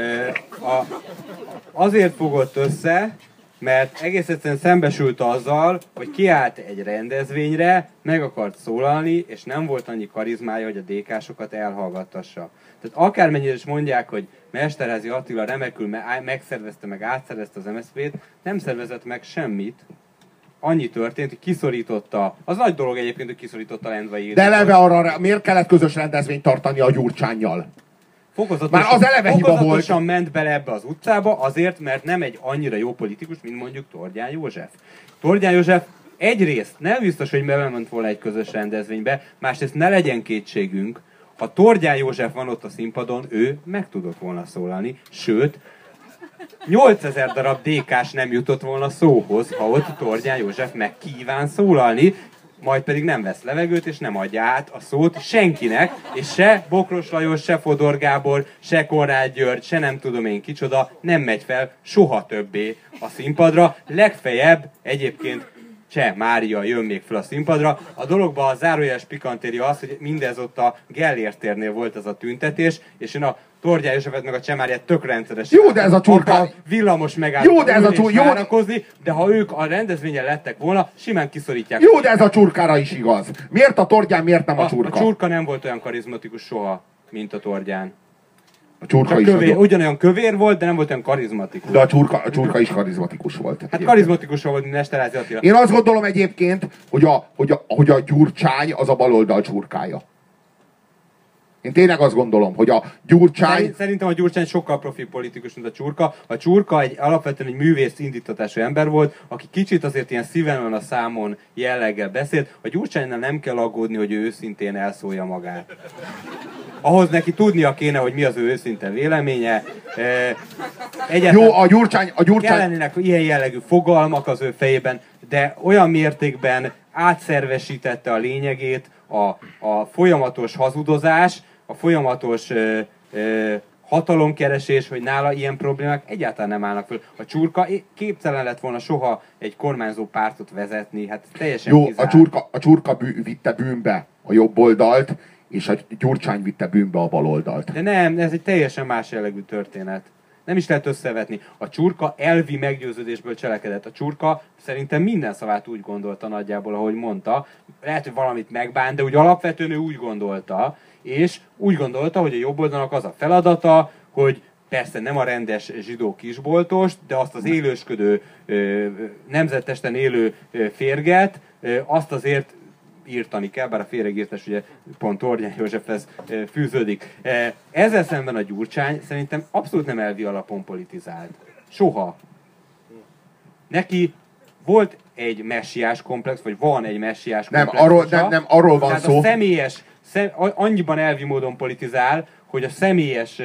Azért fogott össze, mert egész egyszerűen szembesült azzal, hogy kiállt egy rendezvényre, meg akart szólalni, és nem volt annyi karizmája, hogy a DK-sokat elhallgattassa. Tehát akármennyire is mondják, hogy Mesterházi Attila remekül megszervezte, meg átszervezte az MSZP-t, nem szervezett meg semmit. Annyi történt, hogy kiszorította, az nagy dolog egyébként, hogy kiszorította Lendvai Ildikót. De eleve arra miért kellett közös rendezvényt tartani a Gyurcsánnyal? Már az eleve hiba volt. Ment bele ebbe az utcába azért, mert nem egy annyira jó politikus, mint mondjuk Tordján József. Tordján József egyrészt nem biztos, hogy belement volna egy közös rendezvénybe, másrészt ne legyen kétségünk, ha Tordján József van ott a színpadon, ő meg tudott volna szólalni, sőt, 8000 darab DK-s nem jutott volna szóhoz, ha ott Tordján József meg kíván szólalni, majd pedig nem vesz levegőt, és nem adja át a szót senkinek, és se Bokros Lajos, se Fodor Gábor, se Konrád György, se nem tudom én kicsoda, nem megy fel soha többé a színpadra. Legfeljebb egyébként Cseh Mária jön még fel a színpadra. A dologban a zárójeles pikantéria az, hogy mindez ott a Gellért térnél volt ez a tüntetés, és én a Tordján Józsefet meg a Cseh Máriát tök rendszeresen jó, de ez a csurka villamos megállni, de ha ők a rendezvényen lettek volna, simán kiszorítják. Jó, de ez a csurkára is igaz. Miért a Tordján, miért nem a csurka? A csurka nem volt olyan karizmatikus soha, mint a Tordján. A csurka is kövér, ugyanolyan kövér volt, de nem volt olyan karizmatikus. De a csurka is karizmatikus volt. Hát karizmatikus volt, mint Mesterházi Attila. Én azt gondolom egyébként, hogy a Gyurcsány az a baloldal csurkája. Én tényleg azt gondolom, hogy a Gyurcsány... Szerintem a Gyurcsány sokkal profi politikus, mint a Csurka. A Csurka alapvetően egy művész indítatású ember volt, aki kicsit azért ilyen szíven van a számon jelleggel beszélt. A Gyurcsánynál nem kell aggódni, hogy ő őszintén elszólja magát. Ahhoz neki tudnia kéne, hogy mi az ő őszinte véleménye. Jó, a Gyurcsány... Kellenének ilyen jellegű fogalmak az ő fejében, de olyan mértékben átszervesítette a lényegét a folyamatos hazudozás, a folyamatos hatalomkeresés, hogy nála ilyen problémák egyáltalán nem állnak föl. A Csurka képtelen lett volna soha egy kormányzó pártot vezetni, hát teljesen jó, kizárt. a Csurka vitte bűnbe a jobb oldalt, és a Gyurcsány vitte bűnbe a bal oldalt. De nem, ez egy teljesen más jellegű történet. Nem is lehet összevetni. A Csurka elvi meggyőződésből cselekedett. A Csurka szerintem minden szavát úgy gondolta nagyjából, ahogy mondta. Lehet, hogy valamit megbánt, de úgy alapvetően ő úgy gondolta, és úgy gondolta, hogy a jobboldalnak az a feladata, hogy persze nem a rendes zsidó kisboltost, de azt az élősködő, nemzettesten élő férget, azt azért írtani kell, bár a féregírtás ugye pont Tordján Józsefhez fűződik. Ezzel szemben a Gyurcsány szerintem abszolút nem elvi alapon politizált. Soha. Neki volt egy messiás komplex, vagy van egy messiás komplex. Nem, arról van szó. A személyes, annyiban elvi módon politizál, hogy a személyes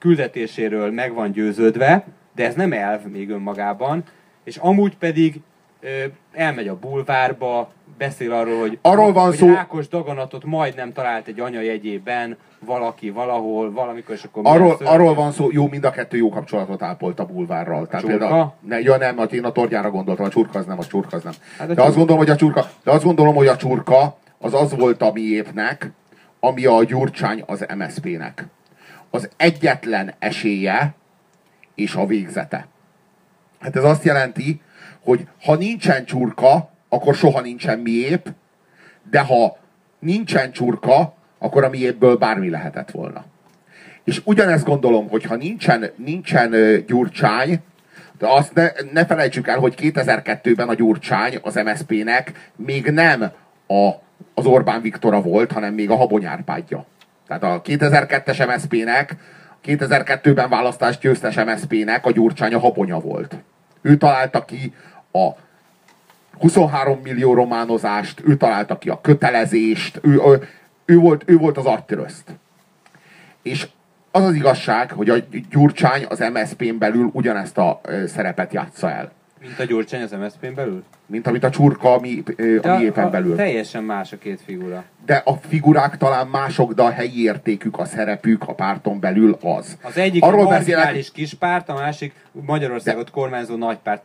küldetéséről meg van győződve, de ez nem elv még önmagában, és amúgy pedig elmegy a bulvárba, beszél arról, hogy, Arról van hogy szó... rákos daganatot majdnem talált egy anyajegyében, valaki valahol, valamikor, és akkor Arról van szó, jó, mind a kettő jó kapcsolatot ápolt a bulvárral. Tehát Csurka? Nem, én a Tordjára gondoltam, a Csurka az nem. Hát De azt gondolom, hogy a Csurka az volt a miépnek, ami a Gyurcsány az MSZP-nek. Az egyetlen esélye és a végzete. Hát ez azt jelenti, hogy ha nincsen Csurka, akkor soha nincsen miép, de ha nincsen Csurka, akkor a miépből bármi lehetett volna. És ugyanezt gondolom, hogy ha nincsen Gyurcsány, de azt ne felejtsük el, hogy 2002-ben a Gyurcsány az MSZP-nek még nem az Orbán Viktora volt, hanem még a Habony Árpádja. Tehát a 2002-es MSZP-nek, 2002-ben választást győztes MSZP-nek a Gyurcsány a Habonya volt. Ő találta ki a 23 millió románozást, ő találta ki a kötelezést, ő volt az agytöröszt. És az az igazság, hogy a Gyurcsány az MSZP-n belül ugyanezt a szerepet játsza el. Mint a Gyurcsány az MSZP-n belül? Mint amit a Csurka a mi éppen belül. Teljesen más a két figura. De a figurák talán mások, de a helyi értékük, a szerepük a párton belül az. Az egyik arról egy marginális kispárt, a másik Magyarországot kormányzó nagypárt.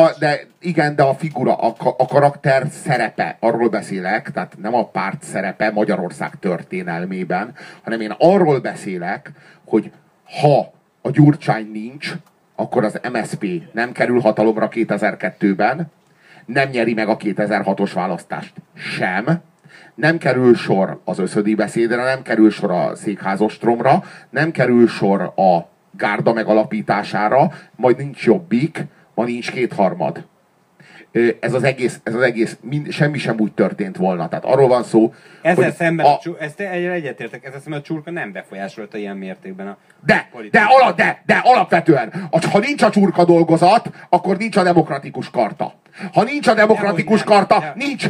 De a figura, a karakter szerepe, arról beszélek, tehát nem a párt szerepe Magyarország történelmében, hanem én arról beszélek, hogy ha a Gyurcsány nincs, akkor az MSZP nem kerül hatalomra 2002-ben, nem nyeri meg a 2006-os választást sem, nem kerül sor az összödi beszédre, nem kerül sor a székházostromra, nem kerül sor a gárda megalapítására, majd nincs Jobbik, ma nincs kétharmad. Ez az egész semmi sem úgy történt volna. Tehát arról van szó, ezzel hogy szemben ezt egyetértek, ezzel szemben a Csurka nem befolyásolta ilyen mértékben a de alapvetően, ha nincs a Csurka dolgozat, akkor nincs a demokratikus karta. Ha nincs a demokratikus karta, nincs.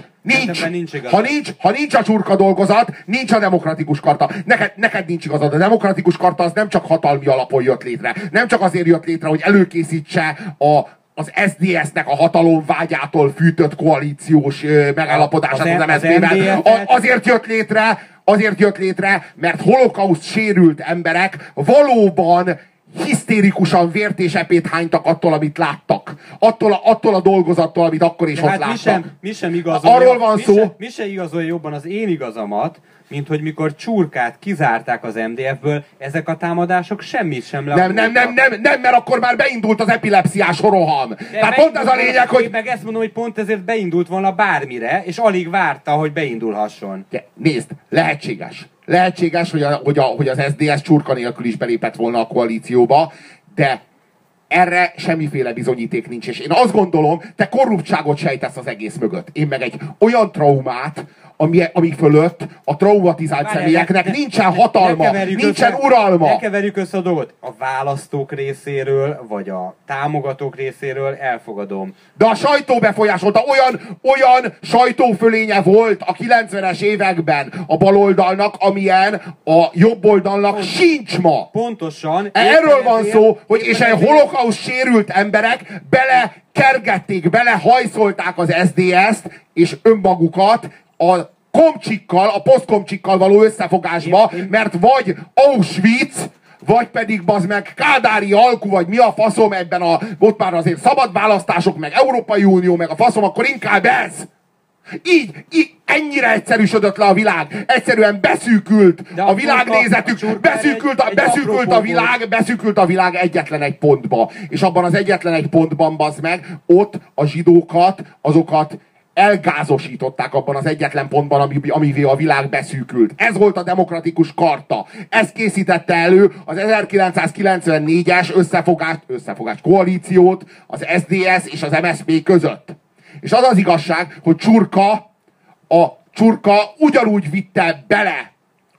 Ha nincs a Csurka dolgozat, nincs a demokratikus karta. Neked nincs igazad. A demokratikus karta az nem csak hatalmi alapon jött létre. Nem csak azért jött létre, hogy előkészítse az SZDSZ-nek a hatalomvágyától fűtött koalíciós megállapodását az MSZP-vel. Azért jött létre, mert holokauszt sérült emberek valóban hisztérikusan vért és epét hánytak attól, amit láttak. Attól a dolgozattól, amit akkor is ott láttak. Mi sem igazolja, arról van szó. Mi sem igazolja jobban az én igazamat, mint hogy mikor Csurkát kizárták az MDF-ből, ezek a támadások semmit sem Nem, mert akkor már beindult az epilepsziás roham. Tehát pont ez a lényeg, hogy... Meg ezt mondom, hogy pont ezért beindult volna bármire, és alig várta, hogy beindulhasson. Nézd, lehetséges, hogy az SZDSZ Csurka nélkül is belépett volna a koalícióba, de erre semmiféle bizonyíték nincs. És én azt gondolom, te korruptságot sejtesz az egész mögött. Én meg egy olyan traumát, ami fölött a traumatizált személyeknek nincsen hatalma, nincsen uralma. Ne keverjük össze a dolgot. A választók részéről, vagy a támogatók részéről elfogadom. De a sajtó befolyásolta, olyan sajtófölénye volt a 90-es években a baloldalnak, amilyen a jobboldalnak sincs ma. Pontosan. Erről van szó, hogy és egy holokauszt sérült emberek belekergették, belehajszolták az SZDSZ-t és önmagukat a komcsikkal, a posztkomcsikkal való összefogásba, mert vagy Auschwitz, vagy pedig bazd meg kádári alkú, vagy mi a faszom ebben ott már azért szabad választások, meg Európai Unió, meg a faszom, akkor inkább ez. Így ennyire egyszerűsödött le a világ. Egyszerűen beszűkült a világnézetük, beszűkült a világ egyetlen egy pontba. És abban az egyetlen egy pontban, bazd meg, ott a zsidókat, azokat elgázosították abban az egyetlen pontban, amivé a világ beszűkült. Ez volt a demokratikus karta. Ez készítette elő az 1994-es összefogás koalíciót az SZDSZ és az MSZP között. És az az igazság, hogy Csurka ugyanúgy vitte bele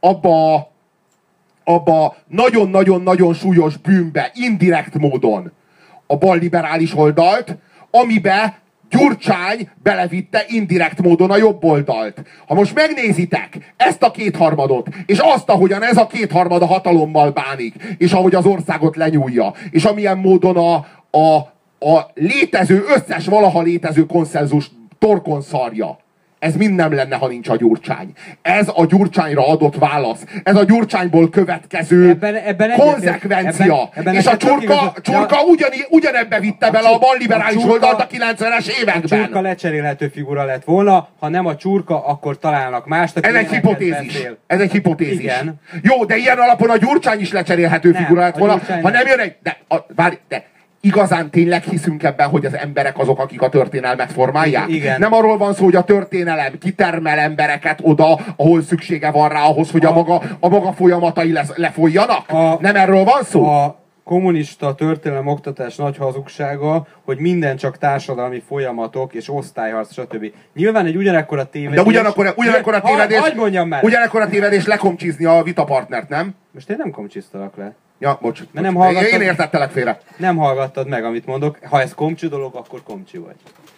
abba nagyon-nagyon-nagyon súlyos bűnbe, indirekt módon a balliberális oldalt, amibe Gyurcsány belevitte indirekt módon a jobb oldalt. Ha most megnézitek ezt a kétharmadot, és azt, ahogyan ez a kétharmad a hatalommal bánik, és ahogy az országot lenyúlja, és amilyen módon a létező, összes valaha létező konszenzus torkon szarja. Ez mind nem lenne, ha nincs a Gyurcsány. Ez a Gyurcsányra adott válasz. Ez a Gyurcsányból következő konzekvencia. És a csurka ugyanebbe vitte bele a balliberális oldalt a 90-es években. A csurka lecserélhető figura lett volna, ha nem a csurka, akkor találnak mást. Ez egy hipotézis. Ez egy hipotézis. Igen. Jó, de ilyen alapon a Gyurcsány is lecserélhető figura lett volna, ha nem jön egy... De igazán tényleg hiszünk ebben, hogy az emberek azok, akik a történelmet formálják? Igen. Nem arról van szó, hogy a történelem kitermel embereket oda, ahol szüksége van rá ahhoz, hogy a maga folyamatai lefolyjanak? Nem erről van szó? A kommunista történelem oktatás nagy hazugsága, hogy minden csak társadalmi folyamatok és osztályharc, stb. Nyilván egy ugyanekkora tévedés... De ugyanakkor a tévedés... Hadd mondjam már! Ugyanakkor a tévedés lekomcsizni a vitapartnert, nem? Most én nem komcsisztalak le. Ja, bocs. Nem hallgattad, én értettelek félre. Nem hallgattad meg, amit mondok. Ha ez komcsi dolog, akkor komcsi vagy.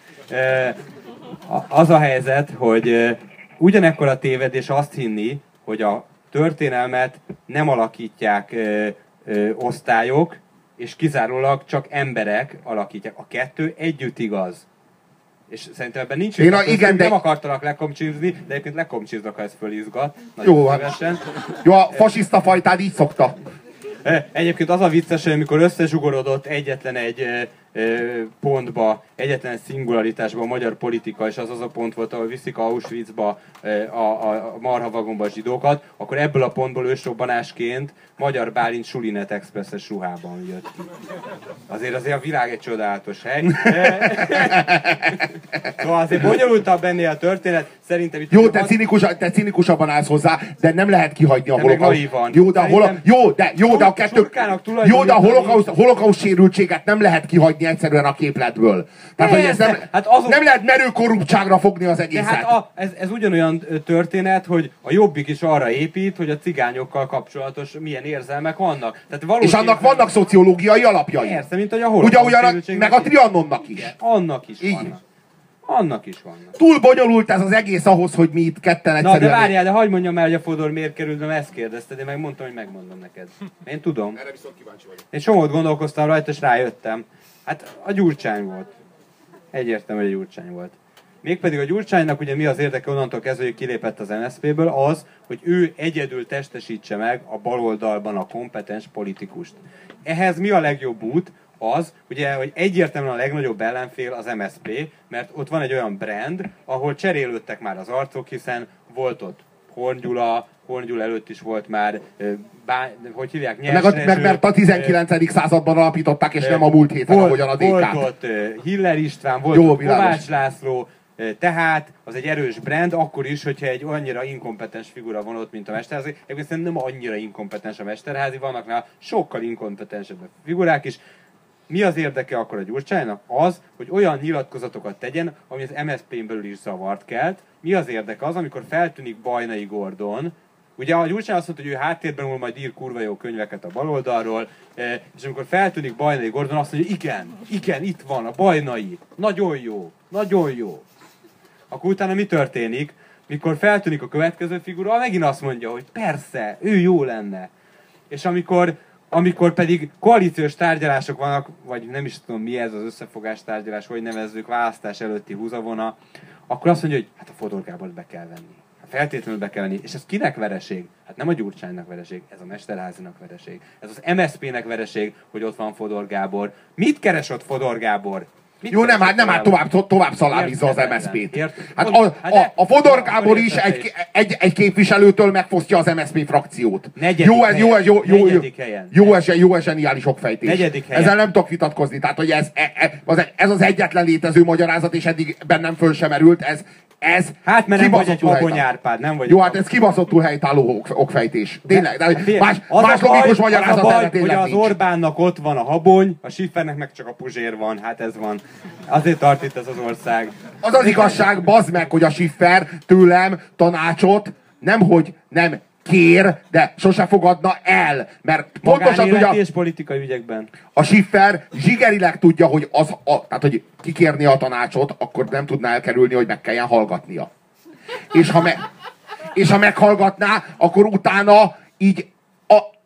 Az a helyzet, hogy ugyanekkor a tévedés azt hinni, hogy a történelmet nem alakítják osztályok, és kizárólag csak emberek alakítják. A kettő együtt igaz. És szerintem ebben nincs nem akartalak lekomcsizni, de egyébként lekomcsiznak, ha ez fölizgat. Jó, jó, a fasiszta fajtád így szokta. Egyébként az a vicces, hogy amikor összezsugorodott egyetlen egy pontba, egyetlen egy szingularitásba a magyar politika, és az a pont volt, ahol viszik Auschwitzba a marhavagomba a zsidókat, akkor ebből a pontból ősrobbanásként Magyar Bálint Sulinet Expresses ruhában jött ki. Azért a világ egy csodálatos hely. Szóval azért bonyolultabb ennél a történet. Szerintem itt... Jó, te cinikusabban állsz hozzá, de nem lehet kihagyni a holokauszt. Jó, de a kettő... Jó, de a holokauszt sérültséget nem lehet kihagyni egyszerűen a képletből. Tehát, hogy ez nem lehet merő korruptságra fogni az egészet. Hát ez ugyanolyan történet, hogy a Jobbik is arra épít, hogy a cigányokkal kapcsolatos milyen érzelmek vannak. Tehát és annak vannak szociológiai alapjai. Persze, mint hogy a holokauszt meg a Trianonnak is. Annak is vannak. Annak is vannak. Túl bonyolult ez az egész ahhoz, hogy mi itt ketten egyszerűen... Na de várjál, de hagyd mondjam már, hogy a Fodor miért került, mert ezt kérdezted, én meg mondtam, hogy megmondom neked. Én tudom. Erre viszont kíváncsi vagyok. Én somót gondolkoztam rajta, és rájöttem. Hát a Gyurcsány volt. Egyértelmű, hogy a Gyurcsány volt. Mégpedig a Gyurcsánynak ugye mi az érdeke onnantól kezdve, hogy kilépett az MSZP-ből, az, hogy ő egyedül testesítse meg a baloldalban a kompetens politikust. Ehhez mi a legjobb út? Az, ugye, hogy egyértelműen a legnagyobb ellenfél az MSZP, mert ott van egy olyan brand, ahol cserélődtek már az arcok, hiszen volt ott Horn Gyula előtt is volt már, hogy hívják, Nyers mert a 19. században alapították, és nem a múlt héten, ahogyan a DK-t. Volt ott Hiller István, volt ott Kovács László, tehát az egy erős brand, akkor is, hogyha egy annyira inkompetens figura van ott, mint a Mesterházi. Egyébként szerintem nem annyira inkompetens a Mesterházi, vannak nála sokkal inkompetensebb figurák is. Mi az érdeke akkor a Gyurcsánynak? Az, hogy olyan nyilatkozatokat tegyen, ami az MSZP-n belül is zavart kelt. Mi az érdeke? Az, amikor feltűnik Bajnai Gordon. Ugye a Gyurcsány azt mondta, hogy ő háttérben úr, majd ír kurva jó könyveket a baloldalról, és amikor feltűnik Bajnai Gordon, azt mondja, hogy igen, itt van a Bajnai. Nagyon jó, nagyon jó. Akkor utána mi történik? Mikor feltűnik a következő figura, megint azt mondja, hogy persze, ő jó lenne. És amikor pedig koalíciós tárgyalások vannak, vagy nem is tudom mi ez az összefogás tárgyalás, hogy nevezzük, választás előtti húzavona, akkor azt mondja, hogy hát a Fodor Gábort be kell venni. Hát feltétlenül be kell venni. És ez kinek vereség? Hát nem a Gyurcsánynak vereség, ez a Mesterházinak vereség. Ez az MSZP-nek vereség, hogy ott van Fodor Gábor. Mit keres ott Fodor Gábor? Jó, nem, hát tovább szalámizza az MSZP-t. Hát a Fodor Gábor is egy képviselőtől megfosztja az MSZP frakciót. Jó, ez zseniális okfejtés. Ezzel nem tudok vitatkozni. Tehát, hogy ez az egyetlen létező magyarázat, és eddig bennem föl sem merült, ez hát mert nem vagy egy Habony Árpád, nem vagy. Jó, hát ez kibaszottul helytálló okfejtés. Tényleg, más logikus magyarázat erre tényleg hogy az Orbánnak ott van a Habony, a Schiffernek meg csak a Puzsér van, hát ez van. Azért tart itt ez az ország. Az az igazság, bazd meg, hogy a Schiffer tőlem tanácsot nemhogy nem kér, de sose fogadna el. Mert pontosan tudja... és politikai ügyekben. A Schiffer zsigerileg tudja, hogy tehát, hogy kikérni a tanácsot, akkor nem tudná elkerülni, hogy meg kelljen hallgatnia. És ha meghallgatná, akkor utána így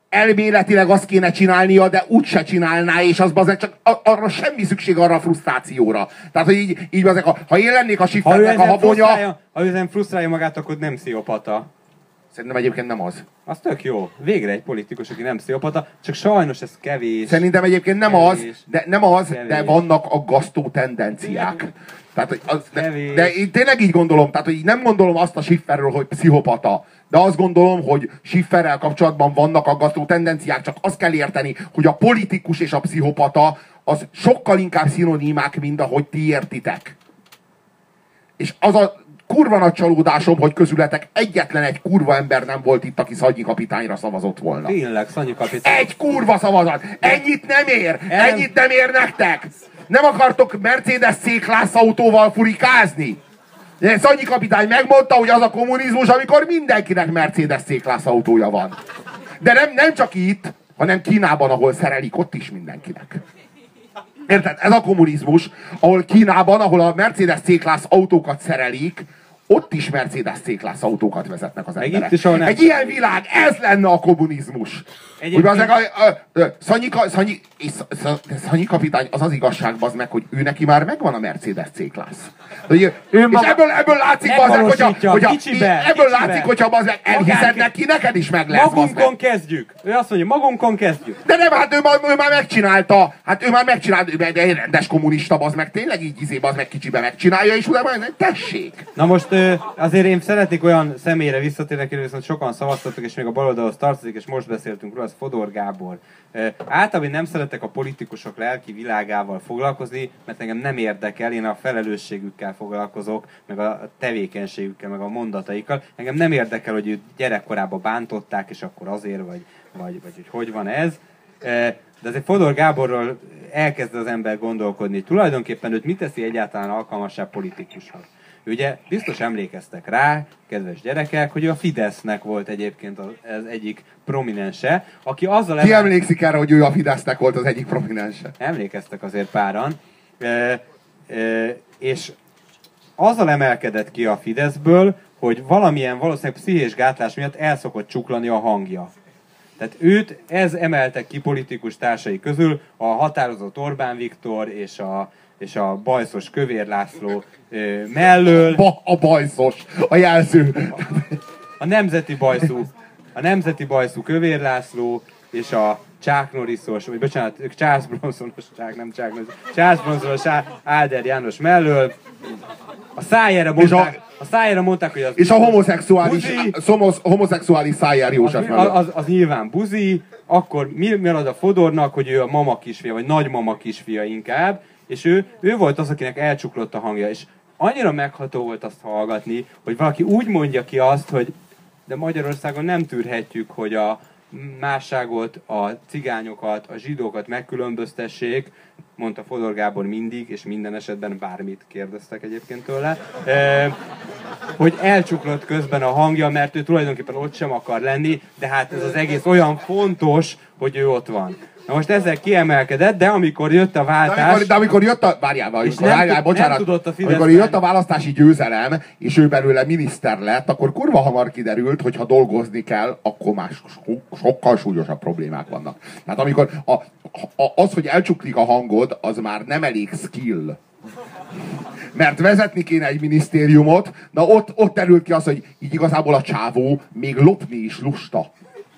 elméletileg azt kéne csinálnia, de úgyse csinálná, és az bazeg csak arra semmi szükség arra a frusztrációra. Tehát, hogy így bazeg, ha én lennék a Schiffernek a habonya... Ha ő ezen frusztrálja magát, akkor nem pszichopata. Szerintem egyébként nem az. Az tök jó. Végre egy politikus, aki nem pszichopata, csak sajnos ez kevés. Szerintem egyébként nem kevés, az, kevés. de vannak aggasztó tendenciák. Tehát, de én tényleg így gondolom, tehát hogy nem gondolom azt a Schifferről, hogy pszichopata, de azt gondolom, hogy Schifferrel kapcsolatban vannak aggasztó tendenciák, csak azt kell érteni, hogy a politikus és a pszichopata az sokkal inkább szinonimák, mint ahogy ti értitek. És az a kurva nagy csalódásom, hogy közületek egyetlen egy kurva ember nem volt itt, aki Szanyi kapitányra szavazott volna. Tényleg, Szanyi kapitány. Egy kurva szavazat! Ennyit nem ér! Ennyit nem ér nektek! Nem akartok Mercedes C-Class autóval furikázni? Szanyi kapitány megmondta, hogy az a kommunizmus, amikor mindenkinek Mercedes C-Class autója van. De nem csak itt, hanem Kínában, ahol szerelik, ott is mindenkinek. Érted? Ez a kommunizmus, ahol Kínában, ahol a Mercedes C-Class autókat szerelik, ott is Mercedes C-Class autókat vezetnek az emberek. Egy ilyen világ, ez lenne a kommunizmus. Hogy Szanyi kapitány, az az igazság, bazd meg, hogy ő neki már megvan a Mercedes C-Class. És ebből látszik, hogyha bazd meg elhiszed neki, neked is meg lesz. Magunkon kezdjük. Ő azt mondja, magunkon kezdjük. De nem, hát ő már megcsinálta. Hát ő már megcsinálta, de egy rendes kommunista, bazd meg, tényleg így bazd meg kicsibe megcsinálja, és utána tessék. Na most azért én szeretnék olyan személyre visszatérni, akiről viszont sokan szavaztatok, és még a baloldalhoz tartozik, és most beszéltünk róla, az Fodor Gábor. Általában nem szeretek a politikusok lelki világával foglalkozni, mert engem nem érdekel, én a felelősségükkel foglalkozok, meg a tevékenységükkel, meg a mondataikkal. Engem nem érdekel, hogy őt gyerekkorában bántották, és akkor azért, vagy hogy van ez. De azért Fodor Gáborról elkezd az ember gondolkodni. Tulajdonképpen őt mit teszi egyáltalán alkalmassá politikusnak? Ugye biztos emlékeztek rá, kedves gyerekek, hogy ő a Fidesznek volt egyébként az egyik prominense, aki azzal... Ki emlékszik erre, hogy ő a Fidesznek volt az egyik prominense? Emlékeztek azért páran. És azzal emelkedett ki a Fideszből, hogy valamilyen valószínűleg pszichés gátlás miatt el szokott csuklani a hangja. Tehát őt ez emeltek ki politikus társai közül, a határozott Orbán Viktor és a bajszos Kövér László mellől. A bajszos, a jelző. A nemzeti bajszú Kövér László és a Chuck Norrisos, vagy bocsánat, ők Charles Bronsonos, Charles Bronsonos Áder János mellől. A szájára mondták, hogy az... És a homoszexuális Szájer József mellől. Az nyilván buzi, akkor mi marad a Fodornak, hogy ő a mama kisfia, vagy nagymama kisfia inkább, és ő volt az, akinek elcsuklott a hangja, és annyira megható volt azt hallgatni, hogy valaki úgy mondja ki azt, hogy de Magyarországon nem tűrhetjük, hogy a másságot, a cigányokat, a zsidókat megkülönböztessék, mondta Fodor Gábor mindig, és minden esetben bármit kérdeztek egyébként tőle, hogy elcsuklott közben a hangja, mert ő tulajdonképpen ott sem akar lenni, de hát ez az egész olyan fontos, hogy ő ott van. Na most ezzel kiemelkedett, de amikor jött a váltás... Amikor jött a... amikor jött a választási győzelem, és ő belőle miniszter lett, akkor kurva hamar kiderült, hogy ha dolgozni kell, akkor már sokkal súlyosabb problémák vannak. Tehát amikor az, hogy elcsuklik a hangod, az már nem elég skill. Mert vezetni kéne egy minisztériumot, na ott derült ki az, hogy így igazából a csávó még lopni is lusta.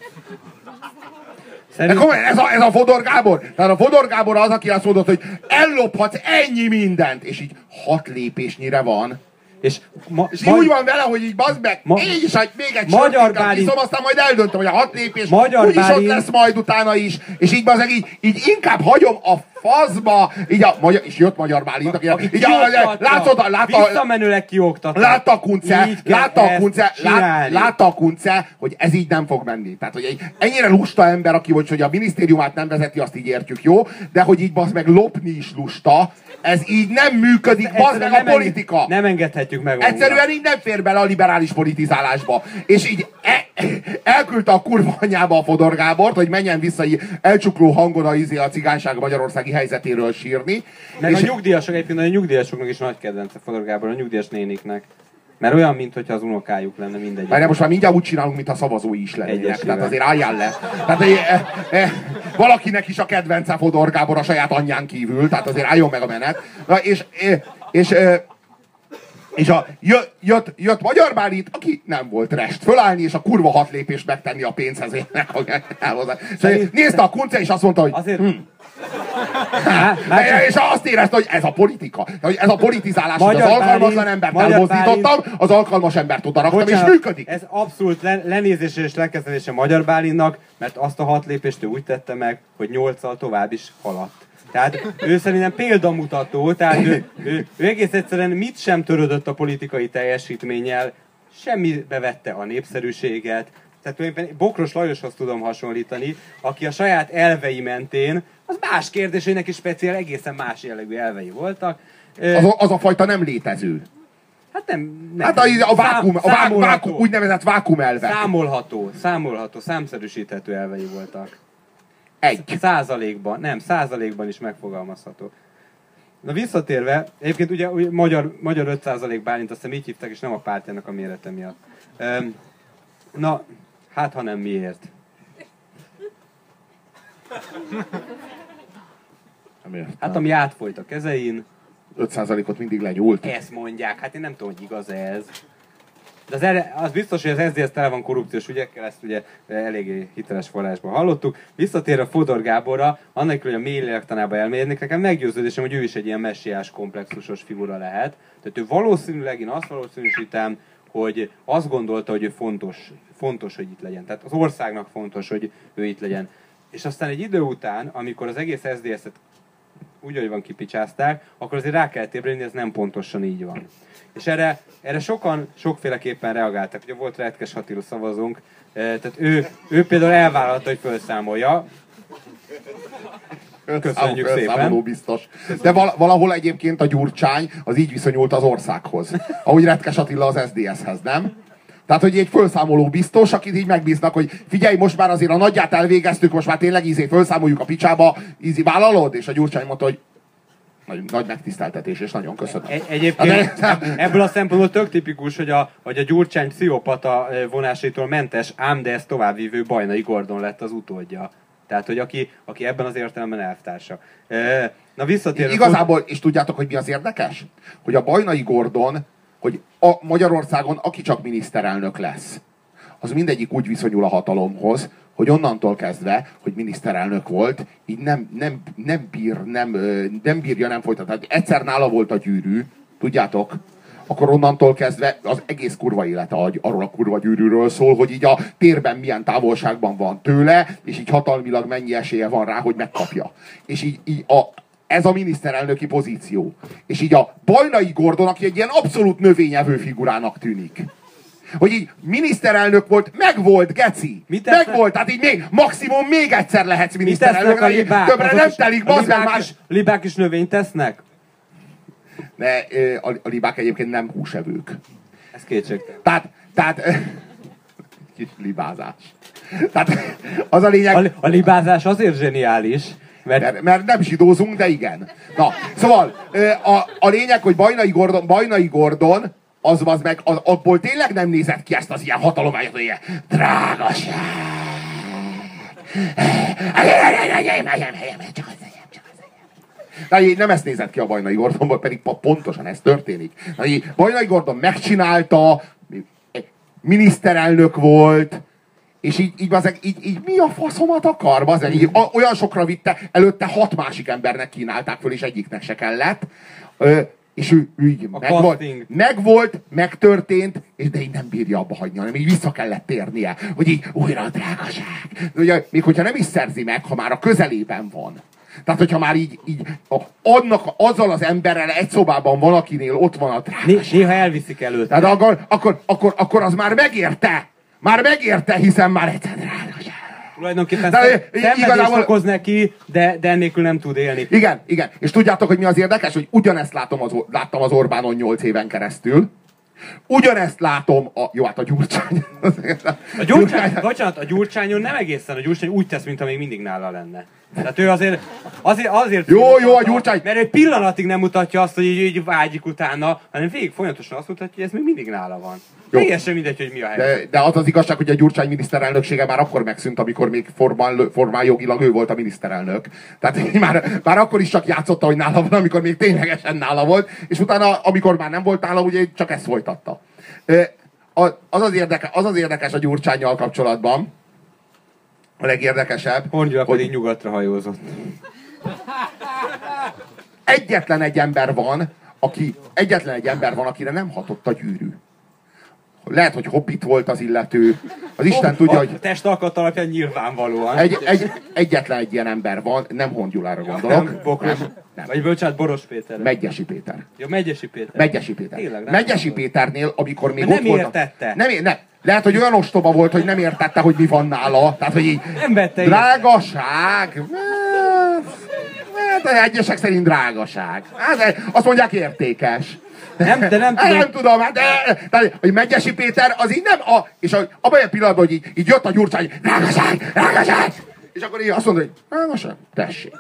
De komolyan, ez a Fodor Gábor. Tehát a Fodor Gábor az, aki azt mondott, hogy ellophatsz ennyi mindent, és így 6 lépésnyire van. És úgy van vele, hogy így bazd meg, így is még egy sort kiszom, aztán majd eldöntöm, hogy a 6 lépés úgyis ott lesz majd utána is, és így bazd meg, így inkább hagyom a faszba, így és jött Magyar Bálint, aki visszamenőleg kioktatta. Látta a kunce, hogy ez így nem fog menni. Tehát, hogy egy ennyire lusta ember, aki hogy a minisztériumát nem vezeti, azt így értjük, jó? De hogy így bazd meg lopni is lusta, ez így nem működik, bazd meg a politika. Nem engedhetjük meg. Egyszerűen így nem fér bele a liberális politizálásba. És így elküldte a kurva anyába a Fodor Gábort, hogy menjen vissza elcsukló hangon a cigányság magyarországi helyzetéről sírni. Meg és a nyugdíjasok, egyébként a nyugdíjasoknak is nagy kedvence Fodor Gábor, a nyugdíjas néniknek. Mert olyan, mintha az unokájuk lenne mindegy. Várjál, most már mindjárt úgy csinálunk, mintha szavazói is lennének. Egyesével. Tehát azért álljál le. Tehát, valakinek is a kedvence Fodor Gábor a saját anyján kívül, tehát azért álljon meg a menet. Na, jött Magyar Bálint, aki nem volt rest fölállni, és a kurva 6 lépést megtenni a pénzhezének. Nézte a kunce, és azt mondta, hogy... Azért... És azt érezte, hogy ez a politika. Hogy ez a politizálás, hogy az alkalmatlan embert elmozdítottam, az alkalmas embert oda raktam, és működik. Ez abszolút lenézése és lekezelése Magyar Bálintnak, mert azt a 6 lépést ő úgy tette meg, hogy 8-al tovább is haladt. Tehát ő szerintem példamutató, tehát ő egész egyszerűen mit sem törődött a politikai teljesítménnyel, semmibe vette a népszerűséget. Tehát tulajdonképpen Bokros Lajoshoz tudom hasonlítani, aki a saját elvei mentén, az más kérdés, hogy neki speciál egészen más jellegű elvei voltak. Az a fajta nem létező. Hát nem. Hát a vákum, úgynevezett vákumelvek. Számolható, számszerűsíthető elvei voltak. Százalékban is megfogalmazható. Na visszatérve, egyébként ugye magyar 5% Bálint, azt hiszem így hívták, és nem a pártjának a mérete miatt. Na, hát ha nem miért. Hát ami átfolyt a kezein. 5%-ot mindig lenyúlt. Ezt mondják, hát én nem tudom, hogy igaz ez. De az biztos, hogy az SZDSZ tele van korrupciós ügyekkel, ezt ugye eléggé hiteles forrásban hallottuk. Visszatérve Fodor Gáborra, annak, hogy a mély lélektanába elmérnék, nekem meggyőződésem, hogy ő is egy ilyen messiás komplexusos figura lehet. Tehát ő valószínűleg, én azt valószínűsítem, hogy azt gondolta, hogy ő fontos, hogy itt legyen. Tehát az országnak fontos, hogy ő itt legyen. És aztán egy idő után, amikor az egész SZDSZ-et úgy, hogy van kipicsázták, akkor azért rá kell ébredni, hogy ez nem pontosan így van. És erre sokan sokféleképpen reagáltak. Ugye volt Retkes Attila szavazónk, tehát ő például elvállalta, hogy felszámolja. Köszönjük szépen. Biztos. De valahol egyébként a Gyurcsány az így viszonyult az országhoz. Ahogy Retkes Attila az SZDSZ-hez, nem? Tehát, hogy egy felszámoló biztos, akit így megbíznak, hogy figyelj, most már azért a nagyját elvégeztük, most már tényleg felszámoljuk a picsába, vállalod? És a Gyurcsány mondta, hogy nagy megtiszteltetés, és nagyon köszönöm. Egyébként ebből a szempontból tök tipikus, hogy a Gyurcsány pszichopata vonásaitól mentes, ám de ezt továbbvívő Bajnai Gordon lett az utódja. Tehát, hogy aki ebben az értelemben elvtársa. Na visszatérve... Igazából, és tudjátok, hogy mi az érdekes? Hogy a Bajnai Gordon, hogy Magyarországon aki csak miniszterelnök lesz, az mindegyik úgy viszonyul a hatalomhoz, hogy onnantól kezdve, hogy miniszterelnök volt, így nem bírja nem folytatni. Tehát egyszer nála volt a gyűrű, tudjátok? Akkor onnantól kezdve az egész kurva élete arról a kurva gyűrűről szól, hogy így a térben milyen távolságban van tőle, és így hatalmilag mennyi esélye van rá, hogy megkapja. És így ez a miniszterelnöki pozíció. És így a Bajnai Gordon, aki egy ilyen abszolút növényevő figurának tűnik. Hogy így miniszterelnök volt, megvolt, geci. Megvolt, tehát így maximum még egyszer lehetsz miniszterelnök. Többre nem telik, más. Libák is növényt tesznek? De a libák egyébként nem húsevők. Ez kétségtelen. Tehát kis libázás. Tehát az a lényeg... A libázás azért zseniális, mert nem zsidózunk, de igen. Na, szóval a lényeg, hogy Bajnai Gordon az meg, abból tényleg nem nézett ki ezt az ilyen hatalományot, hogy ilyen drágaság. Csak az enyém. Nem ezt nézett ki a Bajnai Gordonból, pedig pontosan ez történik. Bajnai Gordon megcsinálta, miniszterelnök volt, és így mi a faszomat akar? Bazen, olyan sokra vitte, előtte 6 másik embernek kínálták föl, és egyiknek se kellett. És ő így megvolt, megtörtént, de így nem bírja abba hagyni, hanem így vissza kellett térnie, hogy így újra a drágaság. Ugye, még hogyha nem is szerzi meg, ha már a közelében van. Tehát, hogyha már így azzal az emberrel egy szobában van, akinél ott van a drágaság. Néha elviszik előtte. Tehát akkor az már megérte. Már megérte, hiszen már egyszer drágaság. Tulajdonképpen szenvedést okoz neki, de ennélkül nem tud élni. Igen. És tudjátok, hogy mi az érdekes? Hogy ugyanezt láttam az Orbánon 8 éven keresztül, Ugyanezt látom jó, hát a Gyurcsány. A Gyurcsány, bocsánat, a Gyurcsányon nem egészen, a Gyurcsány úgy tesz, mintha még mindig nála lenne. Tehát ő azért Jó, a Gyurcsány. Mert egy pillanatig nem mutatja azt, hogy így vágyik utána, hanem végig folyamatosan azt mutatja, hogy ez még mindig nála van. Teljesen mindegy, hogy mi a helyzet. De az az igazság, hogy a Gyurcsány miniszterelnöksége már akkor megszűnt, amikor még formál jogilag ő volt a miniszterelnök. Tehát már akkor is csak játszotta, hogy nála van, amikor még ténylegesen nála volt, és utána, amikor már nem volt nála, ugye csak ezt folytatta. Az az érdekes a Gyurcsánnyal kapcsolatban, a legérdekesebb, Hongyula pedig nyugatra hajózott. Egyetlen egy ember van, akire nem hatott a gyűrű. Lehet, hogy hobbit volt az illető. Az Isten tudja, hogy... A testalkat alapján nyilvánvalóan. Egyetlen egy ilyen ember van, nem Hongyulára gondolok. Nem, Bokros. Nem. Vagy bocsánat, Boros Péter. Megyesi Péter. Ja, Megyesi Péter. Megyesi Péter. Tényleg, Megyesi Péternél, amikor még nem ott volt... értette. Nem. Lehet, hogy olyan ostoba volt, hogy nem értette, hogy mi van nála. Tehát, hogy így... Nem vette drágaság. Hát egyesek szerint drágaság. Hát, azt mondják értékes. Nem tudom, de hogy Megyesi Péter az így nem, és abban a pillanatban, hogy így jött a Gyurcsány, drágaság, és akkor így azt mondta, hogy drágaság, tessék.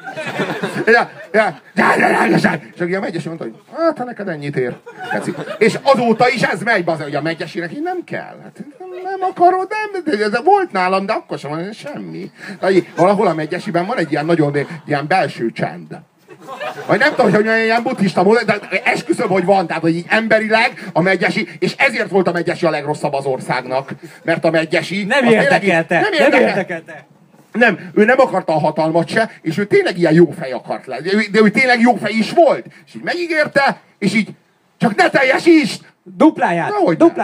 Drágaság. És akkor a Megyesi mondta, hogy hát, ha neked ennyit ér. És azóta is ez megy, hogy a Megyesinek így nem kell. Hát, nem akarod, de volt nálam, de akkor sem van semmi. Valahol a Megyesiben van egy ilyen nagyon ilyen belső csend. Vagy nem tudom, hogy ilyen buddhista módon, de esküszöm, hogy van, tehát, hogy így emberileg a Megyesi, és ezért volt a Megyesi a legrosszabb az országnak. Mert a Megyesi... Nem érdekelte. Nem, ő nem akarta a hatalmat se, és ő tényleg ilyen jó fej akart lenni. De ő tényleg jó fej is volt. És így megígérte, és így csak ne teljesítsd! Dupláját!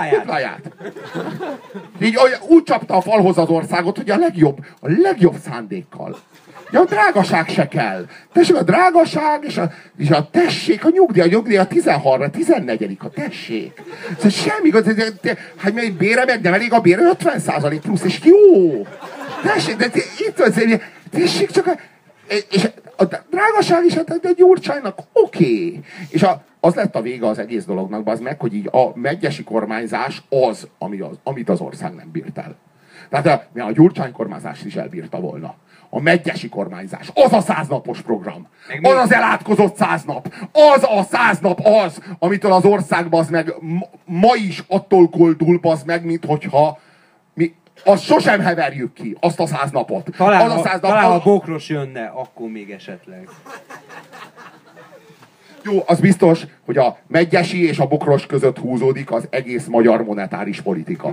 Így úgy csapta a falhoz az országot, hogy a legjobb szándékkal. Ja, a drágaság se kell. Tessék, a drágaság, és a tessék, a nyugdíj a 13, 14, a tessék. Szóval semmi, hát még bére meg nem elég a bére 50% plusz, és jó. Tessék, de tessék csak és a drágaság is a Gyurcsánynak oké. És az lett a vége az egész dolognak, az meg, hogy így a megyesi kormányzás az, amit az ország nem bírt el. Tehát a Gyurcsány kormányzást is elbírta volna. A megyesi kormányzás, az a 100 napos program. Az az elátkozott 100 nap. Az a 100 nap az, amitől az ország bazd meg ma is attól koldul bazd meg, mint hogyha mi azt sosem heverjük ki, azt a 100 napot. Talán ha Bokros jönne, akkor még esetleg. Jó, az biztos, hogy a Megyesi és a Bokros között húzódik az egész magyar monetáris politika.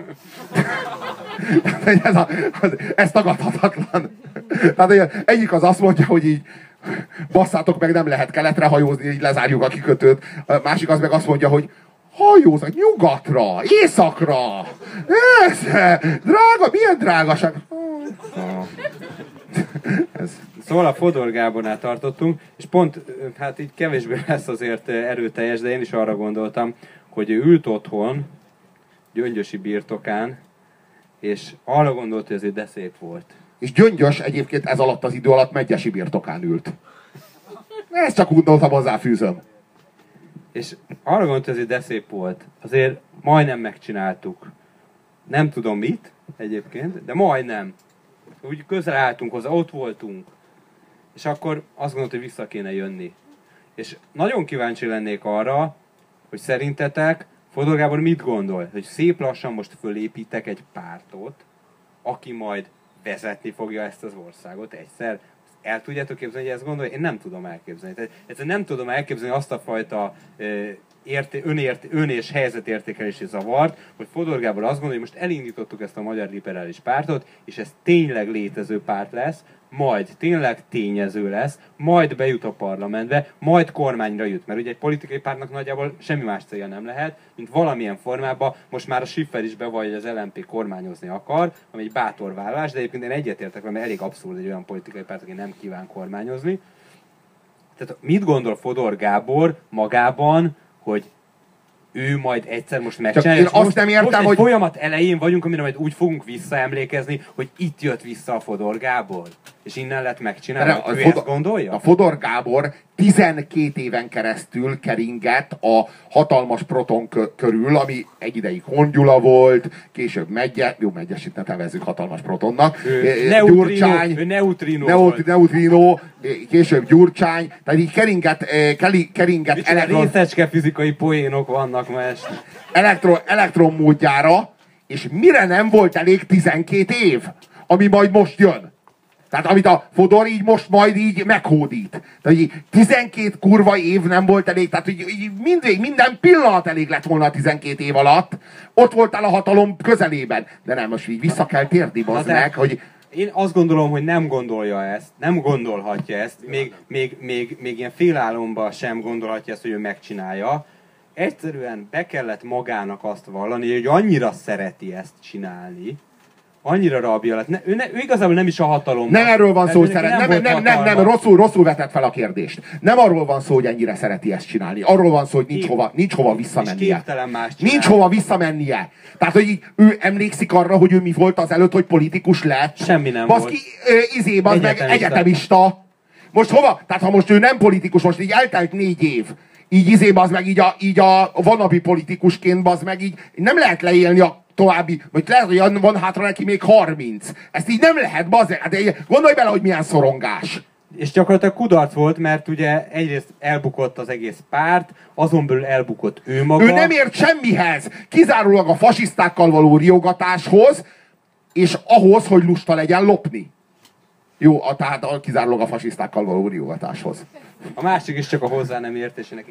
Ez tagadhatatlan. Tehát egyik az azt mondja, hogy így basszátok meg, nem lehet keletre hajózni, így lezárjuk a kikötőt. A másik az meg azt mondja, hogy hajóznak nyugatra, északra. Ez, drága, milyen drágaság. Szóval a Fodor Gábornál tartottunk, és pont, hát így kevésbé lesz azért erőteljes, de én is arra gondoltam, hogy ő ült otthon, Gyöngyösi birtokán, és arra gondolt, hogy azért de szép volt. És Gyöngyös egyébként ez alatt az idő alatt Megyesi birtokán ült. Ezt csak gondoltam, hozzáfűzöm. És arra gondolt, hogy azért de szép volt. Azért majdnem megcsináltuk. Nem tudom mit egyébként, de majdnem. Úgy közel álltunk hozzá, ott voltunk. És akkor azt gondolt, hogy vissza kéne jönni. És nagyon kíváncsi lennék arra, hogy szerintetek Fodor Gábor mit gondol? Hogy szép lassan most fölépítek egy pártot, aki majd vezetni fogja ezt az országot egyszer. El tudjátok képzelni, hogy ezt gondolja? Én nem tudom elképzelni. Tehát nem tudom elképzelni azt a fajta ön- és helyzetértékelési zavart, hogy Fodor Gábor azt gondolja, hogy most elindítottuk ezt a Magyar Liberális Pártot, és ez tényleg létező párt lesz, majd tényleg tényező lesz, majd bejut a parlamentbe, majd kormányra jut. Mert ugye egy politikai pártnak nagyjából semmi más célja nem lehet, mint valamilyen formában, most már a Schiffer is bevallja, hogy az LMP kormányozni akar, ami egy bátor vállalás, de egyébként én egyetértek, mert elég abszurd egy olyan politikai párt, aki nem kíván kormányozni. Tehát mit gondol Fodor Gábor magában, hogy ő majd egyszer most megcsinálja, én azt nem értem, most hogy... folyamat elején vagyunk, amire majd úgy fogunk visszaemlékezni, hogy itt jött vissza a Fodor Gábor. És innen lett megcsinálni, ő ezt gondolja? A Fodor Gábor 12 éven keresztül keringett a hatalmas proton körül, ami egy ideig Hongyula volt, később Megyesit ne nevezzük hatalmas protonnak. Gyurcsány, neutrino, később Gyurcsány, tehát így keringett részecske fizikai poénok vannak ma este. elektronmódjára, és mire nem volt elég 12 év, ami majd most jön. Tehát amit a Fodor így most majd így meghódít. Tehát így 12 kurva év nem volt elég, tehát így minden pillanat elég lett volna a 12 év alatt. Ott voltál a hatalom közelében. De nem, most így vissza kell térni, bazd meg, hogy... Én azt gondolom, hogy nem gondolja ezt, nem gondolhatja ezt, még ilyen félálomban sem gondolhatja ezt, hogy ő megcsinálja. Egyszerűen be kellett magának azt vallani, hogy annyira szereti ezt csinálni, annyira rabja lett. Ő igazából nem is a hatalom. Nem erről van szó, hogy nem, rosszul vetett fel a kérdést. Nem arról van szó, hogy ennyire szereti ezt csinálni. Arról van szó, hogy nincs hova visszamennie. Nincs hova visszamennie. Tehát, hogy így, ő emlékszik arra, hogy ő mi volt az előtt, hogy politikus lett. Semmi nem Baszki, volt. Meg egyetemista. Most hova? Tehát ha most ő nem politikus, most így eltelt 4 év. Így meg így a wannabe politikusként, bazd meg, így nem lehet leélni a további, vagy lehet, hogy van hátra neki még 30. Ezt így nem lehet, bazd meg. De gondolj bele, hogy milyen szorongás. És gyakorlatilag kudarc volt, mert ugye egyrészt elbukott az egész párt, azon belül elbukott ő maga. Ő nem ért semmihez, kizárólag a fasisztákkal való riogatáshoz, és ahhoz, hogy lusta legyen lopni. Jó, tehát kizárólag a fasisztákkal való riogatáshoz. A másik is csak a hozzá nem értésének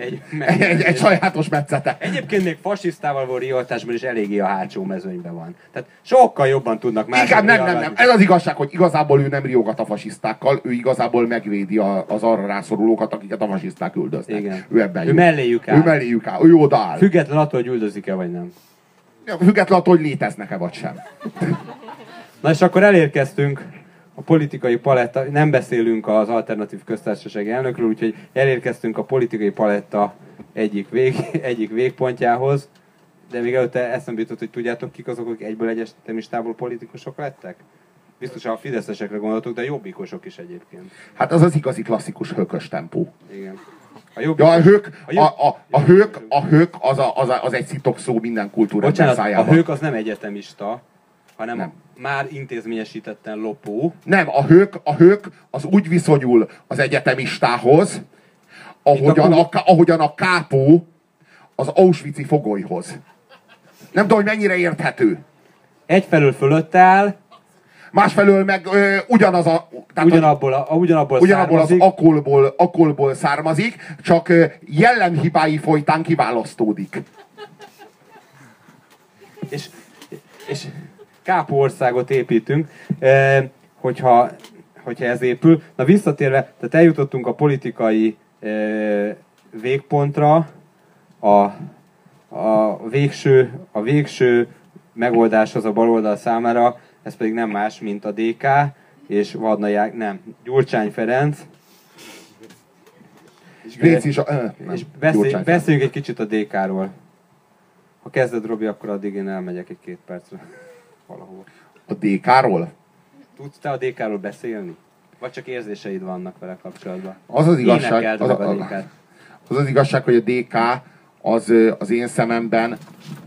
egy sajátos metszete. Egyébként még fasisztával való riogatásban is eléggé a hátsó mezőnyben van. Tehát sokkal jobban tudnak más. Inkább nem. Ez az igazság, hogy igazából ő nem riogat a fasisztákkal, ő igazából megvédi az arra rászorulókat, akiket a fasiszták üldöznek. Igen. Ő ebben jó. Ő melléjük áll. Ő odaáll. Független attól, hogy üldözik-e vagy nem. Független attól, hogy léteznek-e vagy sem. Na és akkor elérkeztünk a politikai paletta, nem beszélünk az alternatív köztársasági elnökről, úgyhogy elérkeztünk a politikai paletta egyik végpontjához, de még előtte eszembe jutott, hogy tudjátok, kik azok, akik egyből egyetemistából politikusok lettek? Biztos a fideszesekre gondoltok, de jobbikosok is egyébként. Hát az az igazi klasszikus hökös tempó. Igen. A hők az egy szitokszó minden kultúrában szájában. A hők az nem egyetemista, hanem már intézményesítetten lopó. Nem, a hők az úgy viszonyul az egyetemistához, ahogyan a kápó az auschwitzi fogolyhoz. Nem tudom, hogy mennyire érthető. Egyfelől fölött áll, másfelől meg ugyanaz a... Ugyanabból az akkolból származik, csak jellemhibái folytán kiválasztódik. És kápó országot építünk, hogyha ez épül. Na visszatérve, tehát eljutottunk a politikai végpontra, a végső megoldáshoz a baloldal számára, ez pedig nem más, mint a DK, és Gyurcsány Ferenc. És beszéljünk egy kicsit a DK-ról. Ha kezded, Robi, akkor addig én elmegyek egy 2 percre valahol. A DK-ról? Tudsz te a DK-ról beszélni? Vagy csak érzéseid vannak vele kapcsolatban? Az az igazság, hogy a DK az én szememben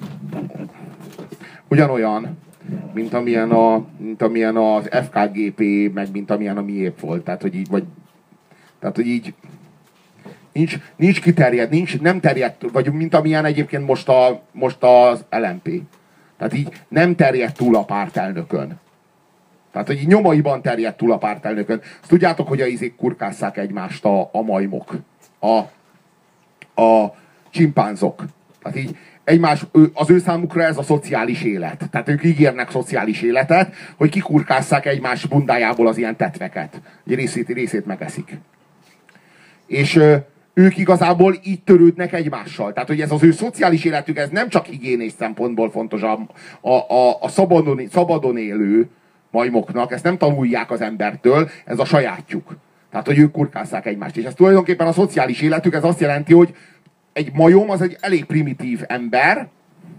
ugyanolyan, mint amilyen az FKGP, meg mint amilyen a miép volt. Tehát, hogy így nincs kiterjedt, nem terjedt, vagy mint amilyen egyébként most az LMP. Tehát így nem terjedt túl a pártelnökön. Tehát, hogy így nyomaiban terjedt túl a pártelnökön. Azt tudjátok, hogy a izék kurkásszák egymást a majmok. A csimpánzok. Tehát így az ő számukra ez a szociális élet. Tehát ők ígérnek szociális életet, hogy kikurkásszák egymás bundájából az ilyen tetveket. Egy részét megeszik. És ők igazából így törődnek egymással. Tehát, hogy ez az ő szociális életük, ez nem csak higiénés szempontból fontos a szabadon élő majmoknak, ezt nem tanulják az embertől, ez a sajátjuk. Tehát, hogy ők kurkásszák egymást. És ez tulajdonképpen a szociális életük, ez azt jelenti, hogy egy majom az egy elég primitív ember,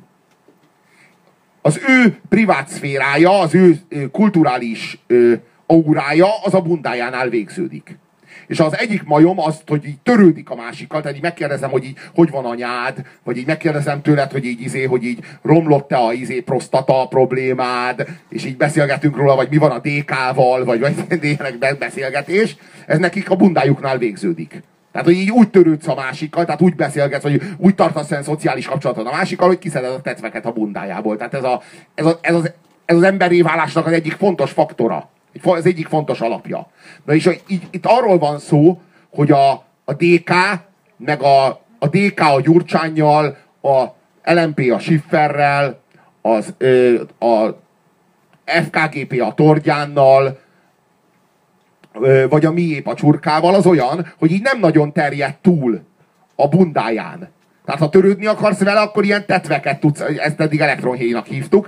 az ő privát szférája, az ő kulturális aurája az a bundájánál végződik. És az egyik majom azt, hogy így törődik a másikkal, tehát így megkérdezem, hogy így hogy van anyád, vagy így megkérdezem tőled, hogy így, hogy így romlott-e a prostata problémád, és így beszélgetünk róla, vagy mi van a DK-val, vagy ilyenek beszélgetés, ez nekik a bundájuknál végződik. Tehát, hogy így úgy törődsz a másikkal, tehát úgy beszélgetsz, vagy úgy tartasz olyan szociális kapcsolatot a másikkal, hogy kiszeded a tetveket a bundájából. Tehát ez az emberi válásnak az egyik fontos faktora. Ez egyik fontos alapja. Na és itt arról van szó, hogy a DK, meg a DK a Gyurcsánnyal, a LMP a Schifferrel, a FKGP a Tordjánnal, vagy a Miép a Csurkával, az olyan, hogy így nem nagyon terjed túl a bundáján. Tehát ha törődni akarsz vele, akkor ilyen tetveket tudsz, ezt eddig elektronhéjnak hívtuk.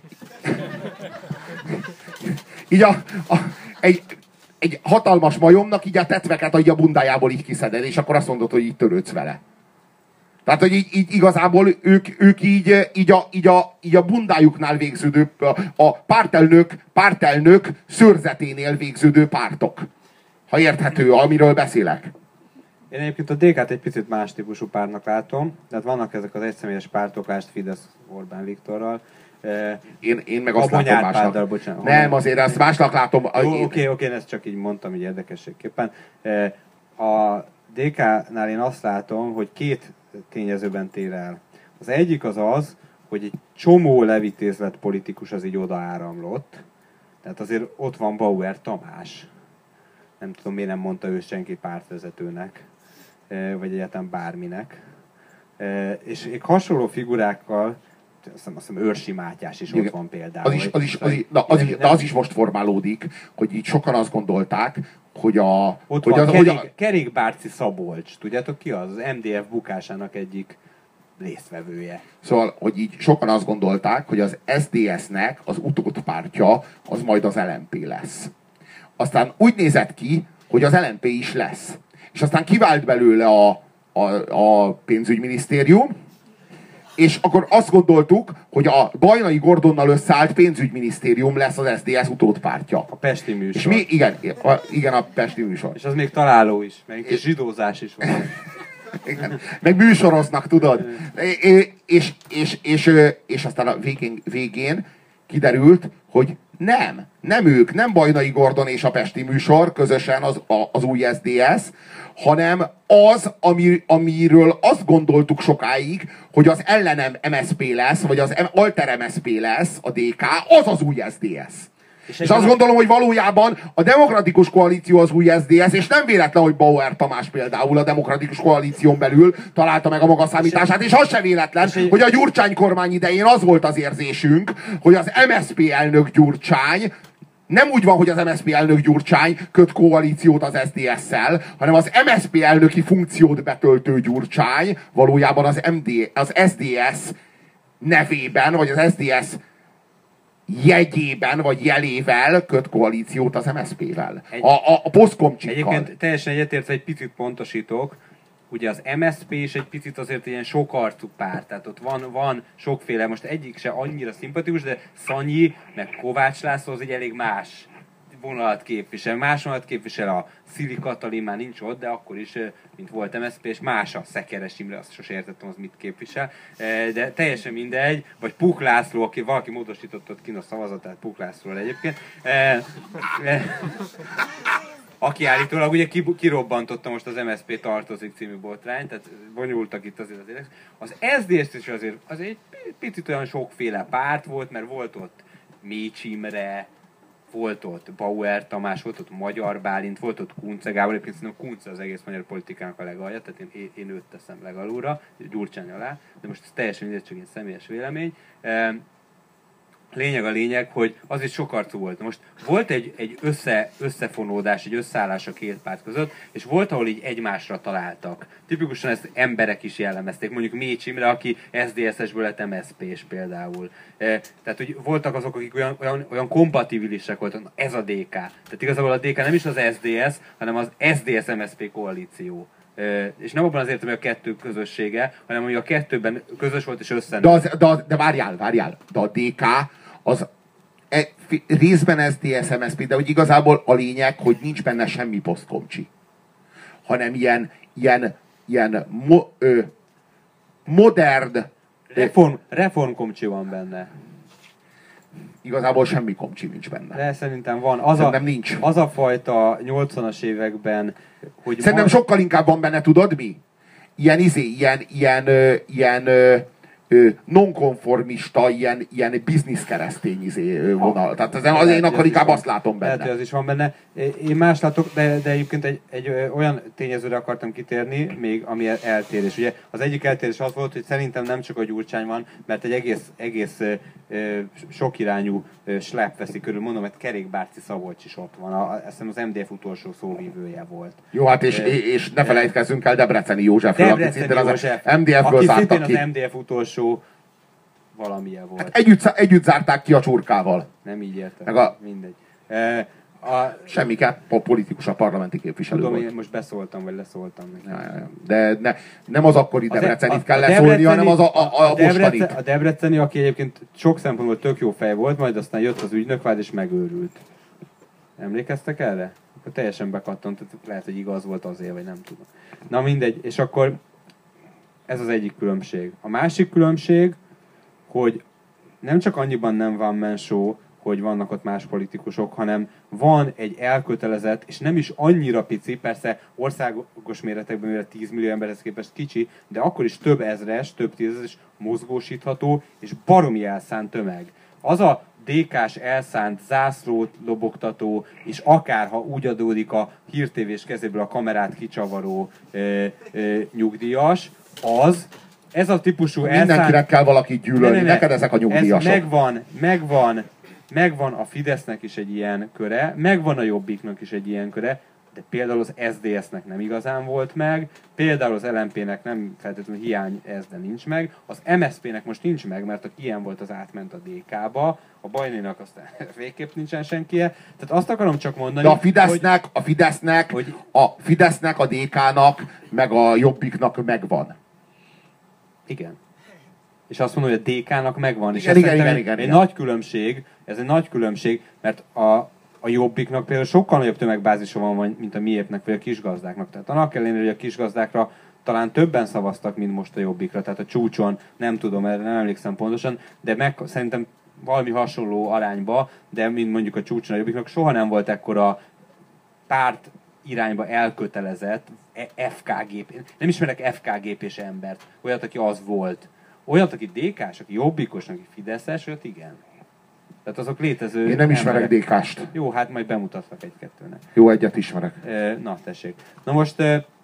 Így egy hatalmas majomnak így a tetveket a bundájából így kiszeded, és akkor azt mondod, hogy így törődsz vele. Tehát, hogy így igazából ők így a bundájuknál végződő, a pártelnök szőrzeténél végződő pártok. Ha érthető, amiről beszélek. Én egyébként a DK-t egy picit más típusú pártnak látom, tehát vannak ezek az egyszemélyes pártok, lásd Fidesz Orbán Viktorral. Én meg azt látom másnak. Nem, azért ezt másnak látom. Oké, ezt csak így mondtam, így érdekességképpen. A DK-nál én azt látom, hogy két tényezőben tér el. Az egyik az, hogy egy csomó levitézlet politikus az így odaáramlott. Tehát azért ott van Bauer Tamás. Nem tudom, miért nem mondta ő senki pártvezetőnek, vagy egyáltalán bárminek. És hasonló figurákkal, azt hiszem Őrsi Mátyás is ott van például. Az is most formálódik, hogy így sokan azt gondolták, hogy ott van Kerékbárci Szabolcs, tudjátok ki az? Az MDF bukásának egyik résztvevője. Szóval, hogy így sokan azt gondolták, hogy az SZDSZ-nek az utódpártja az majd az LMP lesz. Aztán úgy nézett ki, hogy az LMP is lesz. És aztán kivált belőle a pénzügyminisztérium, és akkor azt gondoltuk, hogy a Bajnai Gordonnal összeállt pénzügyminisztérium lesz az SZDSZ utódpártja. A pesti műsor. És igen, a pesti műsor. És az még találó is, meg és zsidózás is van. Igen. Meg műsoroznak, tudod. És aztán a végén kiderült, hogy nem ők, nem Bajnai Gordon és a pesti műsor közösen az új SZDSZ, hanem amiről azt gondoltuk sokáig, hogy az ellenem MSZP lesz, vagy az alter MSZP lesz, a DK, az az új SZDSZ. És azt gondolom, hogy valójában a Demokratikus Koalíció az új SZDSZ, és nem véletlen, hogy Bauer Tamás például a Demokratikus Koalíción belül találta meg a maga számítását, és az se véletlen, hogy a Gyurcsány kormány idején az volt az érzésünk, hogy az MSZP elnök Gyurcsány nem úgy van, hogy az MSZP elnök Gyurcsány köt koalíciót az SZDSZ-szel, hanem az MSZP elnöki funkciót betöltő Gyurcsány valójában az SZDSZ nevében, vagy az SZDSZ jegyében, vagy jelével köt koalíciót az MSZP-vel. A posztkomcsikkal. Egyébként teljesen egyetértve egy picit pontosítok, ugye az MSZP is egy picit azért ilyen sokarcú párt, tehát ott van sokféle, most egyik se annyira szimpatikus, de Szanyi, meg Kovács László az egy elég más vonalat képvisel. Más vonalat képvisel a Szili Katalin, már nincs ott, de akkor is, mint volt MSZP, és más a Szekeres Imre, azt sose értettem, az mit képvisel. De teljesen mindegy, vagy Puk László, aki valaki módosított ott kint a szavazatát, Puk Lászlóról egyébként. Aki állítólag ugye kirobbantotta most az MSZP tartozik című botrányt, tehát bonyolultak itt azért az érdek. Az SZDSZ is azért egy picit olyan sokféle párt volt, mert volt ott Mécs Imre, volt ott Bauer Tamás, volt ott Magyar Bálint, volt ott Kunce Gábor, egyébként szerintem Kunce az egész magyar politikának a legalja, tehát én őt teszem legalulra, Gyurcsány alá, de most ez teljesen mindegy, csak egy személyes vélemény. Lényeg, hogy az is sokarcú volt. Most volt egy összefonódás, egy összeállás a két párt között, és volt, ahol így egymásra találtak. Tipikusan ezt emberek is jellemezték, mondjuk Mécs Imre, aki SZDSZ-esből lett MSZP-s például. Tehát, hogy voltak azok, akik olyan kompatibilisek voltak, ez a DK. Tehát igazából a DK nem is az SZDSZ, hanem az SZDSZ-MSZP koalíció. És nem abban az értem, hogy a kettő közössége, hanem hogy a kettőben közös volt és összenőtt. De várjál, de a DK az részben SZDSZ, MSZP, de hogy igazából a lényeg, hogy nincs benne semmi posztkomcsi. Hanem ilyen modern... Reformkomcsi van benne. Igazából semmi komcsi nincs benne. De szerintem van. Szerintem nincs. Az a fajta 80-as években, hogy Szerintem sokkal inkább van benne, tudod mi? Ilyen nonkonformista, ilyen bizniszkeresztény vonal. Tehát az én akkor inkább azt látom benne. Lehet, hogy az is van benne. Én más látok, de egyébként egy olyan tényezőre akartam kitérni, még ami eltérés. Ugye az egyik eltérés az volt, hogy szerintem nem csak a Gyurcsány van, mert egy egész sokirányú slep veszi körül. Mondom, hogy Kerékbárci Szabolcs is ott van. Azt hiszem az MDF utolsó szóvívője volt. Jó, hát és ne felejtkezzünk el Debreceni Józsefről, aki szintén az MDF-ből zártak ki. Az MDF utolsó valamilyen volt. Hát együtt zárták ki a Csurkával. Nem így értem. Mindegy. Semmiképp politikus, a parlamenti képviselő tudom, volt. Én most beszóltam, vagy leszóltam. De nem az akkori Debrecenit kell leszólni, hanem az a mostanit. A Debreceni, aki egyébként sok szempontból tök jó fej volt, majd aztán jött az ügynökvád és megőrült. Emlékeztek erre? Akkor teljesen bekattant, lehet, hogy igaz volt azért, vagy nem tudom. Na mindegy, és akkor ez az egyik különbség. A másik különbség, hogy nem csak annyiban nem van man show, hogy vannak ott más politikusok, hanem van egy elkötelezett, és nem is annyira pici, persze országos méretekben, mivel 10 millió emberhez képest kicsi, de akkor is több ezres, több tízezres mozgósítható, és baromi elszánt tömeg. Az a DK-s elszánt, zászlót lobogtató, és akárha úgy adódik a hírtévés kezéből a kamerát kicsavaró nyugdíjas, ez a típusú elszánt... Mindenkinek kell valakit gyűlölni, neked ezek a nyugdíjasok. Ez megvan a Fidesznek is egy ilyen köre, megvan a Jobbiknak is egy ilyen köre, de például az SZDSZ-nek nem igazán volt meg, például az LMP-nek nem feltétlenül hiány ez, de nincs meg, az MSZP-nek most nincs meg, mert aki ilyen volt, az átment a DK-ba, a Bajnénak aztán végképp nincsen senkie. Tehát azt akarom csak mondani, de a Fidesznek, a DK-nak, meg a Jobbiknak megvan. Igen. És azt mondom, hogy a DK-nak megvan. És Igen. Egy nagy különbség, ez egy nagy különbség, mert a Jobbiknak például sokkal nagyobb tömegbázisa van, mint a miépnek, vagy a kisgazdáknak. Tehát annak ellenére, hogy a kisgazdákra talán többen szavaztak, mint most a Jobbikra. Tehát a csúcson, nem tudom, erre nem emlékszem pontosan, de szerintem valami hasonló arányba, de mint mondjuk a csúcson a Jobbiknak soha nem volt ekkora párt irányba elkötelezett FKGP. Nem ismerek FKGP-s embert, olyat, aki az volt. Olyat, aki DK-s, aki Jobbikos, aki Fideszes, olyat igen. Tehát azok létező... Én nem ismerek DK-st. Jó, hát majd bemutatlak egy-kettőnek. Jó, egyet ismerek. Na, tessék. Na most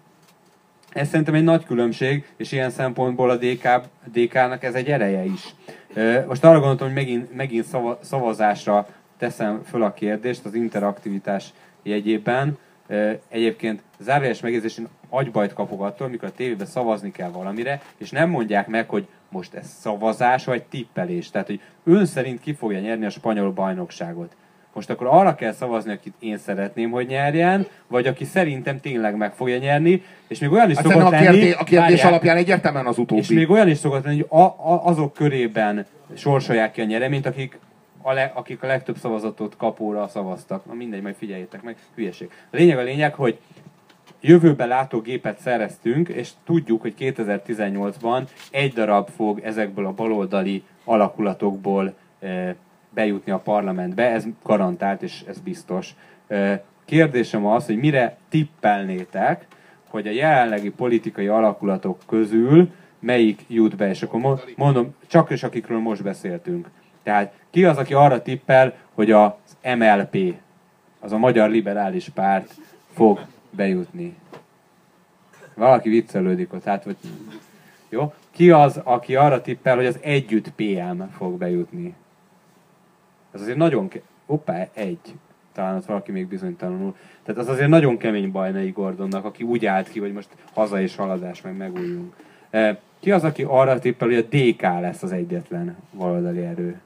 ez szerintem egy nagy különbség, és ilyen szempontból a DK-nak ez egy ereje is. Most arra gondoltam, hogy megint szavazásra teszem föl a kérdést az interaktivitás jegyében. Egyébként zárójeles megjegyzés, én agybajt kapok attól, amikor a tévében szavazni kell valamire, és nem mondják meg, hogy most ez szavazás vagy tippelés. Tehát, hogy ön szerint ki fogja nyerni a spanyol bajnokságot. Most akkor arra kell szavazni, akit én szeretném, hogy nyerjen, vagy aki szerintem tényleg meg fogja nyerni, és még olyan is szokott lenni... A kérdés alapján egyértelműen az utóbbi. És még olyan is szokott lenni, hogy azok körében sorsolják ki a nyereményt, akik a legtöbb szavazatot kapóra szavaztak. Na mindegy, majd figyeljétek meg, hülyeség. A lényeg, hogy jövőbe látó gépet szereztünk, és tudjuk, hogy 2018-ban egy darab fog ezekből a baloldali alakulatokból bejutni a parlamentbe, ez garantált, és ez biztos. Kérdésem az, hogy mire tippelnétek, hogy a jelenlegi politikai alakulatok közül melyik jut be, és akkor mondom, csak és akikről most beszéltünk. Tehát ki az, aki arra tippel, hogy az MLP, az a Magyar Liberális Párt fog bejutni? Valaki viccelődik ott, hát, vagy... Jó? Ki az, aki arra tippel, hogy az Együtt PM fog bejutni? Ez azért nagyon... egy. Talán ott valaki még bizonytalanul. Tehát az azért nagyon kemény Bajnai Gordonnak, aki úgy állt ki, hogy most haza és haladás, meg megújjunk. Ki az, aki arra tippel, hogy a DK lesz az egyetlen baloldali erő?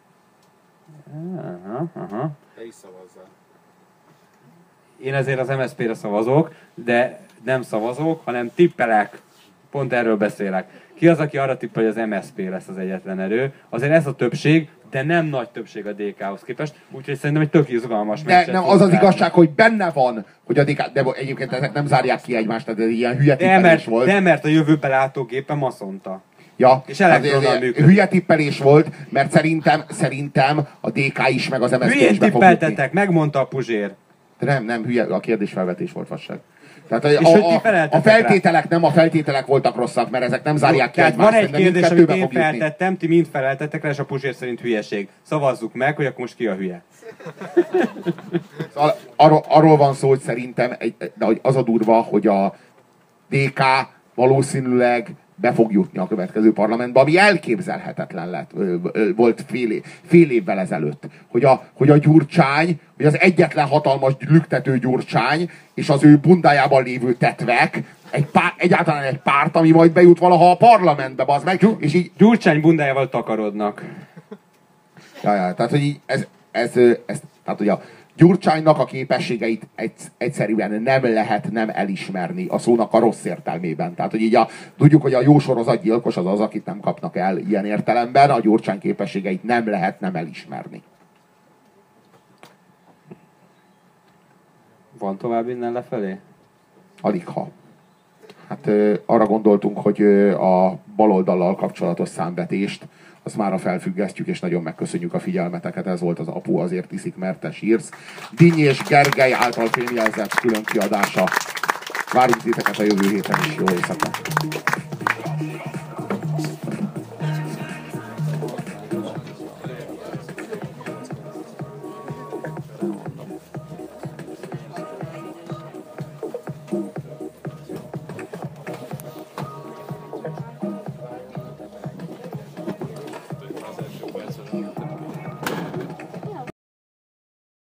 Aha. Te is szavazzál. Én ezért az MSZP-re szavazok, de nem szavazok, hanem tippelek. Pont erről beszélek. Ki az, aki arra tippel, hogy az MSZP lesz az egyetlen erő? Azért ez a többség, de nem nagy többség a DK-hoz képest, úgyhogy szerintem egy tök izgalmas De meccset nem, fogunk az az látni. igazság, hogy benne van, hogy a DK, de egyébként ezek nem zárják ki egymást, tehát ez ilyen hülye tippelés volt. De mert a jövőbe látógépen azt mondta. Ja, És elektronnal azért működik. hülye tippelés volt, mert szerintem a DK is, meg az MSZP Hülyén is be fog jutni. tippeltetek, megmondta a Puzsér. De nem, hülye, a kérdésfelvetés volt vasság. Tehát hogy ti feleltetek feltételek, nem a feltételek voltak rosszak, mert ezek nem zárják ki Tehát egymást. van egy szerintem kérdés, mindkettőbe amit én fog jutni. feltettem, ti mind feleltetek rá, és a Puzsér szerint hülyeség. Szavazzuk meg, hogy akkor most ki a hülye. Szóval arról van szó, hogy szerintem de hogy az a durva, hogy a DK valószínűleg be fog jutni a következő parlamentbe, ami elképzelhetetlen lett, volt fél évvel ezelőtt. Hogy a Gyurcsány, hogy az egyetlen hatalmas lüktető Gyurcsány, és az ő bundájában lévő tetvek, egyáltalán egy párt, ami majd bejut valaha a parlamentbe, bazd meg, és így... Gyurcsány bundájával takarodnak. Ja, tehát, hogy így tehát, hogy a Gyurcsánynak a képességeit egyszerűen nem lehet nem elismerni a szónak a rossz értelmében. Tehát, hogy így tudjuk, hogy a jó sorozatgyilkos az az, akit nem kapnak el ilyen értelemben, a Gyurcsány képességeit nem lehet nem elismerni. Van tovább innen lefelé? Aligha. Hát arra gondoltunk, hogy a baloldallal kapcsolatos számvetést azt mára felfüggesztjük, és nagyon megköszönjük a figyelmeteket. Ez volt az Apu azért iszik, mert te sírsz. Dinny és Gergely által fémjelzett külön kiadása. Várunk titeket a jövő héten is. Jó éjszakát!